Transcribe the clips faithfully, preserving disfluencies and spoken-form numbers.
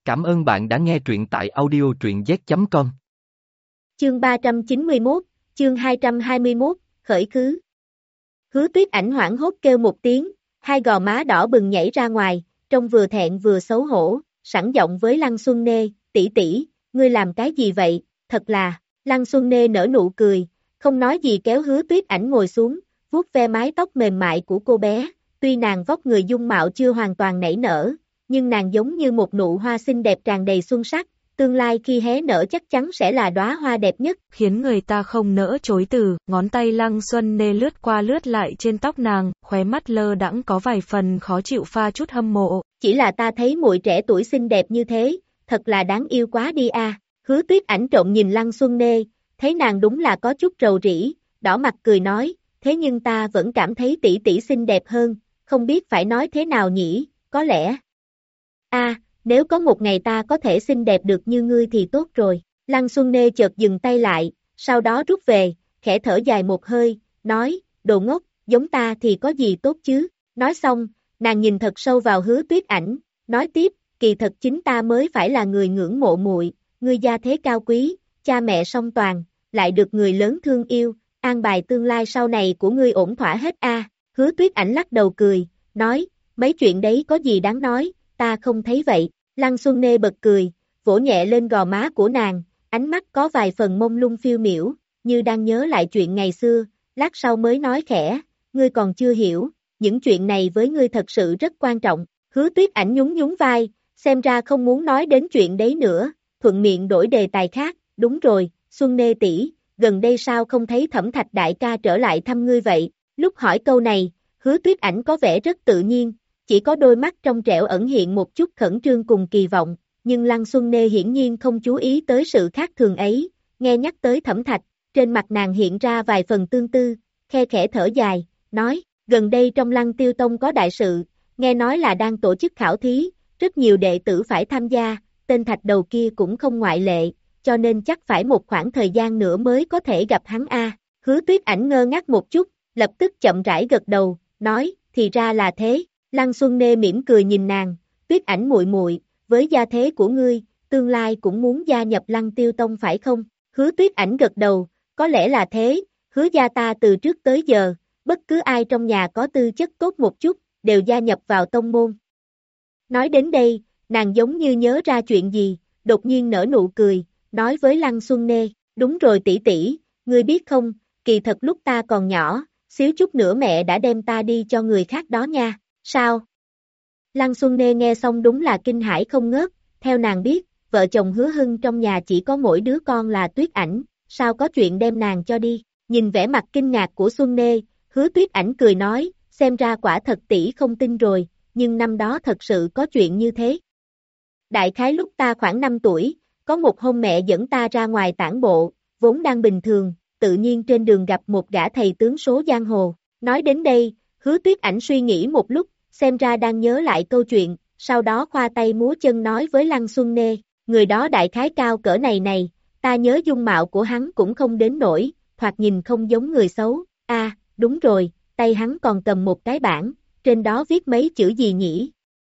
Cảm ơn bạn đã nghe truyện tại audio truyện z chấm com. Chương ba trăm chín mươi mốt, chương hai trăm hai mươi mốt, khởi khứ. Hứa Tuyết Ảnh hoảng hốt kêu một tiếng, hai gò má đỏ bừng nhảy ra ngoài, trông vừa thẹn vừa xấu hổ, sẵn giọng với Lăng Xuân Nê, tỷ tỷ, ngươi làm cái gì vậy, thật là, Lăng Xuân Nê nở nụ cười, không nói gì kéo Hứa Tuyết Ảnh ngồi xuống, vuốt ve mái tóc mềm mại của cô bé, tuy nàng vóc người dung mạo chưa hoàn toàn nảy nở, nhưng nàng giống như một nụ hoa xinh đẹp tràn đầy xuân sắc, tương lai khi hé nở chắc chắn sẽ là đóa hoa đẹp nhất, khiến người ta không nỡ chối từ, ngón tay Lăng Xuân Nê lướt qua lướt lại trên tóc nàng, khóe mắt lơ đãng có vài phần khó chịu pha chút hâm mộ. Chỉ là ta thấy muội trẻ tuổi xinh đẹp như thế, thật là đáng yêu quá đi a. À. Hứa Tuyết Ảnh trộm nhìn Lăng Xuân Nê, thấy nàng đúng là có chút rầu rĩ, đỏ mặt cười nói, thế nhưng ta vẫn cảm thấy tỷ tỷ xinh đẹp hơn, không biết phải nói thế nào nhỉ, có lẽ. A, à, nếu có một ngày ta có thể xinh đẹp được như ngươi thì tốt rồi. Lăng Xuân Nê chợt dừng tay lại, sau đó rút về, khẽ thở dài một hơi, nói, đồ ngốc, giống ta thì có gì tốt chứ. Nói xong, nàng nhìn thật sâu vào Hứa Tuyết Ảnh, nói tiếp, kỳ thật chính ta mới phải là người ngưỡng mộ muội, ngươi gia thế cao quý, cha mẹ song toàn, lại được người lớn thương yêu, an bài tương lai sau này của ngươi ổn thỏa hết a. À. Hứa Tuyết Ảnh lắc đầu cười, nói, mấy chuyện đấy có gì đáng nói, ta không thấy vậy. Lăng Xuân Nê bật cười, vỗ nhẹ lên gò má của nàng, ánh mắt có vài phần mông lung phiêu miểu, như đang nhớ lại chuyện ngày xưa, lát sau mới nói khẽ, ngươi còn chưa hiểu, những chuyện này với ngươi thật sự rất quan trọng. Hứa Tuyết Ảnh nhún nhún vai, xem ra không muốn nói đến chuyện đấy nữa, thuận miệng đổi đề tài khác, đúng rồi, Xuân Nê tỷ, gần đây sao không thấy Thẩm Thạch đại ca trở lại thăm ngươi vậy? Lúc hỏi câu này, Hứa Tuyết Ảnh có vẻ rất tự nhiên, chỉ có đôi mắt trong trẻo ẩn hiện một chút khẩn trương cùng kỳ vọng, nhưng Lăng Xuân Nê hiển nhiên không chú ý tới sự khác thường ấy, nghe nhắc tới Thẩm Thạch, trên mặt nàng hiện ra vài phần tương tư, khe khẽ thở dài, nói, gần đây trong Lăng Tiêu Tông có đại sự, nghe nói là đang tổ chức khảo thí, rất nhiều đệ tử phải tham gia, tên Thạch đầu kia cũng không ngoại lệ, cho nên chắc phải một khoảng thời gian nữa mới có thể gặp hắn a. Hứa Tuyết Ảnh ngơ ngác một chút, lập tức chậm rãi gật đầu, nói, thì ra là thế. Lăng Xuân Nê mỉm cười nhìn nàng, Tuyết Ảnh muội muội, với gia thế của ngươi, tương lai cũng muốn gia nhập Lăng Tiêu Tông phải không? Hứa Tuyết Ảnh gật đầu, có lẽ là thế, hứa gia ta từ trước tới giờ, bất cứ ai trong nhà có tư chất tốt một chút, đều gia nhập vào tông môn. Nói đến đây, nàng giống như nhớ ra chuyện gì, đột nhiên nở nụ cười, nói với Lăng Xuân Nê, đúng rồi tỷ tỷ, ngươi biết không, kỳ thật lúc ta còn nhỏ, xíu chút nữa mẹ đã đem ta đi cho người khác đó nha. Sao? Lăng Xuân Nê nghe xong đúng là kinh hãi không ngớt, theo nàng biết, vợ chồng Hứa Hưng trong nhà chỉ có mỗi đứa con là Tuyết Ảnh, sao có chuyện đem nàng cho đi, nhìn vẻ mặt kinh ngạc của Xuân Nê, Hứa Tuyết Ảnh cười nói, xem ra quả thật tỷ không tin rồi, nhưng năm đó thật sự có chuyện như thế. Đại khái lúc ta khoảng năm tuổi, có một hôm mẹ dẫn ta ra ngoài tản bộ, vốn đang bình thường, tự nhiên trên đường gặp một gã thầy tướng số giang hồ, nói đến đây, Hứa Tuyết Ảnh suy nghĩ một lúc, xem ra đang nhớ lại câu chuyện, sau đó khoa tay múa chân nói với Lăng Xuân Nê, người đó đại khái cao cỡ này này, ta nhớ dung mạo của hắn cũng không đến nổi, thoạt nhìn không giống người xấu, a, à, đúng rồi, tay hắn còn cầm một cái bảng, trên đó viết mấy chữ gì nhỉ?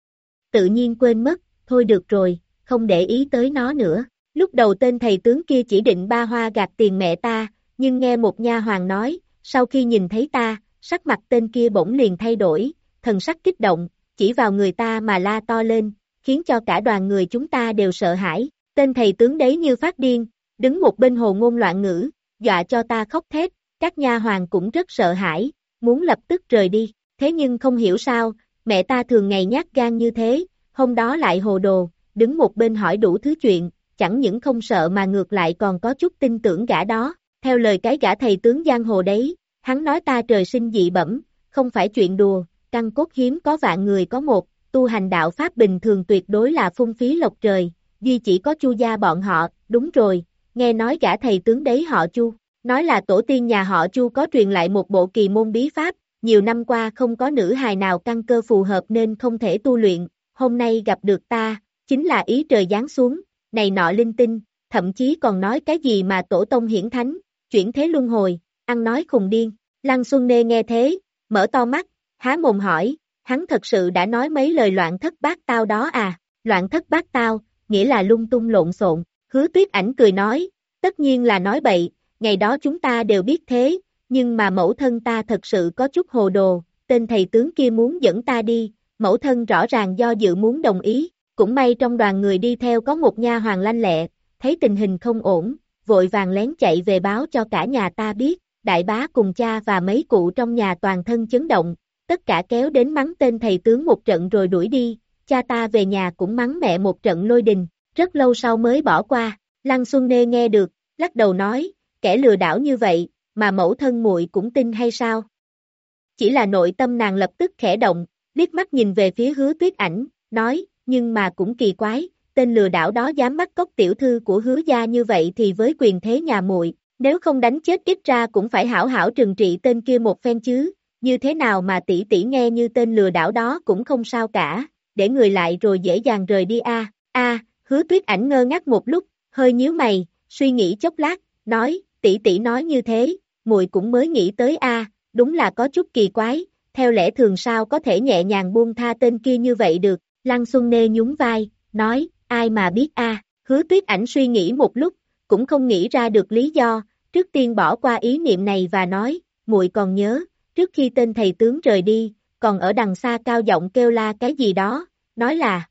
Tự nhiên quên mất, thôi được rồi, không để ý tới nó nữa. Lúc đầu tên thầy tướng kia chỉ định ba hoa gạt tiền mẹ ta, nhưng nghe một nha hoàn nói, sau khi nhìn thấy ta, sắc mặt tên kia bỗng liền thay đổi, thần sắc kích động, chỉ vào người ta mà la to lên, khiến cho cả đoàn người chúng ta đều sợ hãi. Tên thầy tướng đấy như phát điên, đứng một bên hồ ngôn loạn ngữ, dọa cho ta khóc thét, các nha hoàn cũng rất sợ hãi, muốn lập tức rời đi. Thế nhưng không hiểu sao, mẹ ta thường ngày nhát gan như thế, hôm đó lại hồ đồ, đứng một bên hỏi đủ thứ chuyện, chẳng những không sợ mà ngược lại còn có chút tin tưởng gã đó. Theo lời cái gã thầy tướng giang hồ đấy, hắn nói ta trời sinh dị bẩm, không phải chuyện đùa, căn cốt hiếm có vạn người có một, tu hành đạo pháp bình thường tuyệt đối là phung phí lộc trời, duy chỉ có Chu gia bọn họ, đúng rồi, nghe nói gã thầy tướng đấy họ Chu, nói là tổ tiên nhà họ Chu có truyền lại một bộ kỳ môn bí pháp, nhiều năm qua không có nữ hài nào căn cơ phù hợp nên không thể tu luyện, hôm nay gặp được ta, chính là ý trời giáng xuống, này nọ linh tinh, thậm chí còn nói cái gì mà tổ tông hiển thánh, chuyển thế luân hồi, ăn nói khùng điên. Lăng Xuân Nê nghe thế, mở to mắt, há mồm hỏi, hắn thật sự đã nói mấy lời loạn thất bát tao đó à, loạn thất bát tao, nghĩa là lung tung lộn xộn. Hứa Tuyết Ảnh cười nói, tất nhiên là nói bậy, ngày đó chúng ta đều biết thế, nhưng mà mẫu thân ta thật sự có chút hồ đồ, tên thầy tướng kia muốn dẫn ta đi, mẫu thân rõ ràng do dự muốn đồng ý, cũng may trong đoàn người đi theo có một nha hoàn lanh lẹ, thấy tình hình không ổn, vội vàng lén chạy về báo cho cả nhà ta biết, đại bá cùng cha và mấy cụ trong nhà toàn thân chấn động, tất cả kéo đến mắng tên thầy tướng một trận rồi đuổi đi, cha ta về nhà cũng mắng mẹ một trận lôi đình, rất lâu sau mới bỏ qua. Lăng Xuân Nê nghe được, lắc đầu nói, kẻ lừa đảo như vậy, mà mẫu thân muội cũng tin hay sao? Chỉ là nội tâm nàng lập tức khẽ động, liếc mắt nhìn về phía Hứa Tuyết Ảnh, nói, nhưng mà cũng kỳ quái, tên lừa đảo đó dám bắt cóc tiểu thư của Hứa gia như vậy thì với quyền thế nhà muội, nếu không đánh chết ít ra cũng phải hảo hảo trừng trị tên kia một phen chứ, như thế nào mà tỷ tỷ nghe như tên lừa đảo đó cũng không sao cả, để người lại rồi dễ dàng rời đi a. A, Hứa Tuyết Ảnh ngơ ngác một lúc, hơi nhíu mày, suy nghĩ chốc lát, nói, tỷ tỷ nói như thế, muội cũng mới nghĩ tới a, đúng là có chút kỳ quái, theo lẽ thường sao có thể nhẹ nhàng buông tha tên kia như vậy được. Lăng Xuân Nê nhún vai, nói, ai mà biết a. Hứa Tuyết Ảnh suy nghĩ một lúc, cũng không nghĩ ra được lý do, trước tiên bỏ qua ý niệm này và nói, muội còn nhớ, trước khi tên thầy tướng rời đi, còn ở đằng xa cao giọng kêu la cái gì đó, nói là,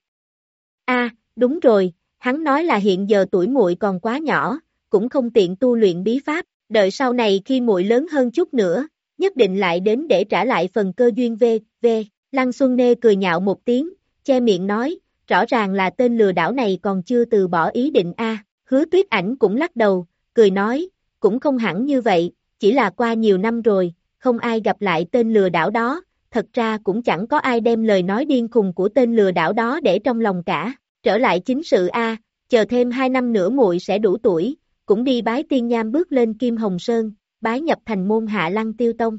a, đúng rồi, hắn nói là hiện giờ tuổi muội còn quá nhỏ, cũng không tiện tu luyện bí pháp, đợi sau này khi muội lớn hơn chút nữa, nhất định lại đến để trả lại phần cơ duyên v, v. Lăng Xuân Nê cười nhạo một tiếng, che miệng nói, rõ ràng là tên lừa đảo này còn chưa từ bỏ ý định a. Hứa Tuyết Ảnh cũng lắc đầu, cười nói, cũng không hẳn như vậy, chỉ là qua nhiều năm rồi, không ai gặp lại tên lừa đảo đó, thật ra cũng chẳng có ai đem lời nói điên khùng của tên lừa đảo đó để trong lòng cả. Trở lại chính sự a, chờ thêm hai năm nữa muội sẽ đủ tuổi, cũng đi bái tiên nham bước lên Kim Hồng Sơn, bái nhập thành môn Hạ Lăng Tiêu Tông.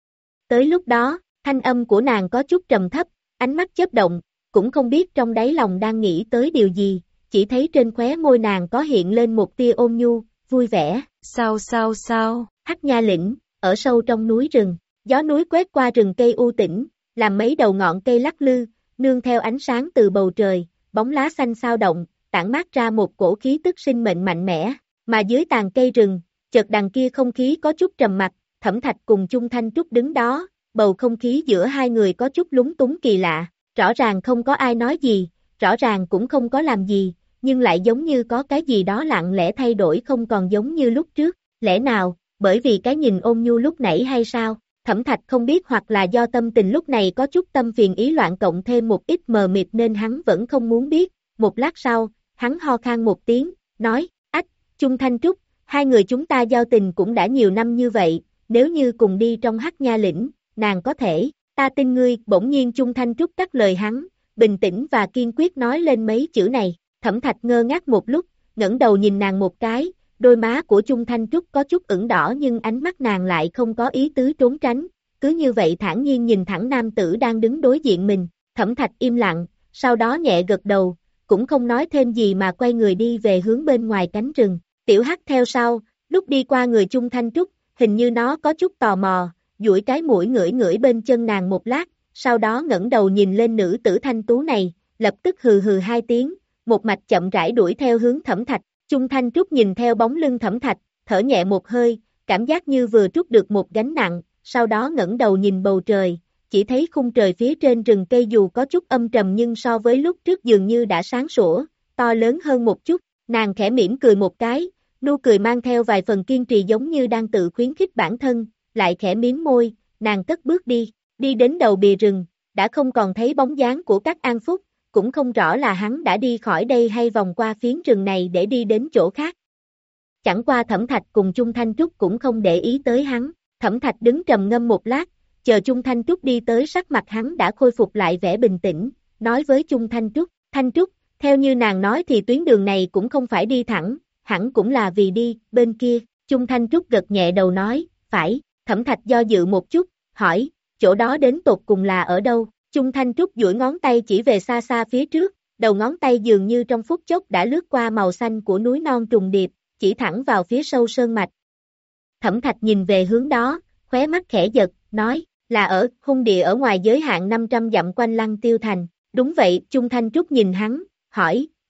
Tới lúc đó, thanh âm của nàng có chút trầm thấp, ánh mắt chớp động, cũng không biết trong đáy lòng đang nghĩ tới điều gì, chỉ thấy trên khóe môi nàng có hiện lên một tia ôn nhu, vui vẻ. Sao sao sao? Hắc Nha Lĩnh, ở sâu trong núi rừng, gió núi quét qua rừng cây u tĩnh, làm mấy đầu ngọn cây lắc lư, nương theo ánh sáng từ bầu trời, bóng lá xanh xao động, tản mát ra một cổ khí tức sinh mệnh mạnh mẽ, mà dưới tàn cây rừng, chợt đằng kia không khí có chút trầm mặc, Thẩm Thạch cùng Chung Thanh Trúc đứng đó, bầu không khí giữa hai người có chút lúng túng kỳ lạ, rõ ràng không có ai nói gì, rõ ràng cũng không có làm gì, nhưng lại giống như có cái gì đó lặng lẽ thay đổi không còn giống như lúc trước, lẽ nào, bởi vì cái nhìn ôn nhu lúc nãy hay sao? Thẩm Thạch không biết hoặc là do tâm tình lúc này có chút tâm phiền ý loạn cộng thêm một ít mờ mịt nên hắn vẫn không muốn biết, một lát sau, hắn ho khan một tiếng, nói, ách, Chung Thanh Trúc, hai người chúng ta giao tình cũng đã nhiều năm như vậy, nếu như cùng đi trong Hắc Nha Lĩnh, nàng có thể, ta tin ngươi, bỗng nhiên Chung Thanh Trúc cắt lời hắn, bình tĩnh và kiên quyết nói lên mấy chữ này, Thẩm Thạch ngơ ngác một lúc, ngẩng đầu nhìn nàng một cái, đôi má của Chung Thanh Trúc có chút ửng đỏ nhưng ánh mắt nàng lại không có ý tứ trốn tránh, cứ như vậy thản nhiên nhìn thẳng nam tử đang đứng đối diện mình, Thẩm Thạch im lặng, sau đó nhẹ gật đầu, cũng không nói thêm gì mà quay người đi về hướng bên ngoài cánh rừng, Tiểu Hắc theo sau, lúc đi qua người Chung Thanh Trúc, hình như nó có chút tò mò, duỗi cái mũi ngửi ngửi bên chân nàng một lát, sau đó ngẩng đầu nhìn lên nữ tử thanh tú này, lập tức hừ hừ hai tiếng, một mạch chậm rãi đuổi theo hướng Thẩm Thạch. Chung Thanh Trúc nhìn theo bóng lưng Thẩm Thạch, thở nhẹ một hơi, cảm giác như vừa trút được một gánh nặng, sau đó ngẩng đầu nhìn bầu trời, chỉ thấy khung trời phía trên rừng cây dù có chút âm trầm nhưng so với lúc trước dường như đã sáng sủa, to lớn hơn một chút, nàng khẽ mỉm cười một cái, nụ cười mang theo vài phần kiên trì giống như đang tự khuyến khích bản thân, lại khẽ mím môi, nàng cất bước đi, đi đến đầu bìa rừng, đã không còn thấy bóng dáng của các An Phúc, cũng không rõ là hắn đã đi khỏi đây hay vòng qua phiến rừng này để đi đến chỗ khác. Chẳng qua Thẩm Thạch cùng Chung Thanh Trúc cũng không để ý tới hắn, Thẩm Thạch đứng trầm ngâm một lát, chờ Chung Thanh Trúc đi tới sắc mặt hắn đã khôi phục lại vẻ bình tĩnh, nói với Chung Thanh Trúc, Thanh Trúc, theo như nàng nói thì tuyến đường này cũng không phải đi thẳng, hẳn cũng là vì đi, bên kia, Chung Thanh Trúc gật nhẹ đầu nói, phải, Thẩm Thạch do dự một chút, hỏi, chỗ đó đến tột cùng là ở đâu? Chung Thanh Trúc duỗi ngón tay chỉ về xa xa phía trước, đầu ngón tay dường như trong phút chốc đã lướt qua màu xanh của núi non trùng điệp, chỉ thẳng vào phía sâu sơn mạch. Thẩm Thạch nhìn về hướng đó, khóe mắt khẽ giật, nói, là ở hung địa ở ngoài giới hạn năm trăm dặm quanh Lăng Tiêu Thành. Đúng vậy, Chung Thanh Trúc nhìn hắn, hỏi,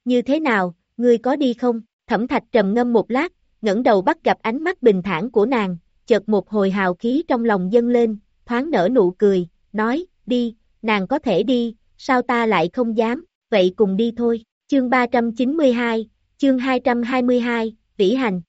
như thế nào, ngươi có đi không? Thẩm Thạch trầm ngâm một lát, ngẩng đầu bắt gặp ánh mắt bình thản của nàng, chợt một hồi hào khí trong lòng dâng lên, thoáng nở nụ cười, nói, đi, nàng có thể đi, sao ta lại không dám, vậy cùng đi thôi. Chương ba trăm chín mươi hai, chương hai trăm hai mươi hai, Vĩ Hành.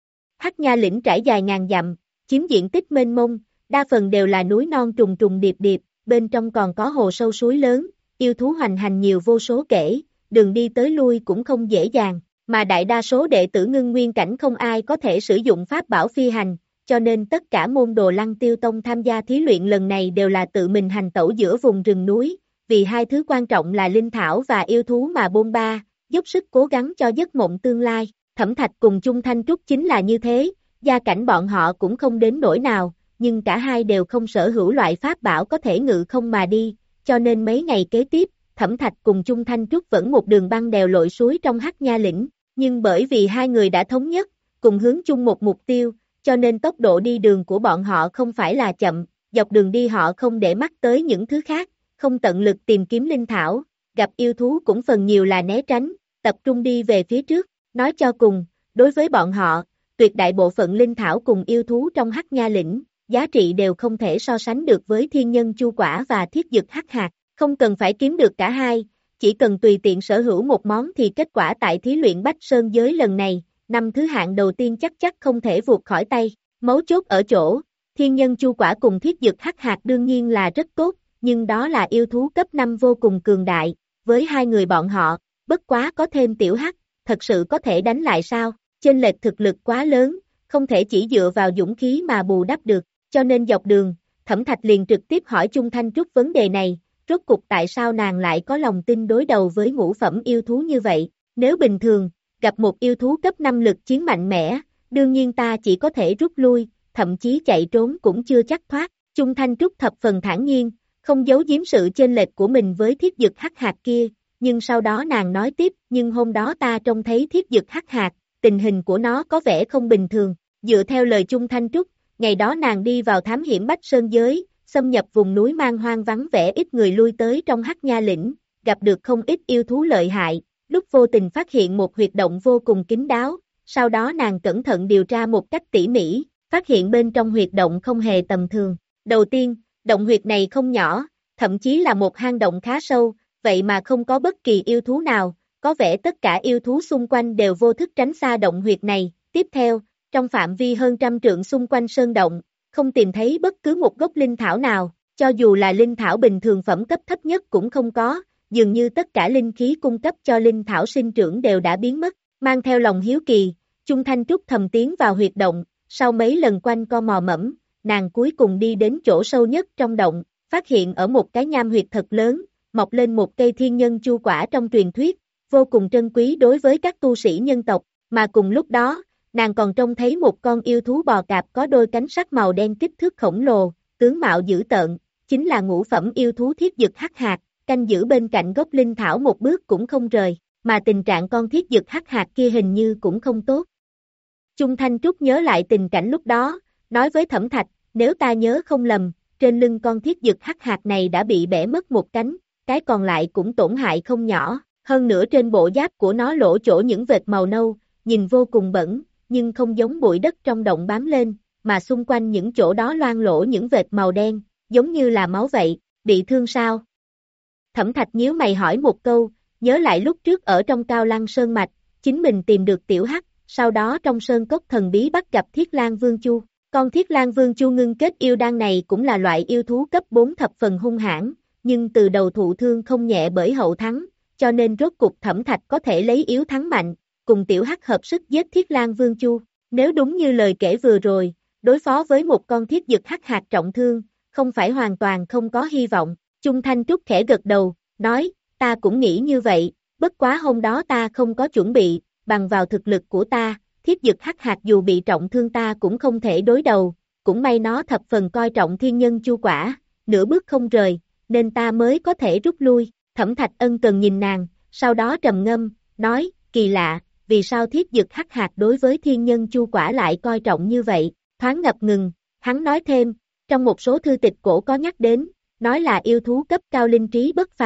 Hắc Nha lĩnh trải dài ngàn dặm, chiếm diện tích mênh mông, đa phần đều là núi non trùng trùng điệp điệp, bên trong còn có hồ sâu suối lớn, yêu thú hoành hành nhiều vô số kể, đường đi tới lui cũng không dễ dàng, mà đại đa số đệ tử ngưng nguyên cảnh không ai có thể sử dụng pháp bảo phi hành, cho nên tất cả môn đồ Lăng Tiêu Tông tham gia thí luyện lần này đều là tự mình hành tẩu giữa vùng rừng núi, vì hai thứ quan trọng là linh thảo và yêu thú mà bôn ba, dốc sức cố gắng cho giấc mộng tương lai. Thẩm Thạch cùng Chung Thanh Trúc chính là như thế, gia cảnh bọn họ cũng không đến nỗi nào, nhưng cả hai đều không sở hữu loại pháp bảo có thể ngự không mà đi, cho nên mấy ngày kế tiếp, Thẩm Thạch cùng Chung Thanh Trúc vẫn một đường băng đèo lội suối trong Hắc Nha lĩnh, nhưng bởi vì hai người đã thống nhất, cùng hướng chung một mục tiêu, cho nên tốc độ đi đường của bọn họ không phải là chậm, dọc đường đi họ không để mắt tới những thứ khác, không tận lực tìm kiếm linh thảo, gặp yêu thú cũng phần nhiều là né tránh, tập trung đi về phía trước. Nói cho cùng, đối với bọn họ, tuyệt đại bộ phận linh thảo cùng yêu thú trong Hắc Nha lĩnh, giá trị đều không thể so sánh được với thiên nhân chu quả và thiết dực hắc hạt, không cần phải kiếm được cả hai, chỉ cần tùy tiện sở hữu một món thì kết quả tại thí luyện Bách Sơn giới lần này, năm thứ hạng đầu tiên chắc chắc không thể vụt khỏi tay, mấu chốt ở chỗ, thiên nhân chu quả cùng thiết dực hắc hạt đương nhiên là rất tốt, nhưng đó là yêu thú cấp năm vô cùng cường đại, với hai người bọn họ, bất quá có thêm tiểu hắc, thật sự có thể đánh lại sao, chênh lệch thực lực quá lớn, không thể chỉ dựa vào dũng khí mà bù đắp được, cho nên dọc đường, Thẩm Thạch liền trực tiếp hỏi Chung Thanh Trúc vấn đề này, rốt cục tại sao nàng lại có lòng tin đối đầu với ngũ phẩm yêu thú như vậy, nếu bình thường, gặp một yêu thú cấp năm lực chiến mạnh mẽ, đương nhiên ta chỉ có thể rút lui, thậm chí chạy trốn cũng chưa chắc thoát, Chung Thanh Trúc thập phần thản nhiên, không giấu giếm sự chênh lệch của mình với thiết dực hắc hạt kia. Nhưng sau đó nàng nói tiếp, nhưng hôm đó ta trông thấy thiết dực hắc hạt, tình hình của nó có vẻ không bình thường, dựa theo lời Chung Thanh Trúc, ngày đó nàng đi vào thám hiểm Bách Sơn giới, xâm nhập vùng núi man hoang vắng vẻ ít người lui tới trong Hắc Nha lĩnh, gặp được không ít yêu thú lợi hại, lúc vô tình phát hiện một huyệt động vô cùng kín đáo, sau đó nàng cẩn thận điều tra một cách tỉ mỉ, phát hiện bên trong huyệt động không hề tầm thường, đầu tiên, động huyệt này không nhỏ, thậm chí là một hang động khá sâu, vậy mà không có bất kỳ yêu thú nào, có vẻ tất cả yêu thú xung quanh đều vô thức tránh xa động huyệt này. Tiếp theo, trong phạm vi hơn trăm trượng xung quanh sơn động, không tìm thấy bất cứ một gốc linh thảo nào, cho dù là linh thảo bình thường phẩm cấp thấp nhất cũng không có, dường như tất cả linh khí cung cấp cho linh thảo sinh trưởng đều đã biến mất. Mang theo lòng hiếu kỳ, Chung Thanh Trúc thầm tiến vào huyệt động, sau mấy lần quanh co mò mẫm, nàng cuối cùng đi đến chỗ sâu nhất trong động, phát hiện ở một cái nham huyệt thật lớn, mọc lên một cây thiên nhân chu quả trong truyền thuyết, vô cùng trân quý đối với các tu sĩ nhân tộc, mà cùng lúc đó, nàng còn trông thấy một con yêu thú bò cạp có đôi cánh sắc màu đen kích thước khổng lồ, tướng mạo dữ tợn, chính là ngũ phẩm yêu thú thiết dực hắc hạt, canh giữ bên cạnh gốc linh thảo một bước cũng không rời, mà tình trạng con thiết dực hắc hạt kia hình như cũng không tốt. Chung Thanh Trúc nhớ lại tình cảnh lúc đó, nói với Thẩm Thạch, nếu ta nhớ không lầm, trên lưng con thiết dực hắc hạt này đã bị bẻ mất một cánh, cái còn lại cũng tổn hại không nhỏ, hơn nữa trên bộ giáp của nó lỗ chỗ những vệt màu nâu, nhìn vô cùng bẩn, nhưng không giống bụi đất trong động bám lên, mà xung quanh những chỗ đó loang lỗ những vệt màu đen, giống như là máu vậy, bị thương sao? Thẩm Thạch nhíu mày hỏi một câu, nhớ lại lúc trước ở trong Cao Lăng Sơn Mạch, chính mình tìm được tiểu hắc, sau đó trong sơn cốc thần bí bắt gặp Thiết Lang Vương Chu. Con Thiết Lang Vương Chu ngưng kết yêu đan này cũng là loại yêu thú cấp bốn thập phần hung hãn, nhưng từ đầu thụ thương không nhẹ bởi hậu thắng, cho nên rốt cục Thẩm Thạch có thể lấy yếu thắng mạnh, cùng tiểu hắc hợp sức giết Thiết Lang Vương Chu. Nếu đúng như lời kể vừa rồi, đối phó với một con thiết dực hắc hạt trọng thương, không phải hoàn toàn không có hy vọng. Chung Thanh Trúc khẽ gật đầu, nói, ta cũng nghĩ như vậy, bất quá hôm đó ta không có chuẩn bị, bằng vào thực lực của ta, thiết dực hắc hạt dù bị trọng thương ta cũng không thể đối đầu, cũng may nó thập phần coi trọng thiên nhân chu quả, nửa bước không rời, nên ta mới có thể rút lui. Thẩm Thạch ân cần nhìn nàng, sau đó trầm ngâm, nói, kỳ lạ, vì sao thiết dực hắc hạt đối với thiên nhân chu quả lại coi trọng như vậy, thoáng ngập ngừng, hắn nói thêm, trong một số thư tịch cổ có nhắc đến, nói là yêu thú cấp cao linh trí bất phàm,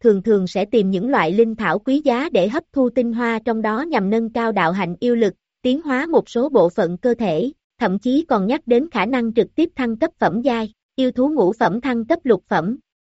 thường thường sẽ tìm những loại linh thảo quý giá để hấp thu tinh hoa trong đó nhằm nâng cao đạo hạnh yêu lực, tiến hóa một số bộ phận cơ thể, thậm chí còn nhắc đến khả năng trực tiếp thăng cấp phẩm giai, yêu thú ngũ phẩm thăng cấp lục phẩm.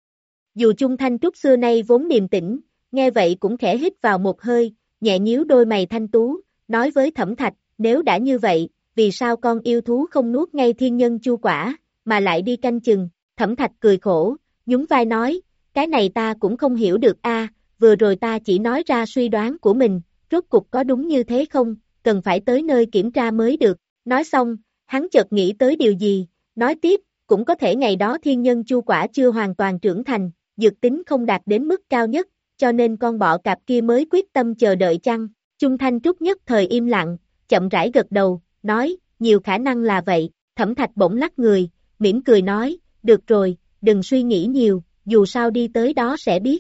Dù Chung Thanh Trúc xưa nay vốn điềm tĩnh, nghe vậy cũng khẽ hít vào một hơi, nhẹ nhíu đôi mày thanh tú, nói với Thẩm Thạch, nếu đã như vậy, vì sao con yêu thú không nuốt ngay thiên nhân chu quả, mà lại đi canh chừng, Thẩm Thạch cười khổ, nhún vai nói, cái này ta cũng không hiểu được a, vừa rồi ta chỉ nói ra suy đoán của mình, rốt cục có đúng như thế không, cần phải tới nơi kiểm tra mới được, nói xong, hắn chợt nghĩ tới điều gì, nói tiếp, cũng có thể ngày đó thiên nhân chu quả chưa hoàn toàn trưởng thành, dược tính không đạt đến mức cao nhất, cho nên con bọ cạp kia mới quyết tâm chờ đợi chăng, Chung Thanh Trúc nhất thời im lặng, chậm rãi gật đầu, nói, nhiều khả năng là vậy, Thẩm Thạch bỗng lắc người, mỉm cười nói, được rồi, đừng suy nghĩ nhiều, dù sao đi tới đó sẽ biết.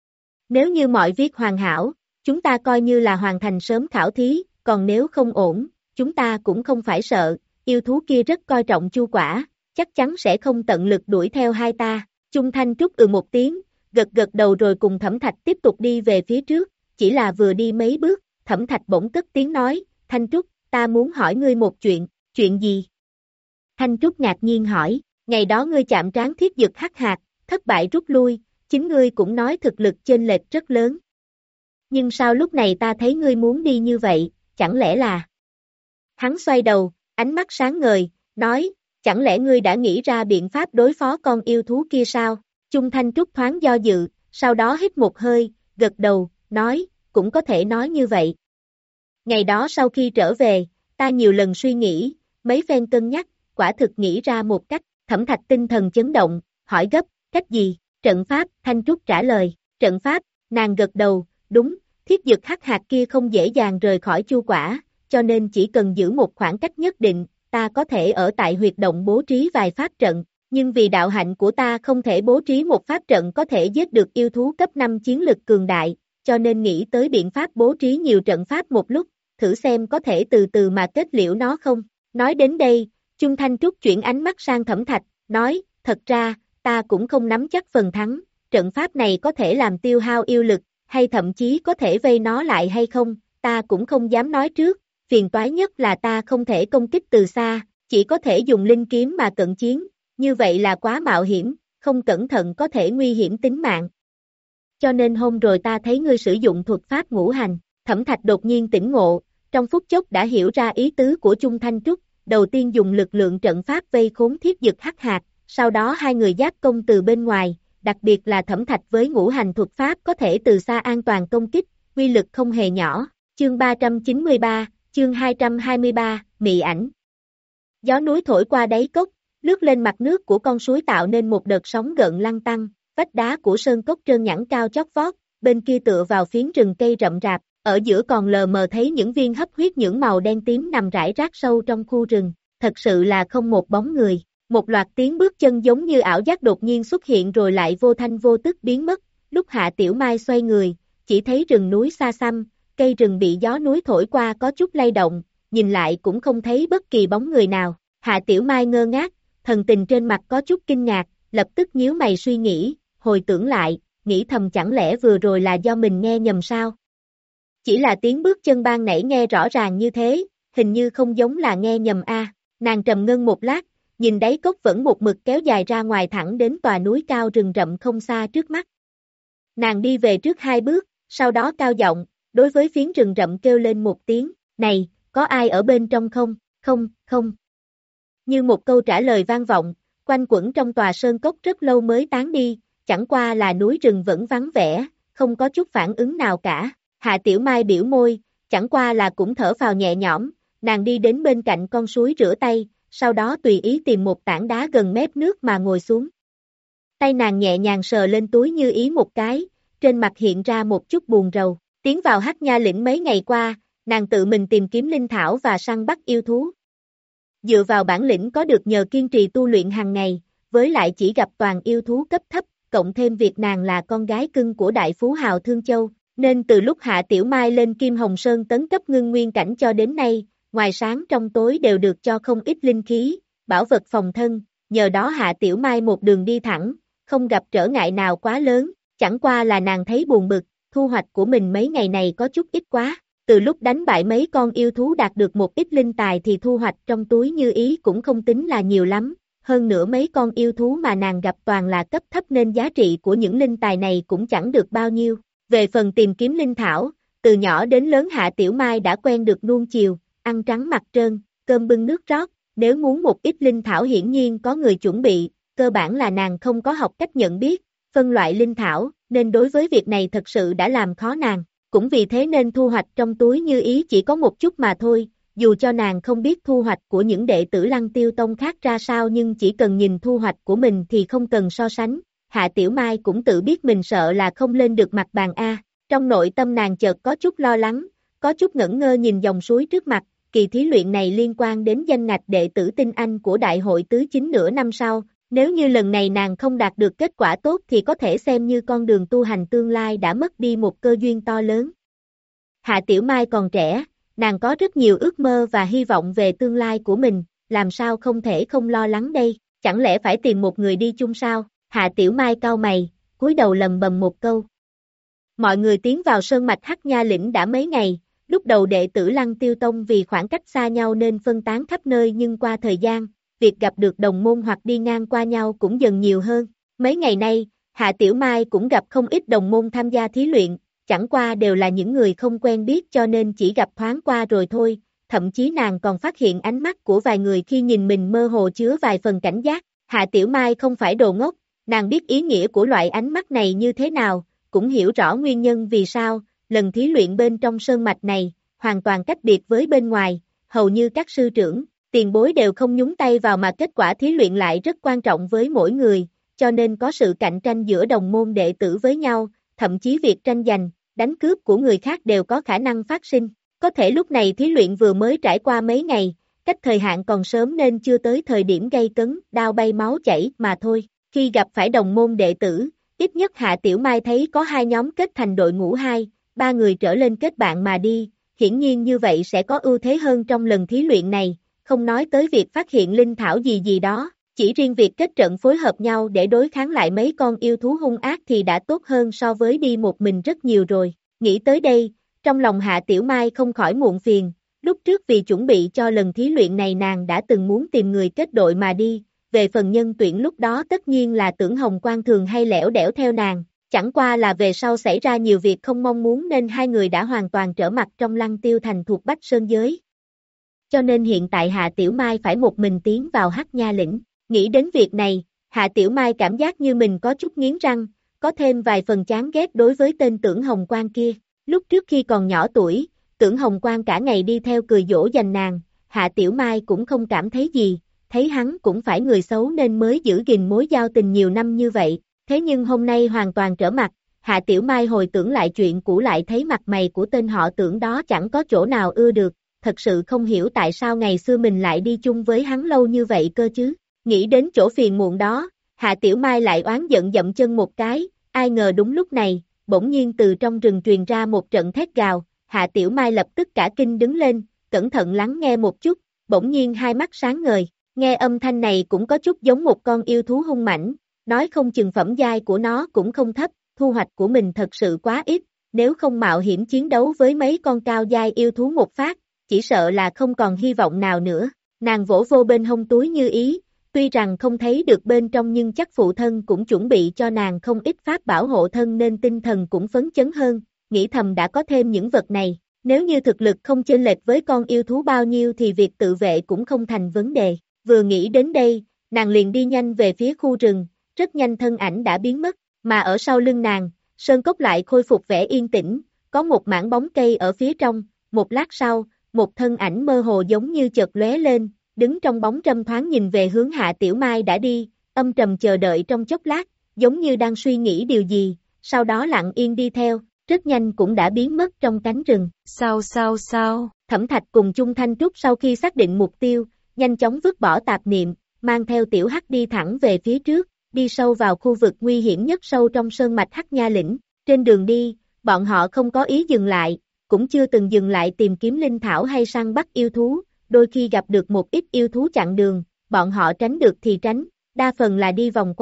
Nếu như mọi việc hoàn hảo, chúng ta coi như là hoàn thành sớm khảo thí, còn nếu không ổn, chúng ta cũng không phải sợ, yêu thú kia rất coi trọng chu quả, chắc chắn sẽ không tận lực đuổi theo hai ta. Chung Thanh Trúc ừ một tiếng, gật gật đầu rồi cùng Thẩm Thạch tiếp tục đi về phía trước, chỉ là vừa đi mấy bước, Thẩm Thạch bỗng cất tiếng nói, Thanh Trúc, ta muốn hỏi ngươi một chuyện, chuyện gì? Thanh Trúc ngạc nhiên hỏi, ngày đó ngươi chạm trán thiết dực hắc hạt, thất bại rút lui, chính ngươi cũng nói thực lực chênh lệch rất lớn. Nhưng sao lúc này ta thấy ngươi muốn đi như vậy, chẳng lẽ là... Hắn xoay đầu, ánh mắt sáng ngời, nói, chẳng lẽ ngươi đã nghĩ ra biện pháp đối phó con yêu thú kia sao? Chung Thanh Trúc thoáng do dự, sau đó hít một hơi, gật đầu, nói, cũng có thể nói như vậy. Ngày đó sau khi trở về, ta nhiều lần suy nghĩ, mấy phen cân nhắc, quả thực nghĩ ra một cách, Thẩm Thạch tinh thần chấn động, hỏi gấp, cách gì? Trận pháp, Thanh Trúc trả lời, trận pháp, nàng gật đầu, đúng, thiết dực hắc hạt kia không dễ dàng rời khỏi chu quả, cho nên chỉ cần giữ một khoảng cách nhất định, ta có thể ở tại huyệt động bố trí vài pháp trận, nhưng vì đạo hạnh của ta không thể bố trí một pháp trận có thể giết được yêu thú cấp năm chiến lực cường đại, cho nên nghĩ tới biện pháp bố trí nhiều trận pháp một lúc, thử xem có thể từ từ mà kết liễu nó không. Nói đến đây, Chung Thanh Trúc chuyển ánh mắt sang Thẩm Thạch, nói, thật ra, ta cũng không nắm chắc phần thắng, trận pháp này có thể làm tiêu hao yêu lực, hay thậm chí có thể vây nó lại hay không, ta cũng không dám nói trước, phiền toái nhất là ta không thể công kích từ xa, chỉ có thể dùng linh kiếm mà cận chiến, như vậy là quá mạo hiểm, không cẩn thận có thể nguy hiểm tính mạng. Cho nên hôm rồi ta thấy ngươi sử dụng thuật pháp ngũ hành, Thẩm Thạch đột nhiên tỉnh ngộ, trong phút chốc đã hiểu ra ý tứ của Chung Thanh Trúc, đầu tiên dùng lực lượng trận pháp vây khốn thiết dực hắc hạt, sau đó hai người giáp công từ bên ngoài, đặc biệt là Thẩm Thạch với ngũ hành thuật pháp có thể từ xa an toàn công kích, uy lực không hề nhỏ. Chương ba trăm chín mươi ba, chương hai trăm hai mươi ba, mị ảnh. Gió núi thổi qua đáy cốc, lướt lên mặt nước của con suối tạo nên một đợt sóng gợn lăn tăn, vách đá của sơn cốc trơn nhẵn cao chót vót, bên kia tựa vào phiến rừng cây rậm rạp, ở giữa còn lờ mờ thấy những viên hấp huyết nhưỡng màu đen tím nằm rải rác sâu trong khu rừng, thật sự là không một bóng người. Một loạt tiếng bước chân giống như ảo giác đột nhiên xuất hiện rồi lại vô thanh vô tức biến mất, lúc Hạ Tiểu Mai xoay người, chỉ thấy rừng núi xa xăm, cây rừng bị gió núi thổi qua có chút lay động, nhìn lại cũng không thấy bất kỳ bóng người nào. Hạ Tiểu Mai ngơ ngác, thần tình trên mặt có chút kinh ngạc, lập tức nhíu mày suy nghĩ, hồi tưởng lại, nghĩ thầm chẳng lẽ vừa rồi là do mình nghe nhầm sao? Chỉ là tiếng bước chân ban nãy nghe rõ ràng như thế, hình như không giống là nghe nhầm a. Nàng trầm ngâm một lát, nhìn đáy cốc vẫn một mực kéo dài ra ngoài thẳng đến tòa núi cao rừng rậm không xa trước mắt. Nàng đi về trước hai bước, sau đó cao giọng, đối với phiến rừng rậm kêu lên một tiếng, này, có ai ở bên trong không? Không, không. Như một câu trả lời vang vọng, quanh quẩn trong tòa sơn cốc rất lâu mới tán đi, chẳng qua là núi rừng vẫn vắng vẻ, không có chút phản ứng nào cả. Hạ Tiểu Mai biểu môi, chẳng qua là cũng thở phào nhẹ nhõm, nàng đi đến bên cạnh con suối rửa tay, sau đó tùy ý tìm một tảng đá gần mép nước mà ngồi xuống. Tay nàng nhẹ nhàng sờ lên túi như ý một cái, trên mặt hiện ra một chút buồn rầu. Tiến vào Hắc Nha lĩnh mấy ngày qua, nàng tự mình tìm kiếm linh thảo và săn bắt yêu thú. Dựa vào bản lĩnh có được nhờ kiên trì tu luyện hàng ngày, với lại chỉ gặp toàn yêu thú cấp thấp, cộng thêm việc nàng là con gái cưng của đại phú hào Thương Châu, nên từ lúc Hạ Tiểu Mai lên Kim Hồng Sơn tấn cấp ngưng nguyên cảnh cho đến nay, ngoài sáng trong tối đều được cho không ít linh khí, bảo vật phòng thân, nhờ đó Hạ Tiểu Mai một đường đi thẳng, không gặp trở ngại nào quá lớn, chẳng qua là nàng thấy buồn bực, thu hoạch của mình mấy ngày này có chút ít quá. Từ lúc đánh bại mấy con yêu thú đạt được một ít linh tài thì thu hoạch trong túi Như Ý cũng không tính là nhiều lắm, hơn nữa mấy con yêu thú mà nàng gặp toàn là cấp thấp nên giá trị của những linh tài này cũng chẳng được bao nhiêu. Về phần tìm kiếm linh thảo, từ nhỏ đến lớn Hạ Tiểu Mai đã quen được nuông chiều, ăn trắng mặt trơn, cơm bưng nước rót, nếu muốn một ít linh thảo hiển nhiên có người chuẩn bị, cơ bản là nàng không có học cách nhận biết, phân loại linh thảo, nên đối với việc này thật sự đã làm khó nàng. Cũng vì thế nên thu hoạch trong túi Như Ý chỉ có một chút mà thôi, dù cho nàng không biết thu hoạch của những đệ tử Lăng Tiêu Tông khác ra sao nhưng chỉ cần nhìn thu hoạch của mình thì không cần so sánh, Hạ Tiểu Mai cũng tự biết mình sợ là không lên được mặt bàn A, trong nội tâm nàng chợt có chút lo lắng, có chút ngẩn ngơ nhìn dòng suối trước mặt, kỳ thí luyện này liên quan đến danh ngạch đệ tử tinh anh của Đại hội Tứ Chính nửa năm sau. Nếu như lần này nàng không đạt được kết quả tốt thì có thể xem như con đường tu hành tương lai đã mất đi một cơ duyên to lớn. Hạ Tiểu Mai còn trẻ, nàng có rất nhiều ước mơ và hy vọng về tương lai của mình, làm sao không thể không lo lắng đây, chẳng lẽ phải tìm một người đi chung sao? Hạ Tiểu Mai cau mày, cúi đầu lầm bầm một câu. Mọi người tiến vào sơn mạch Hắc Nha Lĩnh đã mấy ngày, lúc đầu đệ tử Lăng Tiêu Tông vì khoảng cách xa nhau nên phân tán khắp nơi nhưng qua thời gian, việc gặp được đồng môn hoặc đi ngang qua nhau cũng dần nhiều hơn. Mấy ngày nay, Hạ Tiểu Mai cũng gặp không ít đồng môn tham gia thí luyện, chẳng qua đều là những người không quen biết cho nên chỉ gặp thoáng qua rồi thôi, thậm chí nàng còn phát hiện ánh mắt của vài người khi nhìn mình mơ hồ chứa vài phần cảnh giác. Hạ Tiểu Mai không phải đồ ngốc, nàng biết ý nghĩa của loại ánh mắt này như thế nào, cũng hiểu rõ nguyên nhân vì sao, lần thí luyện bên trong sơn mạch này, hoàn toàn cách biệt với bên ngoài, hầu như các sư trưởng, tiền bối đều không nhúng tay vào mà kết quả thí luyện lại rất quan trọng với mỗi người, cho nên có sự cạnh tranh giữa đồng môn đệ tử với nhau, thậm chí việc tranh giành, đánh cướp của người khác đều có khả năng phát sinh. Có thể lúc này thí luyện vừa mới trải qua mấy ngày, cách thời hạn còn sớm nên chưa tới thời điểm gay cấn, đao bay máu chảy mà thôi. Khi gặp phải đồng môn đệ tử, ít nhất Hạ Tiểu Mai thấy có hai nhóm kết thành đội ngũ hai, ba người trở lên kết bạn mà đi, hiển nhiên như vậy sẽ có ưu thế hơn trong lần thí luyện này. Không nói tới việc phát hiện linh thảo gì gì đó, chỉ riêng việc kết trận phối hợp nhau để đối kháng lại mấy con yêu thú hung ác thì đã tốt hơn so với đi một mình rất nhiều rồi. Nghĩ tới đây, trong lòng Hạ Tiểu Mai không khỏi muộn phiền, lúc trước vì chuẩn bị cho lần thí luyện này nàng đã từng muốn tìm người kết đội mà đi, về phần nhân tuyển lúc đó tất nhiên là Tưởng Hồng Quang thường hay lẻo đẻo theo nàng, chẳng qua là về sau xảy ra nhiều việc không mong muốn nên hai người đã hoàn toàn trở mặt trong Lăng Tiêu Thành thuộc Bách Sơn Giới. Cho nên hiện tại Hạ Tiểu Mai phải một mình tiến vào Hắc Nha Lĩnh. Nghĩ đến việc này, Hạ Tiểu Mai cảm giác như mình có chút nghiến răng, có thêm vài phần chán ghét đối với tên Tưởng Hồng Quang kia. Lúc trước khi còn nhỏ tuổi, Tưởng Hồng Quang cả ngày đi theo cười dỗ dành nàng, Hạ Tiểu Mai cũng không cảm thấy gì, thấy hắn cũng phải người xấu nên mới giữ gìn mối giao tình nhiều năm như vậy. Thế nhưng hôm nay hoàn toàn trở mặt, Hạ Tiểu Mai hồi tưởng lại chuyện cũ lại thấy mặt mày của tên họ Tưởng đó chẳng có chỗ nào ưa được. Thật sự không hiểu tại sao ngày xưa mình lại đi chung với hắn lâu như vậy cơ chứ. Nghĩ đến chỗ phiền muộn đó, Hạ Tiểu Mai lại oán giận dậm chân một cái, ai ngờ đúng lúc này, bỗng nhiên từ trong rừng truyền ra một trận thét gào, Hạ Tiểu Mai lập tức cả kinh đứng lên, cẩn thận lắng nghe một chút, bỗng nhiên hai mắt sáng ngời, nghe âm thanh này cũng có chút giống một con yêu thú hung mãnh, nói không chừng phẩm giai của nó cũng không thấp, thu hoạch của mình thật sự quá ít, nếu không mạo hiểm chiến đấu với mấy con cao giai yêu thú một phát, chỉ sợ là không còn hy vọng nào nữa. Nàng vỗ vô bên hông túi Như Ý, tuy rằng không thấy được bên trong nhưng chắc phụ thân cũng chuẩn bị cho nàng không ít pháp bảo hộ thân nên tinh thần cũng phấn chấn hơn, nghĩ thầm đã có thêm những vật này, nếu như thực lực không chênh lệch với con yêu thú bao nhiêu thì việc tự vệ cũng không thành vấn đề. Vừa nghĩ đến đây, nàng liền đi nhanh về phía khu rừng, rất nhanh thân ảnh đã biến mất, mà ở sau lưng nàng, sơn cốc lại khôi phục vẻ yên tĩnh, có một mảng bóng cây ở phía trong, một lát sau, một thân ảnh mơ hồ giống như chợt lóe lên, đứng trong bóng râm thoáng nhìn về hướng Hạ Tiểu Mai đã đi, âm trầm chờ đợi trong chốc lát, giống như đang suy nghĩ điều gì, sau đó lặng yên đi theo, rất nhanh cũng đã biến mất trong cánh rừng. Sao sao sao? Thẩm Thạch cùng Chung Thanh Trúc sau khi xác định mục tiêu, nhanh chóng vứt bỏ tạp niệm, mang theo Tiểu Hắc đi thẳng về phía trước, đi sâu vào khu vực nguy hiểm nhất sâu trong sơn mạch Hắc Nha Lĩnh. Trên đường đi, bọn họ không có ý dừng lại, cũng chưa từng dừng lại tìm kiếm linh thảo hay săn bắt yêu thú, đôi khi gặp được một ít yêu thú chặn đường, bọn họ tránh được thì tránh, đa phần là đi vòng qua,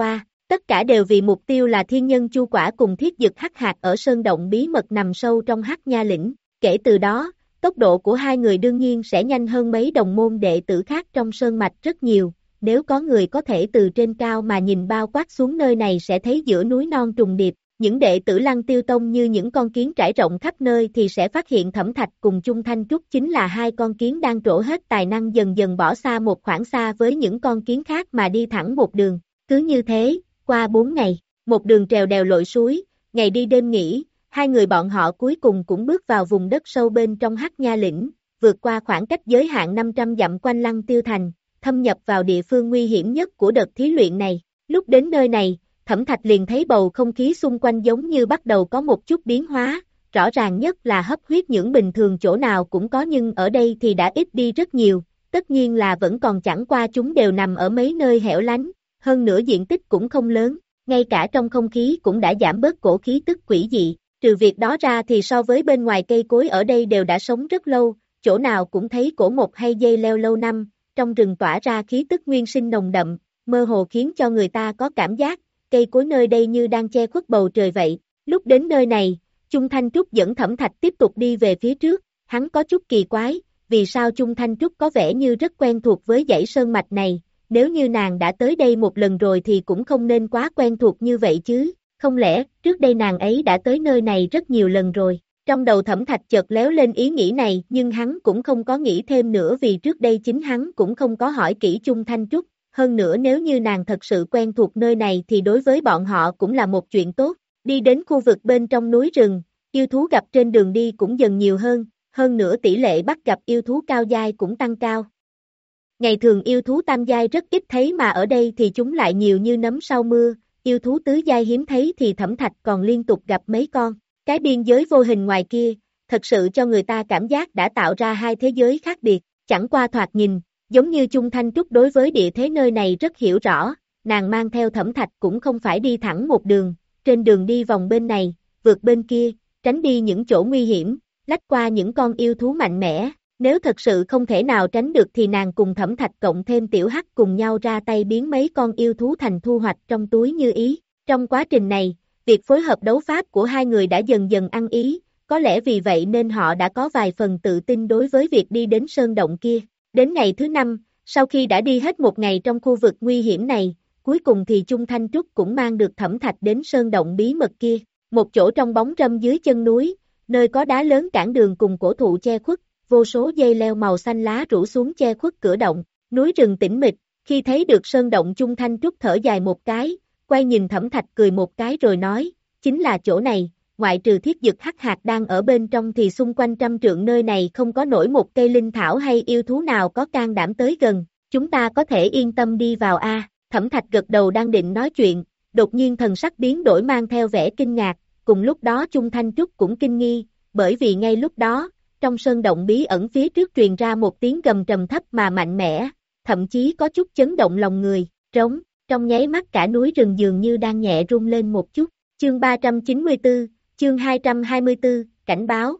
Tất cả đều vì mục tiêu là thiên nhân chu quả cùng thiết dực hắc hạt ở sơn động bí mật nằm sâu trong Hắc Nha lĩnh. Kể từ đó, tốc độ của hai người đương nhiên sẽ nhanh hơn mấy đồng môn đệ tử khác trong sơn mạch rất nhiều. Nếu có người có thể từ trên cao mà nhìn bao quát xuống nơi này sẽ thấy giữa núi non trùng điệp, những đệ tử Lăng Tiêu Tông như những con kiến trải rộng khắp nơi thì sẽ phát hiện Thẩm Thạch cùng Chung Thanh Trúc chính là hai con kiến đang trổ hết tài năng dần dần bỏ xa một khoảng xa với những con kiến khác mà đi thẳng một đường. Cứ như thế, qua bốn ngày, một đường trèo đèo lội suối, ngày đi đêm nghỉ, hai người bọn họ cuối cùng cũng bước vào vùng đất sâu bên trong Hắc Nha lĩnh, vượt qua khoảng cách giới hạn năm trăm dặm quanh Lăng Tiêu thành, thâm nhập vào địa phương nguy hiểm nhất của đợt thí luyện này. Lúc đến nơi này, Thẩm Thạch liền thấy bầu không khí xung quanh giống như bắt đầu có một chút biến hóa, rõ ràng nhất là hấp huyết nhưỡng bình thường chỗ nào cũng có nhưng ở đây thì đã ít đi rất nhiều, tất nhiên là vẫn còn, chẳng qua chúng đều nằm ở mấy nơi hẻo lánh, hơn nữa diện tích cũng không lớn, ngay cả trong không khí cũng đã giảm bớt cổ khí tức quỷ dị. Trừ việc đó ra thì so với bên ngoài cây cối ở đây đều đã sống rất lâu, chỗ nào cũng thấy cổ mục hay dây leo lâu năm, trong rừng tỏa ra khí tức nguyên sinh nồng đậm, mơ hồ khiến cho người ta có cảm giác, cây cối nơi đây như đang che khuất bầu trời vậy. Lúc đến nơi này, Chung Thanh Trúc dẫn Thẩm Thạch tiếp tục đi về phía trước, hắn có chút kỳ quái, vì sao Chung Thanh Trúc có vẻ như rất quen thuộc với dãy sơn mạch này, nếu như nàng đã tới đây một lần rồi thì cũng không nên quá quen thuộc như vậy chứ. Không lẽ, trước đây nàng ấy đã tới nơi này rất nhiều lần rồi? Trong đầu Thẩm Thạch chợt léo lên ý nghĩ này, nhưng hắn cũng không có nghĩ thêm nữa vì trước đây chính hắn cũng không có hỏi kỹ Chung Thanh Trúc. Hơn nữa nếu như nàng thật sự quen thuộc nơi này thì đối với bọn họ cũng là một chuyện tốt. Đi đến khu vực bên trong núi rừng, yêu thú gặp trên đường đi cũng dần nhiều hơn, hơn nữa tỷ lệ bắt gặp yêu thú cao giai cũng tăng cao. Ngày thường yêu thú tam giai rất ít thấy mà ở đây thì chúng lại nhiều như nấm sau mưa. Yêu thú tứ giai hiếm thấy thì Thẩm Thạch còn liên tục gặp mấy con. Cái biên giới vô hình ngoài kia, thật sự cho người ta cảm giác đã tạo ra hai thế giới khác biệt, chẳng qua thoạt nhìn, giống như Chung Thanh Trúc đối với địa thế nơi này rất hiểu rõ, nàng mang theo Thẩm Thạch cũng không phải đi thẳng một đường, trên đường đi vòng bên này, vượt bên kia, tránh đi những chỗ nguy hiểm, lách qua những con yêu thú mạnh mẽ. Nếu thật sự không thể nào tránh được thì nàng cùng Thẩm Thạch cộng thêm Tiểu Hắc cùng nhau ra tay biến mấy con yêu thú thành thu hoạch trong túi như ý. Trong quá trình này, việc phối hợp đấu pháp của hai người đã dần dần ăn ý, có lẽ vì vậy nên họ đã có vài phần tự tin đối với việc đi đến sơn động kia. Đến ngày thứ năm, sau khi đã đi hết một ngày trong khu vực nguy hiểm này, cuối cùng thì Chung Thanh Trúc cũng mang được Thẩm Thạch đến sơn động bí mật kia, một chỗ trong bóng râm dưới chân núi, nơi có đá lớn cản đường cùng cổ thụ che khuất. Vô số dây leo màu xanh lá rủ xuống che khuất cửa động, núi rừng tĩnh mịch, khi thấy được sơn động Chung Thanh Trúc thở dài một cái, quay nhìn Thẩm Thạch cười một cái rồi nói, chính là chỗ này, ngoại trừ thiết dực hắc hạt đang ở bên trong thì xung quanh trăm trượng nơi này không có nổi một cây linh thảo hay yêu thú nào có can đảm tới gần, chúng ta có thể yên tâm đi vào a. Thẩm Thạch gật đầu đang định nói chuyện, đột nhiên thần sắc biến đổi mang theo vẻ kinh ngạc, cùng lúc đó Chung Thanh Trúc cũng kinh nghi, bởi vì ngay lúc đó, trong sơn động bí ẩn phía trước truyền ra một tiếng gầm trầm thấp mà mạnh mẽ, thậm chí có chút chấn động lòng người, trống, trong nháy mắt cả núi rừng dường như đang nhẹ rung lên một chút. Chương ba trăm chín mươi tư, chương hai trăm hai mươi tư, cảnh báo.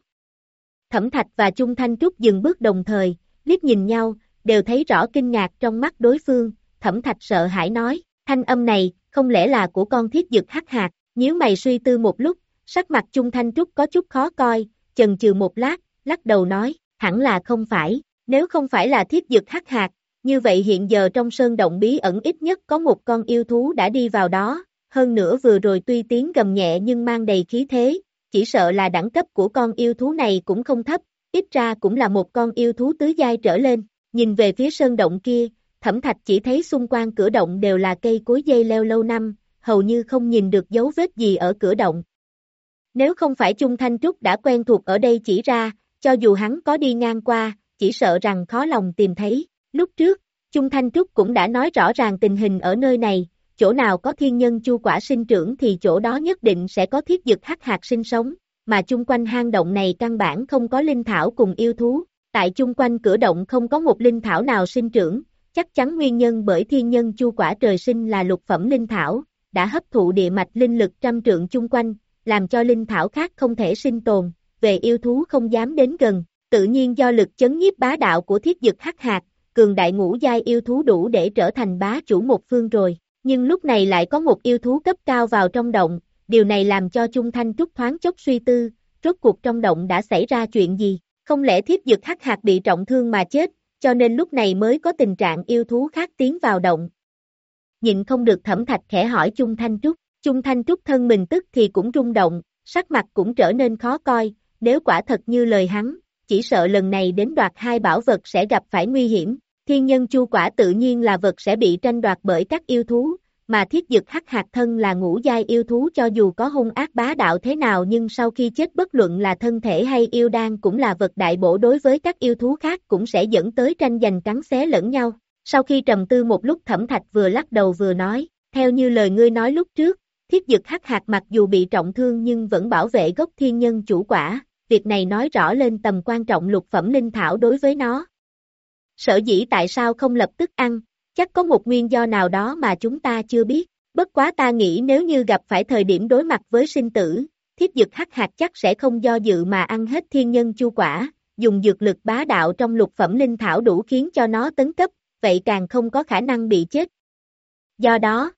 Thẩm Thạch và Chung Thanh Trúc dừng bước đồng thời, liếc nhìn nhau, đều thấy rõ kinh ngạc trong mắt đối phương. Thẩm Thạch sợ hãi nói, thanh âm này, không lẽ là của con thiết dực hắc hạt? Nhíu mày suy tư một lúc, sắc mặt Chung Thanh Trúc có chút khó coi, chần chừ một lát, lắc đầu nói, hẳn là không phải, nếu không phải là thiết dực hắc hạt, như vậy hiện giờ trong sơn động bí ẩn ít nhất có một con yêu thú đã đi vào đó, hơn nữa vừa rồi tuy tiếng gầm nhẹ nhưng mang đầy khí thế, chỉ sợ là đẳng cấp của con yêu thú này cũng không thấp, ít ra cũng là một con yêu thú tứ giai trở lên. Nhìn về phía sơn động kia, Thẩm Thạch chỉ thấy xung quanh cửa động đều là cây cối dây leo lâu năm, hầu như không nhìn được dấu vết gì ở cửa động. Nếu không phải Chung Thanh Trúc đã quen thuộc ở đây chỉ ra, cho dù hắn có đi ngang qua, chỉ sợ rằng khó lòng tìm thấy. Lúc trước, Chung Thanh Trúc cũng đã nói rõ ràng tình hình ở nơi này, chỗ nào có thiên nhân chu quả sinh trưởng thì chỗ đó nhất định sẽ có thiết dực hắc hạt sinh sống, mà chung quanh hang động này căn bản không có linh thảo cùng yêu thú, tại chung quanh cửa động không có một linh thảo nào sinh trưởng, chắc chắn nguyên nhân bởi thiên nhân chu quả trời sinh là lục phẩm linh thảo, đã hấp thụ địa mạch linh lực trăm trượng chung quanh, làm cho linh thảo khác không thể sinh tồn, về yêu thú không dám đến gần, tự nhiên do lực chấn nhiếp bá đạo của thiết dực hắc hạt, cường đại ngũ giai yêu thú đủ để trở thành bá chủ một phương rồi. Nhưng lúc này lại có một yêu thú cấp cao vào trong động, điều này làm cho Chung Thanh Trúc thoáng chốc suy tư, rốt cuộc trong động đã xảy ra chuyện gì, không lẽ Thiếp Dực Hắc Hạc bị trọng thương mà chết, cho nên lúc này mới có tình trạng yêu thú khác tiến vào động. Nhịn không được Thẩm Thạch khẽ hỏi Chung Thanh Trúc, Chung Thanh Trúc thân mình tức thì cũng rung động, sắc mặt cũng trở nên khó coi, nếu quả thật như lời hắn, chỉ sợ lần này đến đoạt hai bảo vật sẽ gặp phải nguy hiểm, thiên nhân chu quả tự nhiên là vật sẽ bị tranh đoạt bởi các yêu thú, mà Thiết Dực Hắc Hạc thân là ngũ giai yêu thú cho dù có hung ác bá đạo thế nào nhưng sau khi chết bất luận là thân thể hay yêu đan cũng là vật đại bổ đối với các yêu thú khác cũng sẽ dẫn tới tranh giành cắn xé lẫn nhau. Sau khi trầm tư một lúc Thẩm Thạch vừa lắc đầu vừa nói, theo như lời ngươi nói lúc trước, Thiết Dực Hắc Hạc mặc dù bị trọng thương nhưng vẫn bảo vệ gốc thiên nhân chủ quả, việc này nói rõ lên tầm quan trọng lục phẩm linh thảo đối với nó. Sở dĩ tại sao không lập tức ăn, chắc có một nguyên do nào đó mà chúng ta chưa biết, bất quá ta nghĩ nếu như gặp phải thời điểm đối mặt với sinh tử, Thiết Dực Hắc Hạc chắc sẽ không do dự mà ăn hết thiên nhân chu quả, dùng dược lực bá đạo trong lục phẩm linh thảo đủ khiến cho nó tấn cấp, vậy càng không có khả năng bị chết. Do đó,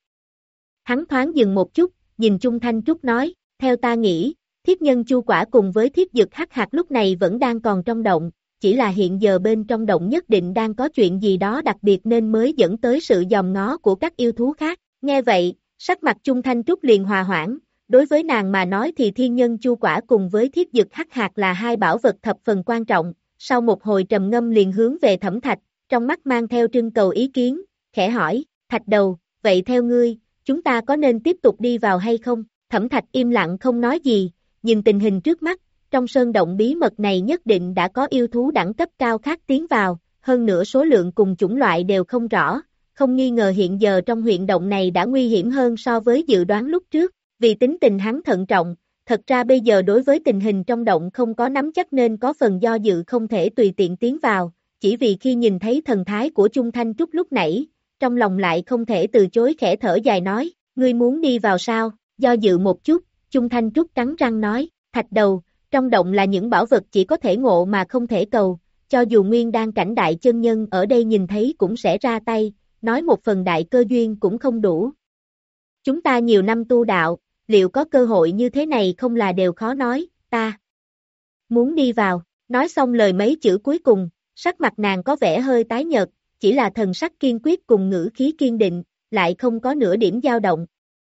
hắn thoáng dừng một chút, nhìn Chung Thanh Trúc nói, theo ta nghĩ, thiết nhân chu quả cùng với Thiết Dực Hắc Hạc lúc này vẫn đang còn trong động, chỉ là hiện giờ bên trong động nhất định đang có chuyện gì đó đặc biệt nên mới dẫn tới sự dòm ngó của các yêu thú khác. Nghe vậy, sắc mặt Chung Thanh Trúc liền hòa hoãn, đối với nàng mà nói thì thiên nhân chu quả cùng với Thiết Dực Hắc Hạc là hai bảo vật thập phần quan trọng, sau một hồi trầm ngâm liền hướng về Thẩm Thạch, trong mắt mang theo trưng cầu ý kiến, khẽ hỏi, Thạch đầu, vậy theo ngươi, chúng ta có nên tiếp tục đi vào hay không? Thẩm Thạch im lặng không nói gì, nhìn tình hình trước mắt, trong sơn động bí mật này nhất định đã có yêu thú đẳng cấp cao khác tiến vào, hơn nữa số lượng cùng chủng loại đều không rõ, không nghi ngờ hiện giờ trong huyện động này đã nguy hiểm hơn so với dự đoán lúc trước, vì tính tình hắn thận trọng, thật ra bây giờ đối với tình hình trong động không có nắm chắc nên có phần do dự không thể tùy tiện tiến vào, chỉ vì khi nhìn thấy thần thái của Chung Thanh Trúc lúc nãy, trong lòng lại không thể từ chối khẽ thở dài nói, ngươi muốn đi vào sao, do dự một chút, Chung Thanh Trúc cắn răng nói, Thạch đầu, trong động là những bảo vật chỉ có thể ngộ mà không thể cầu, cho dù nguyên đan cảnh đại chân nhân ở đây nhìn thấy cũng sẽ ra tay, nói một phần đại cơ duyên cũng không đủ. Chúng ta nhiều năm tu đạo, liệu có cơ hội như thế này không là đều khó nói, ta muốn đi vào, nói xong lời mấy chữ cuối cùng, sắc mặt nàng có vẻ hơi tái nhợt, chỉ là thần sắc kiên quyết cùng ngữ khí kiên định, lại không có nửa điểm dao động.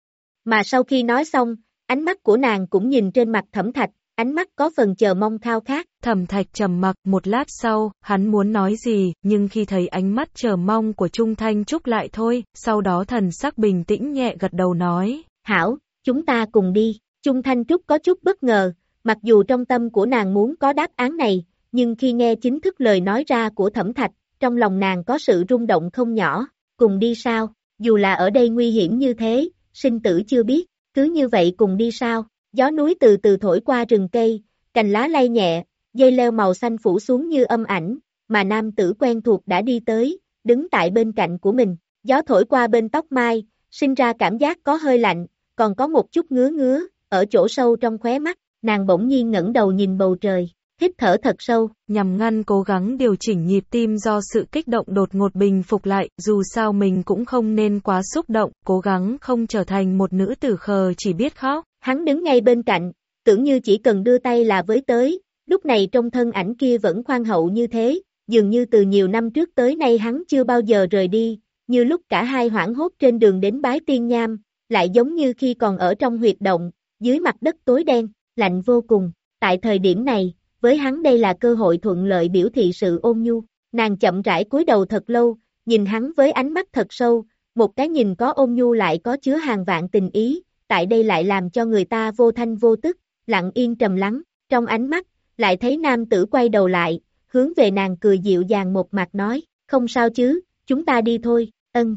Mà sau khi nói xong, ánh mắt của nàng cũng nhìn trên mặt Thẩm Thạch, ánh mắt có phần chờ mong khao khát. Thẩm Thạch trầm mặc một lát sau, hắn muốn nói gì, nhưng khi thấy ánh mắt chờ mong của Chung Thanh Trúc lại thôi, sau đó thần sắc bình tĩnh nhẹ gật đầu nói. Hảo, chúng ta cùng đi. Chung Thanh Trúc có chút bất ngờ, mặc dù trong tâm của nàng muốn có đáp án này, nhưng khi nghe chính thức lời nói ra của Thẩm Thạch, trong lòng nàng có sự rung động không nhỏ. Cùng đi sao? Dù là ở đây nguy hiểm như thế, sinh tử chưa biết, cứ như vậy cùng đi sao? Gió núi từ từ thổi qua rừng cây, cành lá lay nhẹ, dây leo màu xanh phủ xuống như âm ảnh, mà nam tử quen thuộc đã đi tới, đứng tại bên cạnh của mình. Gió thổi qua bên tóc mai, sinh ra cảm giác có hơi lạnh, còn có một chút ngứa ngứa, ở chỗ sâu trong khóe mắt, nàng bỗng nhiên ngẩng đầu nhìn bầu trời, hít thở thật sâu, nhằm ngăn cố gắng điều chỉnh nhịp tim do sự kích động đột ngột bình phục lại, dù sao mình cũng không nên quá xúc động, cố gắng không trở thành một nữ tử khờ chỉ biết khóc. Hắn đứng ngay bên cạnh, tưởng như chỉ cần đưa tay là với tới, lúc này trong thân ảnh kia vẫn khoan hậu như thế, dường như từ nhiều năm trước tới nay hắn chưa bao giờ rời đi, như lúc cả hai hoảng hốt trên đường đến Bái Tiên Nham, lại giống như khi còn ở trong huyệt động, dưới mặt đất tối đen, lạnh vô cùng, tại thời điểm này, với hắn đây là cơ hội thuận lợi biểu thị sự ôn nhu, nàng chậm rãi cúi đầu thật lâu, nhìn hắn với ánh mắt thật sâu, một cái nhìn có ôn nhu lại có chứa hàng vạn tình ý, tại đây lại làm cho người ta vô thanh vô tức, lặng yên trầm lắng, trong ánh mắt, lại thấy nam tử quay đầu lại, hướng về nàng cười dịu dàng một mặt nói, không sao chứ, chúng ta đi thôi, ân.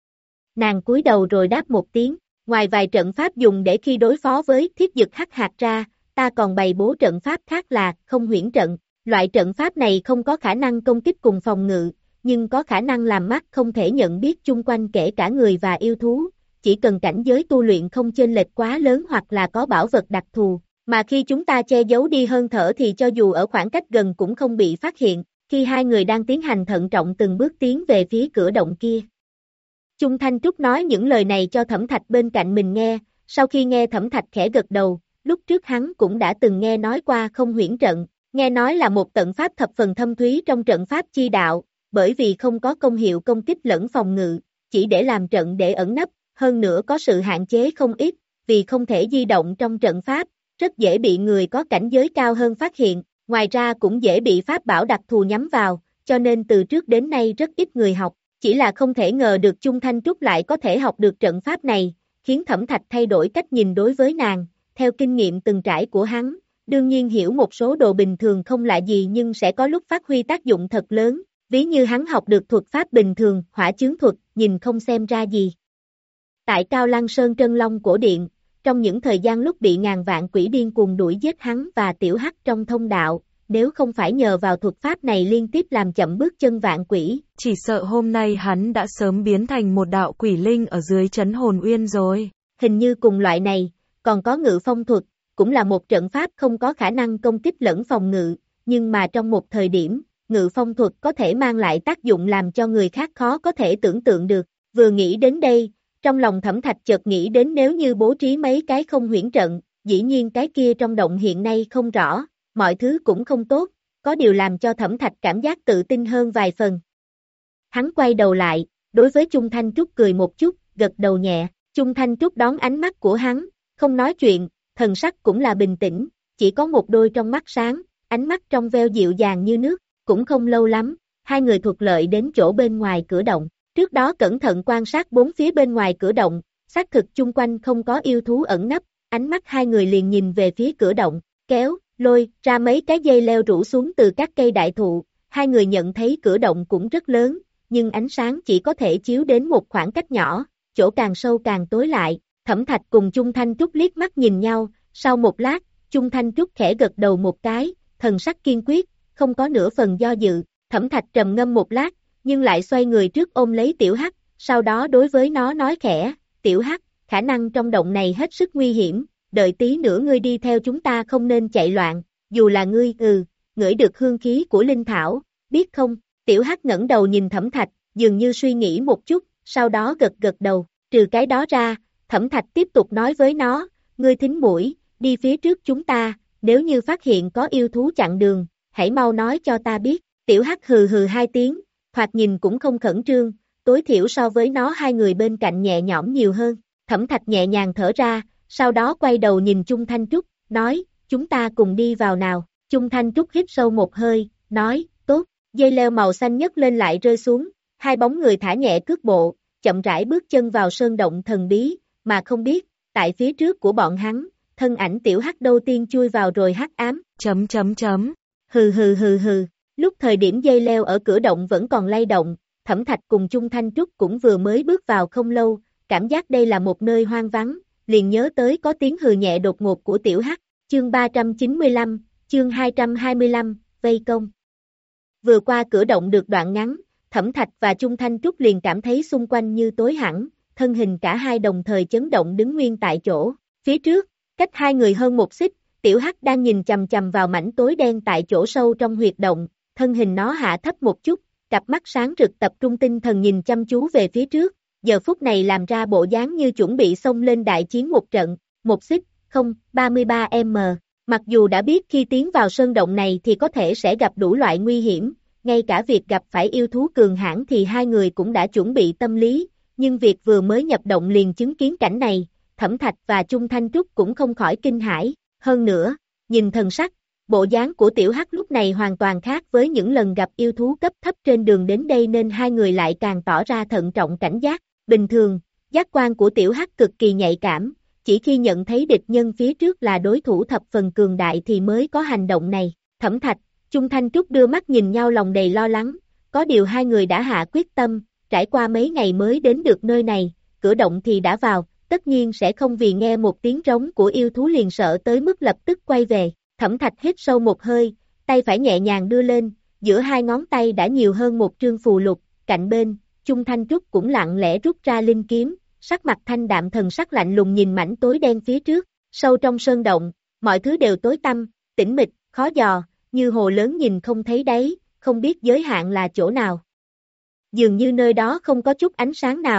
Nàng cúi đầu rồi đáp một tiếng, ngoài vài trận pháp dùng để khi đối phó với Thiết Dực Hắc Hạc ra, ta còn bày bố trận pháp khác là không huyễn trận, loại trận pháp này không có khả năng công kích cùng phòng ngự, nhưng có khả năng làm mắt không thể nhận biết chung quanh kể cả người và yêu thú, chỉ cần cảnh giới tu luyện không chênh lệch quá lớn hoặc là có bảo vật đặc thù, mà khi chúng ta che giấu đi hơi thở thì cho dù ở khoảng cách gần cũng không bị phát hiện, khi hai người đang tiến hành thận trọng từng bước tiến về phía cửa động kia. Chung Thanh Trúc nói những lời này cho Thẩm Thạch bên cạnh mình nghe, sau khi nghe Thẩm Thạch khẽ gật đầu, lúc trước hắn cũng đã từng nghe nói qua Không Huyễn Trận, nghe nói là một trận pháp thập phần thâm thúy trong trận pháp chi đạo, bởi vì không có công hiệu công kích lẫn phòng ngự, chỉ để làm trận để ẩn nấp, hơn nữa có sự hạn chế không ít, vì không thể di động trong trận pháp, rất dễ bị người có cảnh giới cao hơn phát hiện, ngoài ra cũng dễ bị pháp bảo đặc thù nhắm vào, cho nên từ trước đến nay rất ít người học, chỉ là không thể ngờ được Chung Thanh Trúc lại có thể học được trận pháp này, khiến Thẩm Thạch thay đổi cách nhìn đối với nàng, theo kinh nghiệm từng trải của hắn, đương nhiên hiểu một số đồ bình thường không lạ gì nhưng sẽ có lúc phát huy tác dụng thật lớn, ví như hắn học được thuật pháp bình thường, hỏa chướng thuật, nhìn không xem ra gì. Tại Cao Lăng Sơn Trân Long Cổ Điện, trong những thời gian lúc bị ngàn vạn quỷ điên cuồng đuổi giết hắn và Tiểu Hắc trong thông đạo, nếu không phải nhờ vào thuật pháp này liên tiếp làm chậm bước chân vạn quỷ, chỉ sợ hôm nay hắn đã sớm biến thành một đạo quỷ linh ở dưới trấn Hồn Uyên rồi. Hình như cùng loại này, còn có ngự phong thuật, cũng là một trận pháp không có khả năng công kích lẫn phòng ngự, nhưng mà trong một thời điểm, ngự phong thuật có thể mang lại tác dụng làm cho người khác khó có thể tưởng tượng được. Vừa nghĩ đến đây, trong lòng Thẩm Thạch chợt nghĩ đến nếu như bố trí mấy cái không huyễn trận, dĩ nhiên cái kia trong động hiện nay không rõ, mọi thứ cũng không tốt, có điều làm cho Thẩm Thạch cảm giác tự tin hơn vài phần. Hắn quay đầu lại, đối với Chung Thanh Trúc cười một chút, gật đầu nhẹ, Chung Thanh Trúc đón ánh mắt của hắn, không nói chuyện, thần sắc cũng là bình tĩnh, chỉ có một đôi trong mắt sáng, ánh mắt trong veo dịu dàng như nước, cũng không lâu lắm, hai người thuận lợi đến chỗ bên ngoài cửa động, trước đó cẩn thận quan sát bốn phía bên ngoài cửa động, xác thực chung quanh không có yêu thú ẩn nấp, ánh mắt hai người liền nhìn về phía cửa động, kéo, lôi, ra mấy cái dây leo rủ xuống từ các cây đại thụ, hai người nhận thấy cửa động cũng rất lớn, nhưng ánh sáng chỉ có thể chiếu đến một khoảng cách nhỏ, chỗ càng sâu càng tối lại, Thẩm Thạch cùng Chung Thanh Trúc liếc mắt nhìn nhau, sau một lát, Chung Thanh Trúc khẽ gật đầu một cái, thần sắc kiên quyết, không có nửa phần do dự, Thẩm Thạch trầm ngâm một lát, nhưng lại xoay người trước ôm lấy Tiểu Hắc, sau đó đối với nó nói khẽ, Tiểu Hắc, khả năng trong động này hết sức nguy hiểm, đợi tí nữa ngươi đi theo chúng ta không nên chạy loạn, dù là ngươi, ừ, ngửi được hương khí của linh thảo, biết không? Tiểu Hắc ngẩng đầu nhìn Thẩm Thạch, dường như suy nghĩ một chút, sau đó gật gật đầu, trừ cái đó ra, Thẩm Thạch tiếp tục nói với nó, ngươi thính mũi, đi phía trước chúng ta, nếu như phát hiện có yêu thú chặn đường, hãy mau nói cho ta biết, Tiểu Hắc hừ hừ hai tiếng, thoạt nhìn cũng không khẩn trương, tối thiểu so với nó hai người bên cạnh nhẹ nhõm nhiều hơn, Thẩm Thạch nhẹ nhàng thở ra, sau đó quay đầu nhìn Chung Thanh Trúc, nói, chúng ta cùng đi vào nào, Chung Thanh Trúc hít sâu một hơi, nói, tốt, dây leo màu xanh nhấc lên lại rơi xuống, hai bóng người thả nhẹ cước bộ, chậm rãi bước chân vào sơn động thần bí, mà không biết, tại phía trước của bọn hắn, thân ảnh Tiểu Hắc đầu tiên chui vào rồi hắc ám, chấm chấm chấm, hừ hừ hừ hừ, lúc thời điểm dây leo ở cửa động vẫn còn lay động, Thẩm Thạch cùng Chung Thanh Trúc cũng vừa mới bước vào không lâu, cảm giác đây là một nơi hoang vắng, liền nhớ tới có tiếng hừ nhẹ đột ngột của Tiểu Hắc, chương ba trăm chín mươi lăm, chương hai trăm hai mươi lăm, vây công. Vừa qua cửa động được đoạn ngắn, Thẩm Thạch và Chung Thanh Trúc liền cảm thấy xung quanh như tối hẳn, thân hình cả hai đồng thời chấn động đứng nguyên tại chỗ, phía trước, cách hai người hơn một xích, Tiểu Hắc đang nhìn chằm chằm vào mảnh tối đen tại chỗ sâu trong huyệt động, thân hình nó hạ thấp một chút, cặp mắt sáng rực tập trung tinh thần nhìn chăm chú về phía trước, giờ phút này làm ra bộ dáng như chuẩn bị xông lên đại chiến một trận, một xích, không, ba mươi ba m, mặc dù đã biết khi tiến vào sơn động này thì có thể sẽ gặp đủ loại nguy hiểm, ngay cả việc gặp phải yêu thú cường hãn thì hai người cũng đã chuẩn bị tâm lý, nhưng việc vừa mới nhập động liền chứng kiến cảnh này, Thẩm Thạch và Chung Thanh Trúc cũng không khỏi kinh hãi, hơn nữa, nhìn thần sắc, bộ dáng của Tiểu Hắc lúc này hoàn toàn khác với những lần gặp yêu thú cấp thấp trên đường đến đây nên hai người lại càng tỏ ra thận trọng cảnh giác, bình thường, giác quan của Tiểu Hắc cực kỳ nhạy cảm, chỉ khi nhận thấy địch nhân phía trước là đối thủ thập phần cường đại thì mới có hành động này, Thẩm Thạch, Chung Thanh Trúc đưa mắt nhìn nhau lòng đầy lo lắng, có điều hai người đã hạ quyết tâm, trải qua mấy ngày mới đến được nơi này, cửa động thì đã vào, tất nhiên sẽ không vì nghe một tiếng trống của yêu thú liền sợ tới mức lập tức quay về, Thẩm Thạch hít sâu một hơi, tay phải nhẹ nhàng đưa lên, giữa hai ngón tay đã nhiều hơn một trương phù lục, cạnh bên, Chung Thanh Trúc cũng lặng lẽ rút ra linh kiếm, sắc mặt thanh đạm thần sắc lạnh lùng nhìn mảnh tối đen phía trước, sâu trong sơn động, mọi thứ đều tối tăm, tĩnh mịch, khó dò, như hồ lớn nhìn không thấy đáy, không biết giới hạn là chỗ nào. Dường như nơi đó không có chút ánh sáng nào,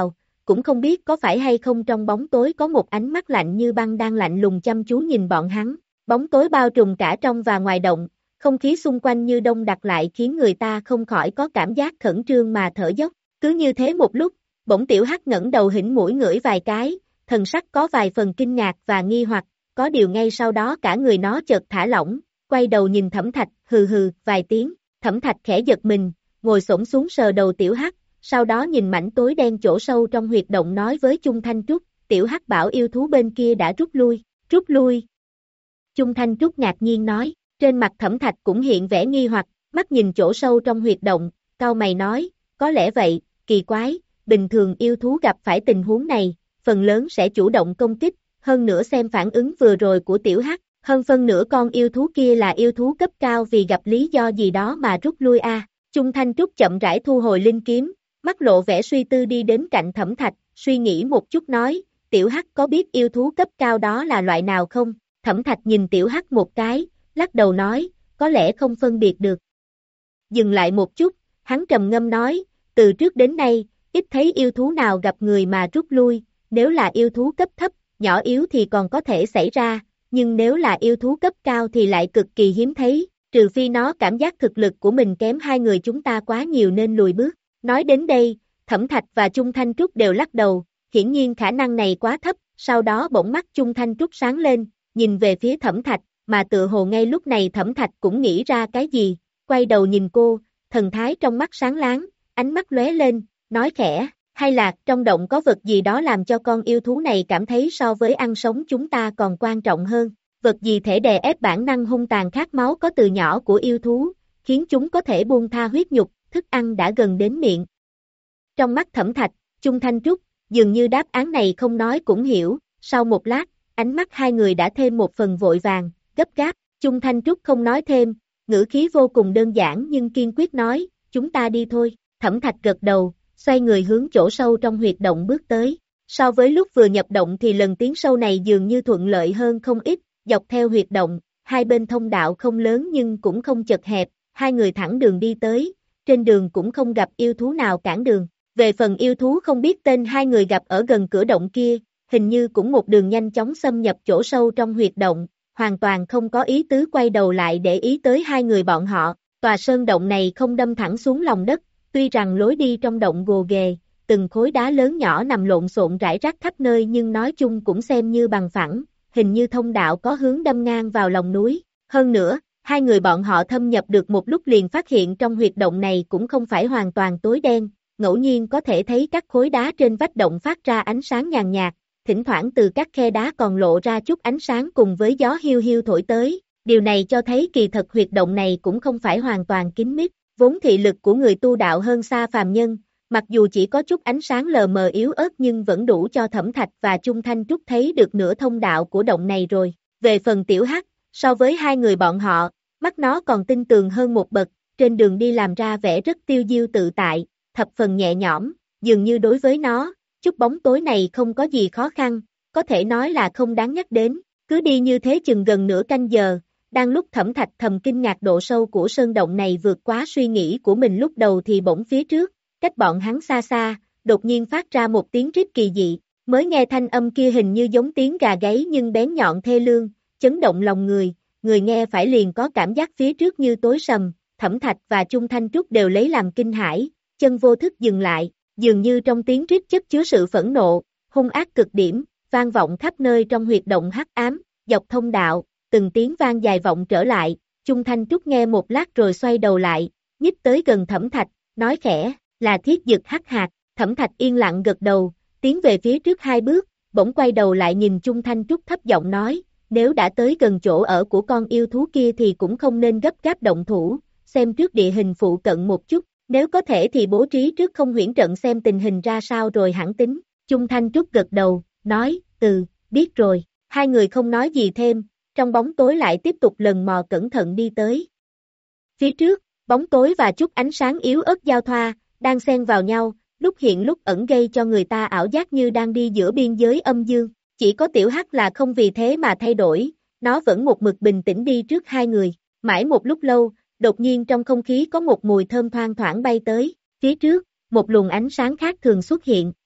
cũng không biết có phải hay không trong bóng tối có một ánh mắt lạnh như băng đang lạnh lùng chăm chú nhìn bọn hắn. Bóng tối bao trùm cả trong và ngoài động, không khí xung quanh như đông đặc lại khiến người ta không khỏi có cảm giác khẩn trương mà thở dốc. Cứ như thế một lúc, bỗng Tiểu Hắc ngẩng đầu hỉnh mũi ngửi vài cái, thần sắc có vài phần kinh ngạc và nghi hoặc, có điều ngay sau đó cả người nó chợt thả lỏng, quay đầu nhìn Thẩm Thạch, hừ hừ vài tiếng, Thẩm Thạch khẽ giật mình, ngồi xổm xuống sờ đầu Tiểu Hắc, sau đó nhìn mảnh tối đen chỗ sâu trong huyệt động nói với Chung Thanh Trúc, Tiểu Hắc bảo yêu thú bên kia đã rút lui, rút lui. Chung Thanh Trúc ngạc nhiên nói, trên mặt Thẩm Thạch cũng hiện vẻ nghi hoặc, mắt nhìn chỗ sâu trong huyệt động, cau mày nói, có lẽ vậy, kỳ quái, bình thường yêu thú gặp phải tình huống này, phần lớn sẽ chủ động công kích, hơn nữa xem phản ứng vừa rồi của Tiểu Hắc, hơn phân nửa con yêu thú kia là yêu thú cấp cao vì gặp lý do gì đó mà rút lui a. À. Chung Thanh Trúc chậm rãi thu hồi linh kiếm, mắt lộ vẻ suy tư đi đến cạnh Thẩm Thạch, suy nghĩ một chút nói, Tiểu Hắc có biết yêu thú cấp cao đó là loại nào không? Thẩm Thạch nhìn Tiểu Hắc một cái, lắc đầu nói, có lẽ không phân biệt được. Dừng lại một chút, hắn trầm ngâm nói, từ trước đến nay, ít thấy yêu thú nào gặp người mà rút lui, nếu là yêu thú cấp thấp, nhỏ yếu thì còn có thể xảy ra, nhưng nếu là yêu thú cấp cao thì lại cực kỳ hiếm thấy, trừ phi nó cảm giác thực lực của mình kém hai người chúng ta quá nhiều nên lùi bước. Nói đến đây, Thẩm Thạch và Chung Thanh Trúc đều lắc đầu, hiển nhiên khả năng này quá thấp, sau đó bỗng mắt Chung Thanh Trúc sáng lên, nhìn về phía Thẩm Thạch, mà tự hồ ngay lúc này Thẩm Thạch cũng nghĩ ra cái gì, quay đầu nhìn cô, thần thái trong mắt sáng láng, ánh mắt lóe lên, nói khẽ, hay là trong động có vật gì đó làm cho con yêu thú này cảm thấy so với ăn sống chúng ta còn quan trọng hơn, vật gì thể đè ép bản năng hung tàn khát máu có từ nhỏ của yêu thú, khiến chúng có thể buông tha huyết nhục, thức ăn đã gần đến miệng. Trong mắt Thẩm Thạch, Chung Thanh Trúc, dường như đáp án này không nói cũng hiểu, sau một lát, ánh mắt hai người đã thêm một phần vội vàng, gấp gáp, Chung Thanh Trúc không nói thêm, ngữ khí vô cùng đơn giản nhưng kiên quyết nói, chúng ta đi thôi, Thẩm Thạch gật đầu, xoay người hướng chỗ sâu trong huyệt động bước tới, so với lúc vừa nhập động thì lần tiến sâu này dường như thuận lợi hơn không ít, dọc theo huyệt động, hai bên thông đạo không lớn nhưng cũng không chật hẹp, hai người thẳng đường đi tới, trên đường cũng không gặp yêu thú nào cản đường, về phần yêu thú không biết tên hai người gặp ở gần cửa động kia, hình như cũng một đường nhanh chóng xâm nhập chỗ sâu trong huyệt động, hoàn toàn không có ý tứ quay đầu lại để ý tới hai người bọn họ, tòa sơn động này không đâm thẳng xuống lòng đất, tuy rằng lối đi trong động gồ ghề, từng khối đá lớn nhỏ nằm lộn xộn rải rác khắp nơi nhưng nói chung cũng xem như bằng phẳng, hình như thông đạo có hướng đâm ngang vào lòng núi, hơn nữa, hai người bọn họ thâm nhập được một lúc liền phát hiện trong huyệt động này cũng không phải hoàn toàn tối đen, ngẫu nhiên có thể thấy các khối đá trên vách động phát ra ánh sáng nhàn nhạt, thỉnh thoảng từ các khe đá còn lộ ra chút ánh sáng cùng với gió hiu hiu thổi tới, điều này cho thấy kỳ thật huyệt động này cũng không phải hoàn toàn kín mít, vốn thị lực của người tu đạo hơn xa phàm nhân, mặc dù chỉ có chút ánh sáng lờ mờ yếu ớt nhưng vẫn đủ cho Thẩm Thạch và Chung Thanh Trúc thấy được nửa thông đạo của động này rồi, về phần Tiểu Hắc, so với hai người bọn họ, mắt nó còn tinh tường hơn một bậc, trên đường đi làm ra vẻ rất tiêu diêu tự tại, thập phần nhẹ nhõm, dường như đối với nó, chút bóng tối này không có gì khó khăn, có thể nói là không đáng nhắc đến, cứ đi như thế chừng gần nửa canh giờ, đang lúc Thẩm Thạch thầm kinh ngạc độ sâu của sơn động này vượt quá suy nghĩ của mình lúc đầu thì bỗng phía trước, cách bọn hắn xa xa, đột nhiên phát ra một tiếng rít kỳ dị, mới nghe thanh âm kia hình như giống tiếng gà gáy nhưng bén nhọn thê lương, chấn động lòng người, người nghe phải liền có cảm giác phía trước như tối sầm, Thẩm Thạch và Chung Thanh Trúc đều lấy làm kinh hãi, chân vô thức dừng lại, dường như trong tiếng rít chất chứa sự phẫn nộ, hung ác cực điểm, vang vọng khắp nơi trong huyệt động hắc ám, dọc thông đạo, từng tiếng vang dài vọng trở lại, Chung Thanh Trúc nghe một lát rồi xoay đầu lại, nhích tới gần Thẩm Thạch, nói khẽ, là thiết dực hắc hạt, Thẩm Thạch yên lặng gật đầu, tiến về phía trước hai bước, bỗng quay đầu lại nhìn Chung Thanh Trúc thấp giọng nói, nếu đã tới gần chỗ ở của con yêu thú kia thì cũng không nên gấp gáp động thủ, xem trước địa hình phụ cận một chút, nếu có thể thì bố trí trước không huyễn trận xem tình hình ra sao rồi hẳn tính, Chung Thanh Trúc gật đầu, nói, ừ, biết rồi, hai người không nói gì thêm, trong bóng tối lại tiếp tục lần mò cẩn thận đi tới. Phía trước, bóng tối và chút ánh sáng yếu ớt giao thoa, đang xen vào nhau, lúc hiện lúc ẩn gây cho người ta ảo giác như đang đi giữa biên giới âm dương, chỉ có Tiểu Hắc là không vì thế mà thay đổi, nó vẫn một mực bình tĩnh đi trước hai người, mãi một lúc lâu, đột nhiên trong không khí có một mùi thơm thoang thoảng bay tới, phía trước, một luồng ánh sáng khác thường xuất hiện,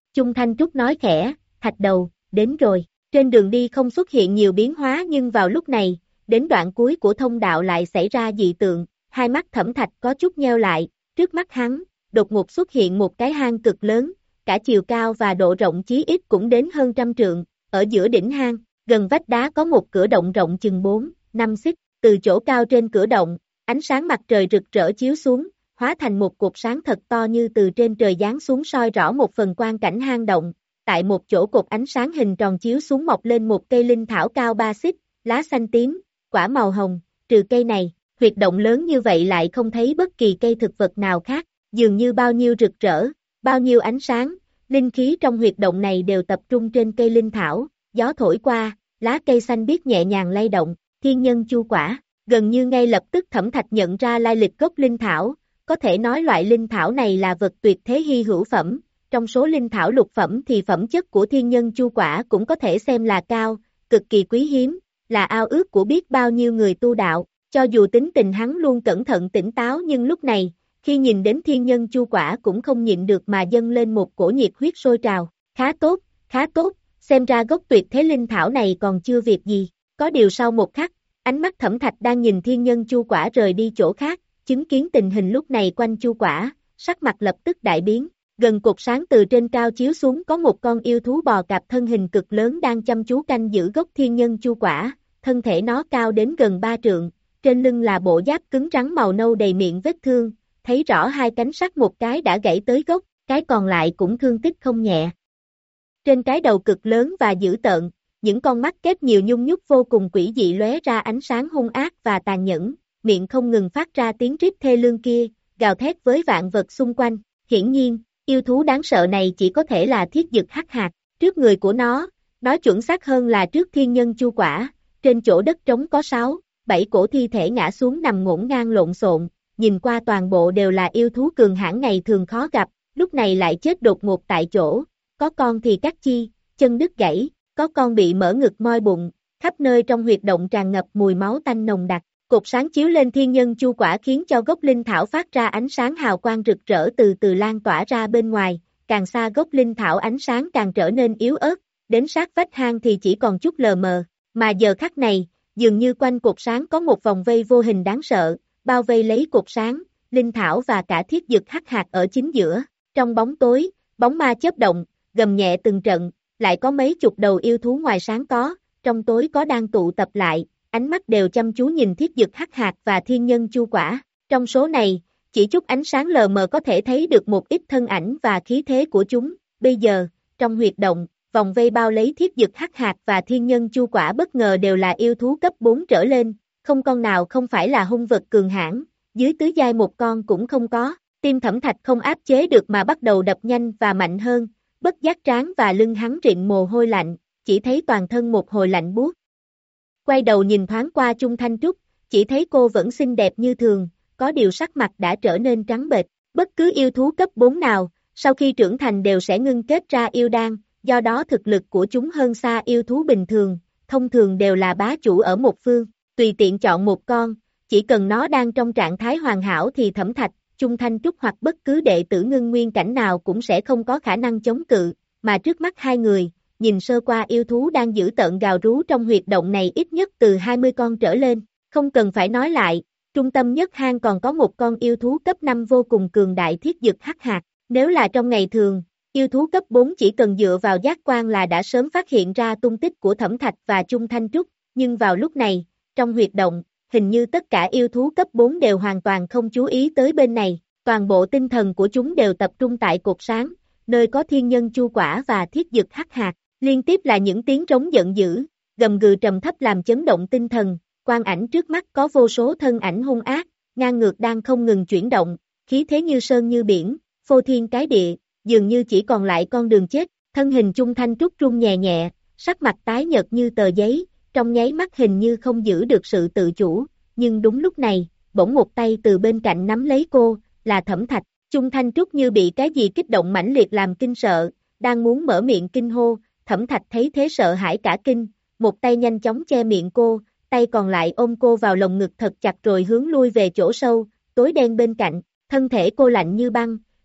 Chung Thanh Trúc nói khẽ, Thạch Đầu, đến rồi. Trên đường đi không xuất hiện nhiều biến hóa nhưng vào lúc này, đến đoạn cuối của thông đạo lại xảy ra dị tượng, hai mắt Thẩm Thạch có chút nheo lại, trước mắt hắn, đột ngột xuất hiện một cái hang cực lớn, cả chiều cao và độ rộng chí ít cũng đến hơn trăm trượng, ở giữa đỉnh hang, gần vách đá có một cửa động rộng chừng bốn, năm xích, từ chỗ cao trên cửa động, ánh sáng mặt trời rực rỡ chiếu xuống, hóa thành một cột sáng thật to như từ trên trời giáng xuống soi rõ một phần quang cảnh hang động. Tại một chỗ cột ánh sáng hình tròn chiếu xuống mọc lên một cây linh thảo cao ba xích, lá xanh tím, quả màu hồng, trừ cây này, huyệt động lớn như vậy lại không thấy bất kỳ cây thực vật nào khác, dường như bao nhiêu rực rỡ, bao nhiêu ánh sáng, linh khí trong huyệt động này đều tập trung trên cây linh thảo, gió thổi qua, lá cây xanh biếc nhẹ nhàng lay động, thiên nhân chu quả, gần như ngay lập tức Thẩm Thạch nhận ra lai lịch gốc linh thảo, có thể nói loại linh thảo này là vật tuyệt thế hy hữu phẩm. Trong số linh thảo lục phẩm thì phẩm chất của thiên nhân chu quả cũng có thể xem là cao, cực kỳ quý hiếm, là ao ước của biết bao nhiêu người tu đạo, cho dù tính tình hắn luôn cẩn thận tỉnh táo nhưng lúc này, khi nhìn đến thiên nhân chu quả cũng không nhịn được mà dâng lên một cổ nhiệt huyết sôi trào, khá tốt, khá tốt, xem ra gốc tuyệt thế linh thảo này còn chưa việc gì, có điều sau một khắc, ánh mắt Thẩm Thạch đang nhìn thiên nhân chu quả rời đi chỗ khác, chứng kiến tình hình lúc này quanh chu quả, sắc mặt lập tức đại biến. Gần cột sáng từ trên cao chiếu xuống có một con yêu thú bò cạp thân hình cực lớn đang chăm chú canh giữ gốc thiên nhân chu quả, thân thể nó cao đến gần ba trượng, trên lưng là bộ giáp cứng rắn màu nâu đầy miệng vết thương, thấy rõ hai cánh sắt một cái đã gãy tới gốc, cái còn lại cũng thương tích không nhẹ. Trên cái đầu cực lớn và dữ tợn, những con mắt kép nhiều nhung nhúc vô cùng quỷ dị lóe ra ánh sáng hung ác và tàn nhẫn, miệng không ngừng phát ra tiếng rít thê lương kia, gào thét với vạn vật xung quanh, hiển nhiên. Yêu thú đáng sợ này chỉ có thể là thiết dực hắc hạt, trước người của nó, nói chuẩn xác hơn là trước thiên nhân chu quả, trên chỗ đất trống có sáu, bảy cổ thi thể ngã xuống nằm ngổn ngang lộn xộn, nhìn qua toàn bộ đều là yêu thú cường hãn ngày thường khó gặp, lúc này lại chết đột ngột tại chỗ, có con thì cắt chi, chân đứt gãy, có con bị mở ngực moi bụng, khắp nơi trong huyệt động tràn ngập mùi máu tanh nồng đặc. Cột sáng chiếu lên thiên nhân chu quả khiến cho gốc linh thảo phát ra ánh sáng hào quang rực rỡ từ từ lan tỏa ra bên ngoài, càng xa gốc linh thảo ánh sáng càng trở nên yếu ớt, đến sát vách hang thì chỉ còn chút lờ mờ, mà giờ khắc này, dường như quanh cột sáng có một vòng vây vô hình đáng sợ, bao vây lấy cột sáng, linh thảo và cả thiết dực hắc hạt ở chính giữa, trong bóng tối, bóng ma chớp động, gầm nhẹ từng trận, lại có mấy chục đầu yêu thú ngoài sáng có, trong tối có đang tụ tập lại. Ánh mắt đều chăm chú nhìn thiết dực hắc hạt và thiên nhân chu quả, trong số này, chỉ chút ánh sáng lờ mờ có thể thấy được một ít thân ảnh và khí thế của chúng, bây giờ, trong huyệt động, vòng vây bao lấy thiết dực hắc hạt và thiên nhân chu quả bất ngờ đều là yêu thú cấp bốn trở lên, không con nào không phải là hung vật cường hãn, dưới tứ giai một con cũng không có, tim Thẩm Thạch không áp chế được mà bắt đầu đập nhanh và mạnh hơn, bất giác trán và lưng hắn rịn mồ hôi lạnh, chỉ thấy toàn thân một hồi lạnh buốt. Quay đầu nhìn thoáng qua Chung Thanh Trúc, chỉ thấy cô vẫn xinh đẹp như thường, có điều sắc mặt đã trở nên trắng bệch. Bất cứ yêu thú cấp bốn nào, sau khi trưởng thành đều sẽ ngưng kết ra yêu đan, do đó thực lực của chúng hơn xa yêu thú bình thường, thông thường đều là bá chủ ở một phương, tùy tiện chọn một con, chỉ cần nó đang trong trạng thái hoàn hảo thì Thẩm Thạch, Chung Thanh Trúc hoặc bất cứ đệ tử ngưng nguyên cảnh nào cũng sẽ không có khả năng chống cự, mà trước mắt hai người, nhìn sơ qua yêu thú đang giữ tợn gào rú trong huyệt động này ít nhất từ hai mươi con trở lên, không cần phải nói lại, trung tâm nhất hang còn có một con yêu thú cấp năm vô cùng cường đại thiết dực hắc hạt, nếu là trong ngày thường, yêu thú cấp bốn chỉ cần dựa vào giác quan là đã sớm phát hiện ra tung tích của Thẩm Thạch và Chung Thanh Trúc, nhưng vào lúc này, trong huyệt động, hình như tất cả yêu thú cấp bốn đều hoàn toàn không chú ý tới bên này, toàn bộ tinh thần của chúng đều tập trung tại cột sáng, nơi có thiên nhân chu quả và thiết dực hắc hạt. Liên tiếp là những tiếng trống giận dữ, gầm gừ trầm thấp làm chấn động tinh thần, quang ảnh trước mắt có vô số thân ảnh hung ác, ngang ngược đang không ngừng chuyển động, khí thế như sơn như biển, phô thiên cái địa, dường như chỉ còn lại con đường chết, thân hình Chung Thanh Trúc run nhẹ nhẹ, sắc mặt tái nhợt như tờ giấy, trong nháy mắt hình như không giữ được sự tự chủ, nhưng đúng lúc này, bỗng một tay từ bên cạnh nắm lấy cô, là Thẩm Thạch, Chung Thanh Trúc như bị cái gì kích động mãnh liệt làm kinh sợ, đang muốn mở miệng kinh hô. Thẩm Thạch thấy thế sợ hãi cả kinh, một tay nhanh chóng che miệng cô, tay còn lại ôm cô vào lồng ngực thật chặt rồi hướng lui về chỗ sâu, tối đen bên cạnh, thân thể cô lạnh như băng,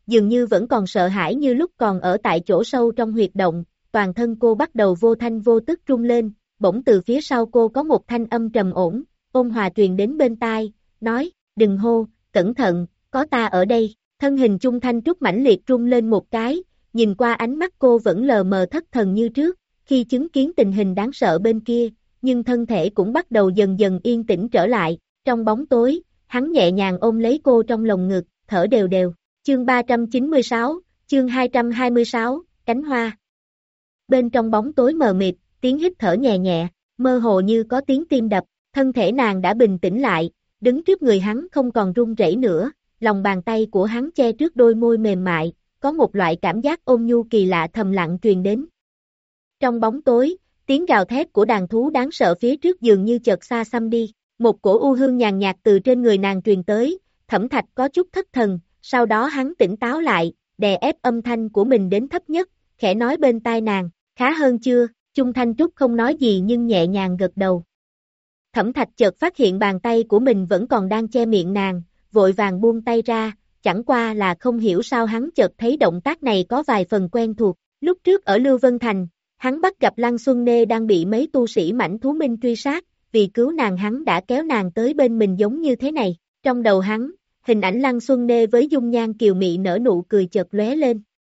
dường như vẫn còn sợ hãi như lúc còn ở tại chỗ sâu trong huyệt động, toàn thân cô bắt đầu vô thanh vô tức rung lên, bỗng từ phía sau cô có một thanh âm trầm ổn, ôn hòa truyền đến bên tai, nói, đừng hô, cẩn thận, có ta ở đây, thân hình Chung Thanh Trúc mãnh liệt rung lên một cái, nhìn qua ánh mắt cô vẫn lờ mờ thất thần như trước, khi chứng kiến tình hình đáng sợ bên kia, nhưng thân thể cũng bắt đầu dần dần yên tĩnh trở lại, trong bóng tối, hắn nhẹ nhàng ôm lấy cô trong lồng ngực, thở đều đều, chương ba trăm chín mươi sáu, chương hai trăm hai mươi sáu, cánh hoa. Bên trong bóng tối mờ mịt, tiếng hít thở nhẹ nhẹ, mơ hồ như có tiếng tim đập, thân thể nàng đã bình tĩnh lại, đứng trước người hắn không còn run rẩy nữa, lòng bàn tay của hắn che trước đôi môi mềm mại, có một loại cảm giác ôn nhu kỳ lạ thầm lặng truyền đến. Trong bóng tối, tiếng gào thét của đàn thú đáng sợ phía trước dường như chợt xa xăm đi, một cổ u hương nhàn nhạt từ trên người nàng truyền tới, Thẩm Thạch có chút thất thần, sau đó hắn tỉnh táo lại, đè ép âm thanh của mình đến thấp nhất, khẽ nói bên tai nàng, khá hơn chưa, Chung Thanh Trúc không nói gì nhưng nhẹ nhàng gật đầu. Thẩm Thạch chợt phát hiện bàn tay của mình vẫn còn đang che miệng nàng, vội vàng buông tay ra, chẳng qua là không hiểu sao hắn chợt thấy động tác này có vài phần quen thuộc, lúc trước ở Lưu Vân Thành, hắn bắt gặp Lăng Xuân Nê đang bị mấy tu sĩ mãnh thú minh truy sát, vì cứu nàng hắn đã kéo nàng tới bên mình giống như thế này, trong đầu hắn, hình ảnh Lăng Xuân Nê với dung nhan kiều mị nở nụ cười chợt lóe lên.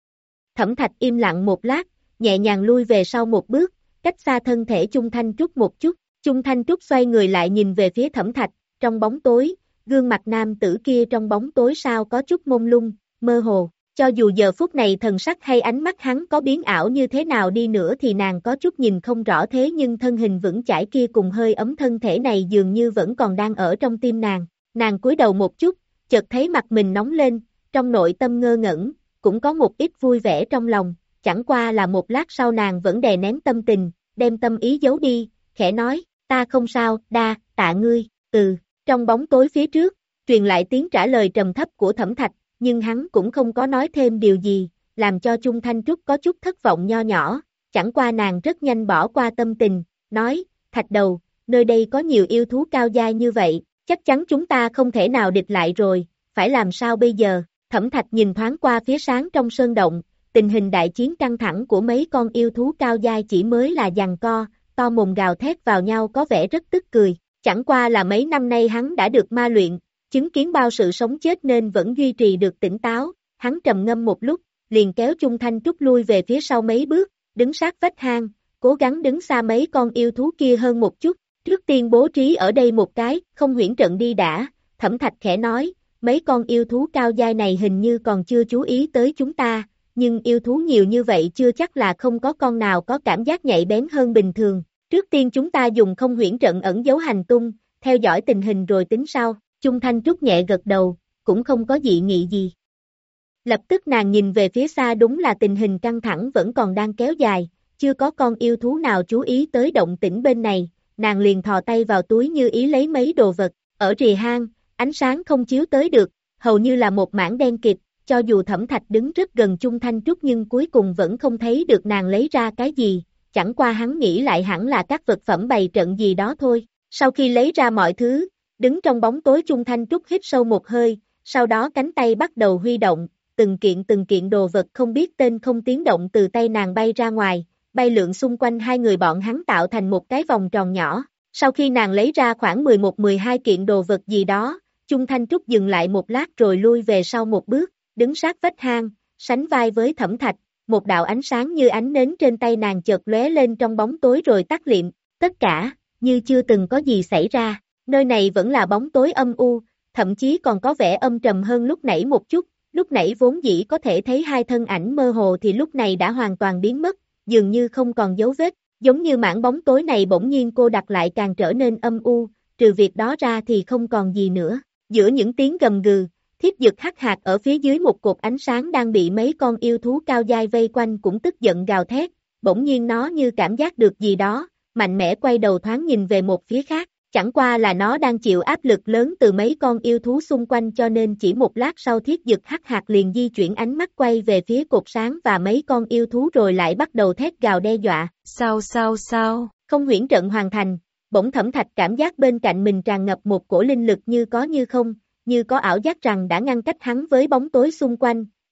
Thẩm Thạch im lặng một lát, nhẹ nhàng lui về sau một bước, cách xa thân thể Chung Thanh Trúc một chút, Chung Thanh Trúc xoay người lại nhìn về phía Thẩm Thạch, trong bóng tối, gương mặt nam tử kia trong bóng tối sao có chút mông lung, mơ hồ, cho dù giờ phút này thần sắc hay ánh mắt hắn có biến ảo như thế nào đi nữa thì nàng có chút nhìn không rõ thế nhưng thân hình vững chãi kia cùng hơi ấm thân thể này dường như vẫn còn đang ở trong tim nàng, nàng cúi đầu một chút, chợt thấy mặt mình nóng lên, trong nội tâm ngơ ngẩn, cũng có một ít vui vẻ trong lòng, chẳng qua là một lát sau nàng vẫn đè nén tâm tình, đem tâm ý giấu đi, khẽ nói, ta không sao, đa, tạ ngươi, ừ, trong bóng tối phía trước, truyền lại tiếng trả lời trầm thấp của Thẩm Thạch, nhưng hắn cũng không có nói thêm điều gì, làm cho Chung Thanh Trúc có chút thất vọng nho nhỏ, chẳng qua nàng rất nhanh bỏ qua tâm tình, nói, Thạch đầu, nơi đây có nhiều yêu thú cao giai như vậy, chắc chắn chúng ta không thể nào địch lại rồi, phải làm sao bây giờ, Thẩm Thạch nhìn thoáng qua phía sáng trong sơn động, tình hình đại chiến căng thẳng của mấy con yêu thú cao giai chỉ mới là giằng co, to mồm gào thét vào nhau có vẻ rất tức cười, chẳng qua là mấy năm nay hắn đã được ma luyện, chứng kiến bao sự sống chết nên vẫn duy trì được tỉnh táo, hắn trầm ngâm một lúc, liền kéo Chung Thanh Trúc lui về phía sau mấy bước, đứng sát vách hang, cố gắng đứng xa mấy con yêu thú kia hơn một chút, trước tiên bố trí ở đây một cái, không huyễn trận đi đã, Thẩm Thạch khẽ nói, mấy con yêu thú cao giai này hình như còn chưa chú ý tới chúng ta, nhưng yêu thú nhiều như vậy chưa chắc là không có con nào có cảm giác nhạy bén hơn bình thường, trước tiên chúng ta dùng không huyễn trận ẩn giấu hành tung, theo dõi tình hình rồi tính sau. Chung Thanh Trúc nhẹ gật đầu, cũng không có dị nghị gì. Lập tức nàng nhìn về phía xa đúng là tình hình căng thẳng vẫn còn đang kéo dài, chưa có con yêu thú nào chú ý tới động tĩnh bên này, nàng liền thò tay vào túi như ý lấy mấy đồ vật, ở rìa hang, ánh sáng không chiếu tới được, hầu như là một mảng đen kịt, cho dù Thẩm Thạch đứng rất gần Chung Thanh Trúc nhưng cuối cùng vẫn không thấy được nàng lấy ra cái gì, chẳng qua hắn nghĩ lại hẳn là các vật phẩm bày trận gì đó thôi, sau khi lấy ra mọi thứ, đứng trong bóng tối Chung Thanh Trúc hít sâu một hơi, sau đó cánh tay bắt đầu huy động, từng kiện từng kiện đồ vật không biết tên không tiếng động từ tay nàng bay ra ngoài, bay lượn xung quanh hai người bọn hắn tạo thành một cái vòng tròn nhỏ. Sau khi nàng lấy ra khoảng mười một mười hai kiện đồ vật gì đó, Chung Thanh Trúc dừng lại một lát rồi lui về sau một bước, đứng sát vách hang, sánh vai với Thẩm Thạch, một đạo ánh sáng như ánh nến trên tay nàng chợt lóe lên trong bóng tối rồi tắt liệm, tất cả, như chưa từng có gì xảy ra. Nơi này vẫn là bóng tối âm u, thậm chí còn có vẻ âm trầm hơn lúc nãy một chút, lúc nãy vốn dĩ có thể thấy hai thân ảnh mơ hồ thì lúc này đã hoàn toàn biến mất, dường như không còn dấu vết, giống như mảng bóng tối này bỗng nhiên cô đặt lại càng trở nên âm u, trừ việc đó ra thì không còn gì nữa. Giữa những tiếng gầm gừ, Thiết Dực hắc hạt ở phía dưới một cột ánh sáng đang bị mấy con yêu thú cao dai vây quanh cũng tức giận gào thét, bỗng nhiên nó như cảm giác được gì đó, mạnh mẽ quay đầu thoáng nhìn về một phía khác. Chẳng qua là nó đang chịu áp lực lớn từ mấy con yêu thú xung quanh cho nên chỉ một lát sau Thiết Dực hắc hạt liền di chuyển ánh mắt quay về phía cột sáng và mấy con yêu thú rồi lại bắt đầu thét gào đe dọa. Sao sao sao? Không huyễn trận hoàn thành, bỗng Thẩm Thạch cảm giác bên cạnh mình tràn ngập một cổ linh lực như có như không, như có ảo giác rằng đã ngăn cách hắn với bóng tối xung quanh,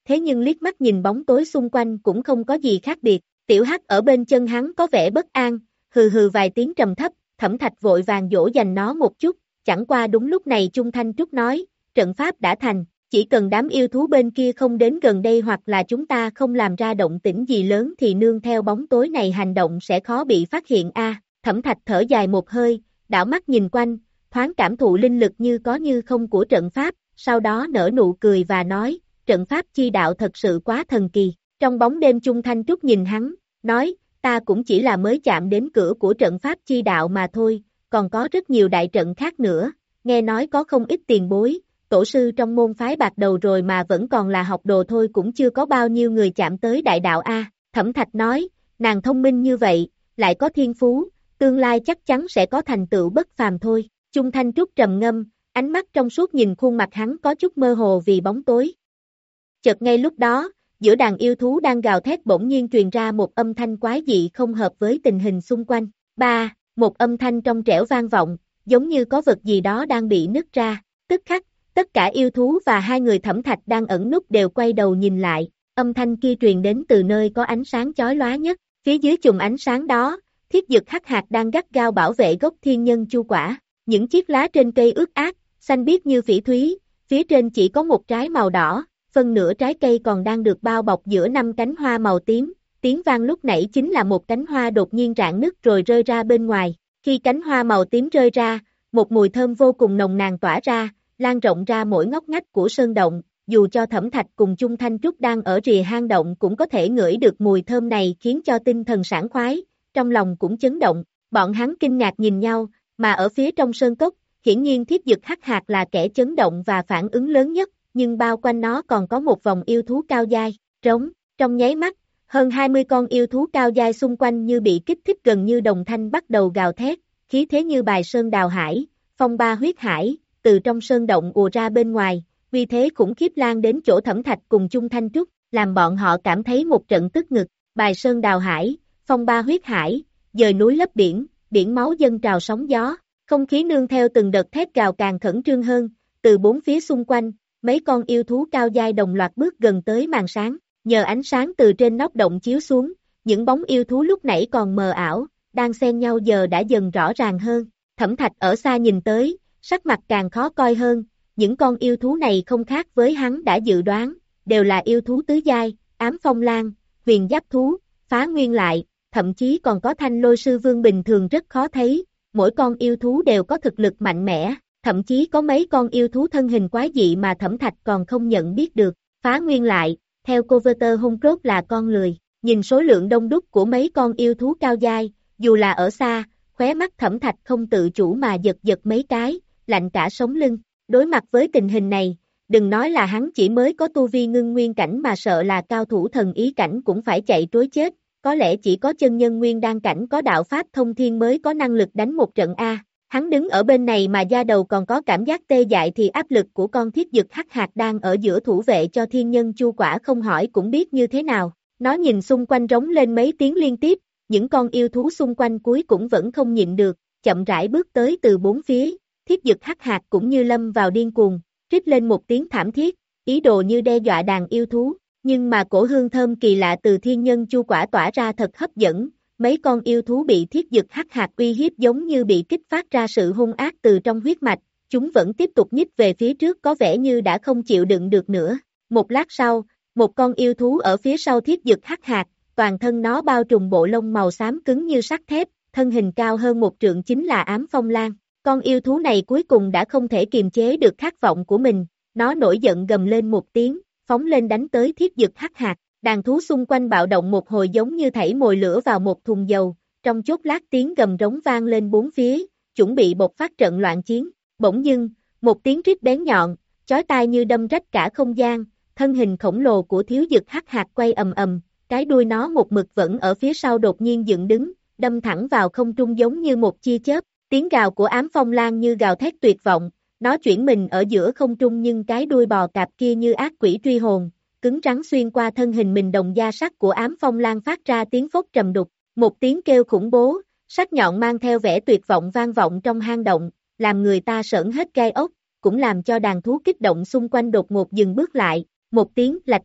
thế nhưng liếc mắt nhìn bóng tối xung quanh cũng không có gì khác biệt. Tiểu Hắc ở bên chân hắn có vẻ bất an, hừ hừ vài tiếng trầm thấp, Thẩm Thạch vội vàng dỗ dành nó một chút, chẳng qua đúng lúc này Chung Thanh Trúc nói, trận pháp đã thành, chỉ cần đám yêu thú bên kia không đến gần đây hoặc là chúng ta không làm ra động tĩnh gì lớn thì nương theo bóng tối này hành động sẽ khó bị phát hiện a. Thẩm Thạch thở dài một hơi, đảo mắt nhìn quanh, thoáng cảm thụ linh lực như có như không của trận pháp, sau đó nở nụ cười và nói, trận pháp chi đạo thật sự quá thần kỳ. Trong bóng đêm Chung Thanh Trúc nhìn hắn, nói, ta cũng chỉ là mới chạm đến cửa của trận pháp chi đạo mà thôi, còn có rất nhiều đại trận khác nữa, nghe nói có không ít tiền bối, tổ sư trong môn phái bạc đầu rồi mà vẫn còn là học đồ thôi cũng chưa có bao nhiêu người chạm tới đại đạo a. Thẩm Thạch nói, nàng thông minh như vậy, lại có thiên phú, tương lai chắc chắn sẽ có thành tựu bất phàm thôi. Chung Thanh Trúc trầm ngâm, ánh mắt trong suốt nhìn khuôn mặt hắn có chút mơ hồ vì bóng tối. Chợt ngay lúc đó, giữa đàn yêu thú đang gào thét bỗng nhiên truyền ra một âm thanh quái dị không hợp với tình hình xung quanh. Ba, một âm thanh trong trẻo vang vọng, giống như có vật gì đó đang bị nứt ra. Tức khắc, tất cả yêu thú và hai người Thẩm Thạch đang ẩn núp đều quay đầu nhìn lại, âm thanh kia truyền đến từ nơi có ánh sáng chói lóa nhất. Phía dưới chùm ánh sáng đó, Thiết Dực Hắc Hạc đang gắt gao bảo vệ gốc thiên nhân chu quả. Những chiếc lá trên cây ướt át, xanh biếc như phỉ thúy, phía trên chỉ có một trái màu đỏ, phân nửa trái cây còn đang được bao bọc giữa năm cánh hoa màu tím. Tiếng vang lúc nãy chính là một cánh hoa đột nhiên rạn nứt rồi rơi ra bên ngoài. Khi cánh hoa màu tím rơi ra, một mùi thơm vô cùng nồng nàn tỏa ra, lan rộng ra mỗi ngóc ngách của sơn động, dù cho Thẩm Thạch cùng Chung Thanh Trúc đang ở rìa hang động cũng có thể ngửi được mùi thơm này khiến cho tinh thần sảng khoái, trong lòng cũng chấn động. Bọn hắn kinh ngạc nhìn nhau, mà ở phía trong sơn cốc, hiển nhiên Thiết Dực Hắc Hạc là kẻ chấn động và phản ứng lớn nhất, nhưng bao quanh nó còn có một vòng yêu thú cao dai, trống, trong nháy mắt, hơn hai mươi con yêu thú cao dai xung quanh như bị kích thích gần như đồng thanh bắt đầu gào thét, khí thế như bài sơn đào hải, phong ba huyết hải, từ trong sơn động ùa ra bên ngoài, vì thế khủng khiếp lan đến chỗ Thẩm Thạch cùng Chung Thanh Trúc, làm bọn họ cảm thấy một trận tức ngực, bài sơn đào hải, phong ba huyết hải, dời núi lấp biển, biển máu dâng trào sóng gió, không khí nương theo từng đợt thét gào càng khẩn trương hơn, từ bốn phía xung quanh, mấy con yêu thú cao dai đồng loạt bước gần tới màn sáng, nhờ ánh sáng từ trên nóc động chiếu xuống, những bóng yêu thú lúc nãy còn mờ ảo, đang xen nhau giờ đã dần rõ ràng hơn. Thẩm Thạch ở xa nhìn tới, sắc mặt càng khó coi hơn, những con yêu thú này không khác với hắn đã dự đoán, đều là yêu thú tứ giai, ám phong lan, huyền giáp thú, phá nguyên lại, thậm chí còn có thanh lôi sư vương bình thường rất khó thấy, mỗi con yêu thú đều có thực lực mạnh mẽ, thậm chí có mấy con yêu thú thân hình quái dị mà Thẩm Thạch còn không nhận biết được. Phá nguyên lại, theo Coveter hung cốt là con lười, nhìn số lượng đông đúc của mấy con yêu thú cao dai, dù là ở xa, khóe mắt Thẩm Thạch không tự chủ mà giật giật mấy cái, lạnh cả sống lưng. Đối mặt với tình hình này, đừng nói là hắn chỉ mới có tu vi ngưng nguyên cảnh mà sợ là cao thủ thần ý cảnh cũng phải chạy trối chết, có lẽ chỉ có chân nhân nguyên đan cảnh có đạo pháp thông thiên mới có năng lực đánh một trận A. Hắn đứng ở bên này mà da đầu còn có cảm giác tê dại thì áp lực của con Thiết Dực Hắc Hạc đang ở giữa thủ vệ cho thiên nhân chu quả không hỏi cũng biết như thế nào. Nó nhìn xung quanh rống lên mấy tiếng liên tiếp, những con yêu thú xung quanh cuối cũng vẫn không nhịn được, chậm rãi bước tới từ bốn phía. Thiết Dực Hắc Hạc cũng như lâm vào điên cuồng, rít lên một tiếng thảm thiết, ý đồ như đe dọa đàn yêu thú, nhưng mà cổ hương thơm kỳ lạ từ thiên nhân chu quả tỏa ra thật hấp dẫn, mấy con yêu thú bị Thiết Dực Hắc Hạc uy hiếp giống như bị kích phát ra sự hung ác từ trong huyết mạch, chúng vẫn tiếp tục nhích về phía trước có vẻ như đã không chịu đựng được nữa. Một lát sau, một con yêu thú ở phía sau Thiết Dực Hắc Hạc, toàn thân nó bao trùm bộ lông màu xám cứng như sắt thép, thân hình cao hơn một trượng chính là Ám Phong Lan. Con yêu thú này cuối cùng đã không thể kiềm chế được khát vọng của mình, nó nổi giận gầm lên một tiếng, phóng lên đánh tới Thiết Dực Hắc Hạc. Đàn thú xung quanh bạo động một hồi giống như thảy mồi lửa vào một thùng dầu, trong chốc lát tiếng gầm rống vang lên bốn phía, chuẩn bị bộc phát trận loạn chiến. Bỗng dưng, một tiếng rít bén nhọn, chói tai như đâm rách cả không gian, thân hình khổng lồ của Thiếu Dực Hắc Hạc quay ầm ầm, cái đuôi nó một mực vẫn ở phía sau đột nhiên dựng đứng, đâm thẳng vào không trung giống như một chia chớp. Tiếng gào của Ám Phong Lan như gào thét tuyệt vọng, nó chuyển mình ở giữa không trung nhưng cái đuôi bò cạp kia như ác quỷ truy hồn, cứng rắn xuyên qua thân hình mình đồng da sắt của Ám Phong Lan phát ra tiếng phốc trầm đục, một tiếng kêu khủng bố, sắc nhọn mang theo vẻ tuyệt vọng vang vọng trong hang động, làm người ta sởn hết gai ốc, cũng làm cho đàn thú kích động xung quanh đột ngột dừng bước lại, một tiếng lạch cạch,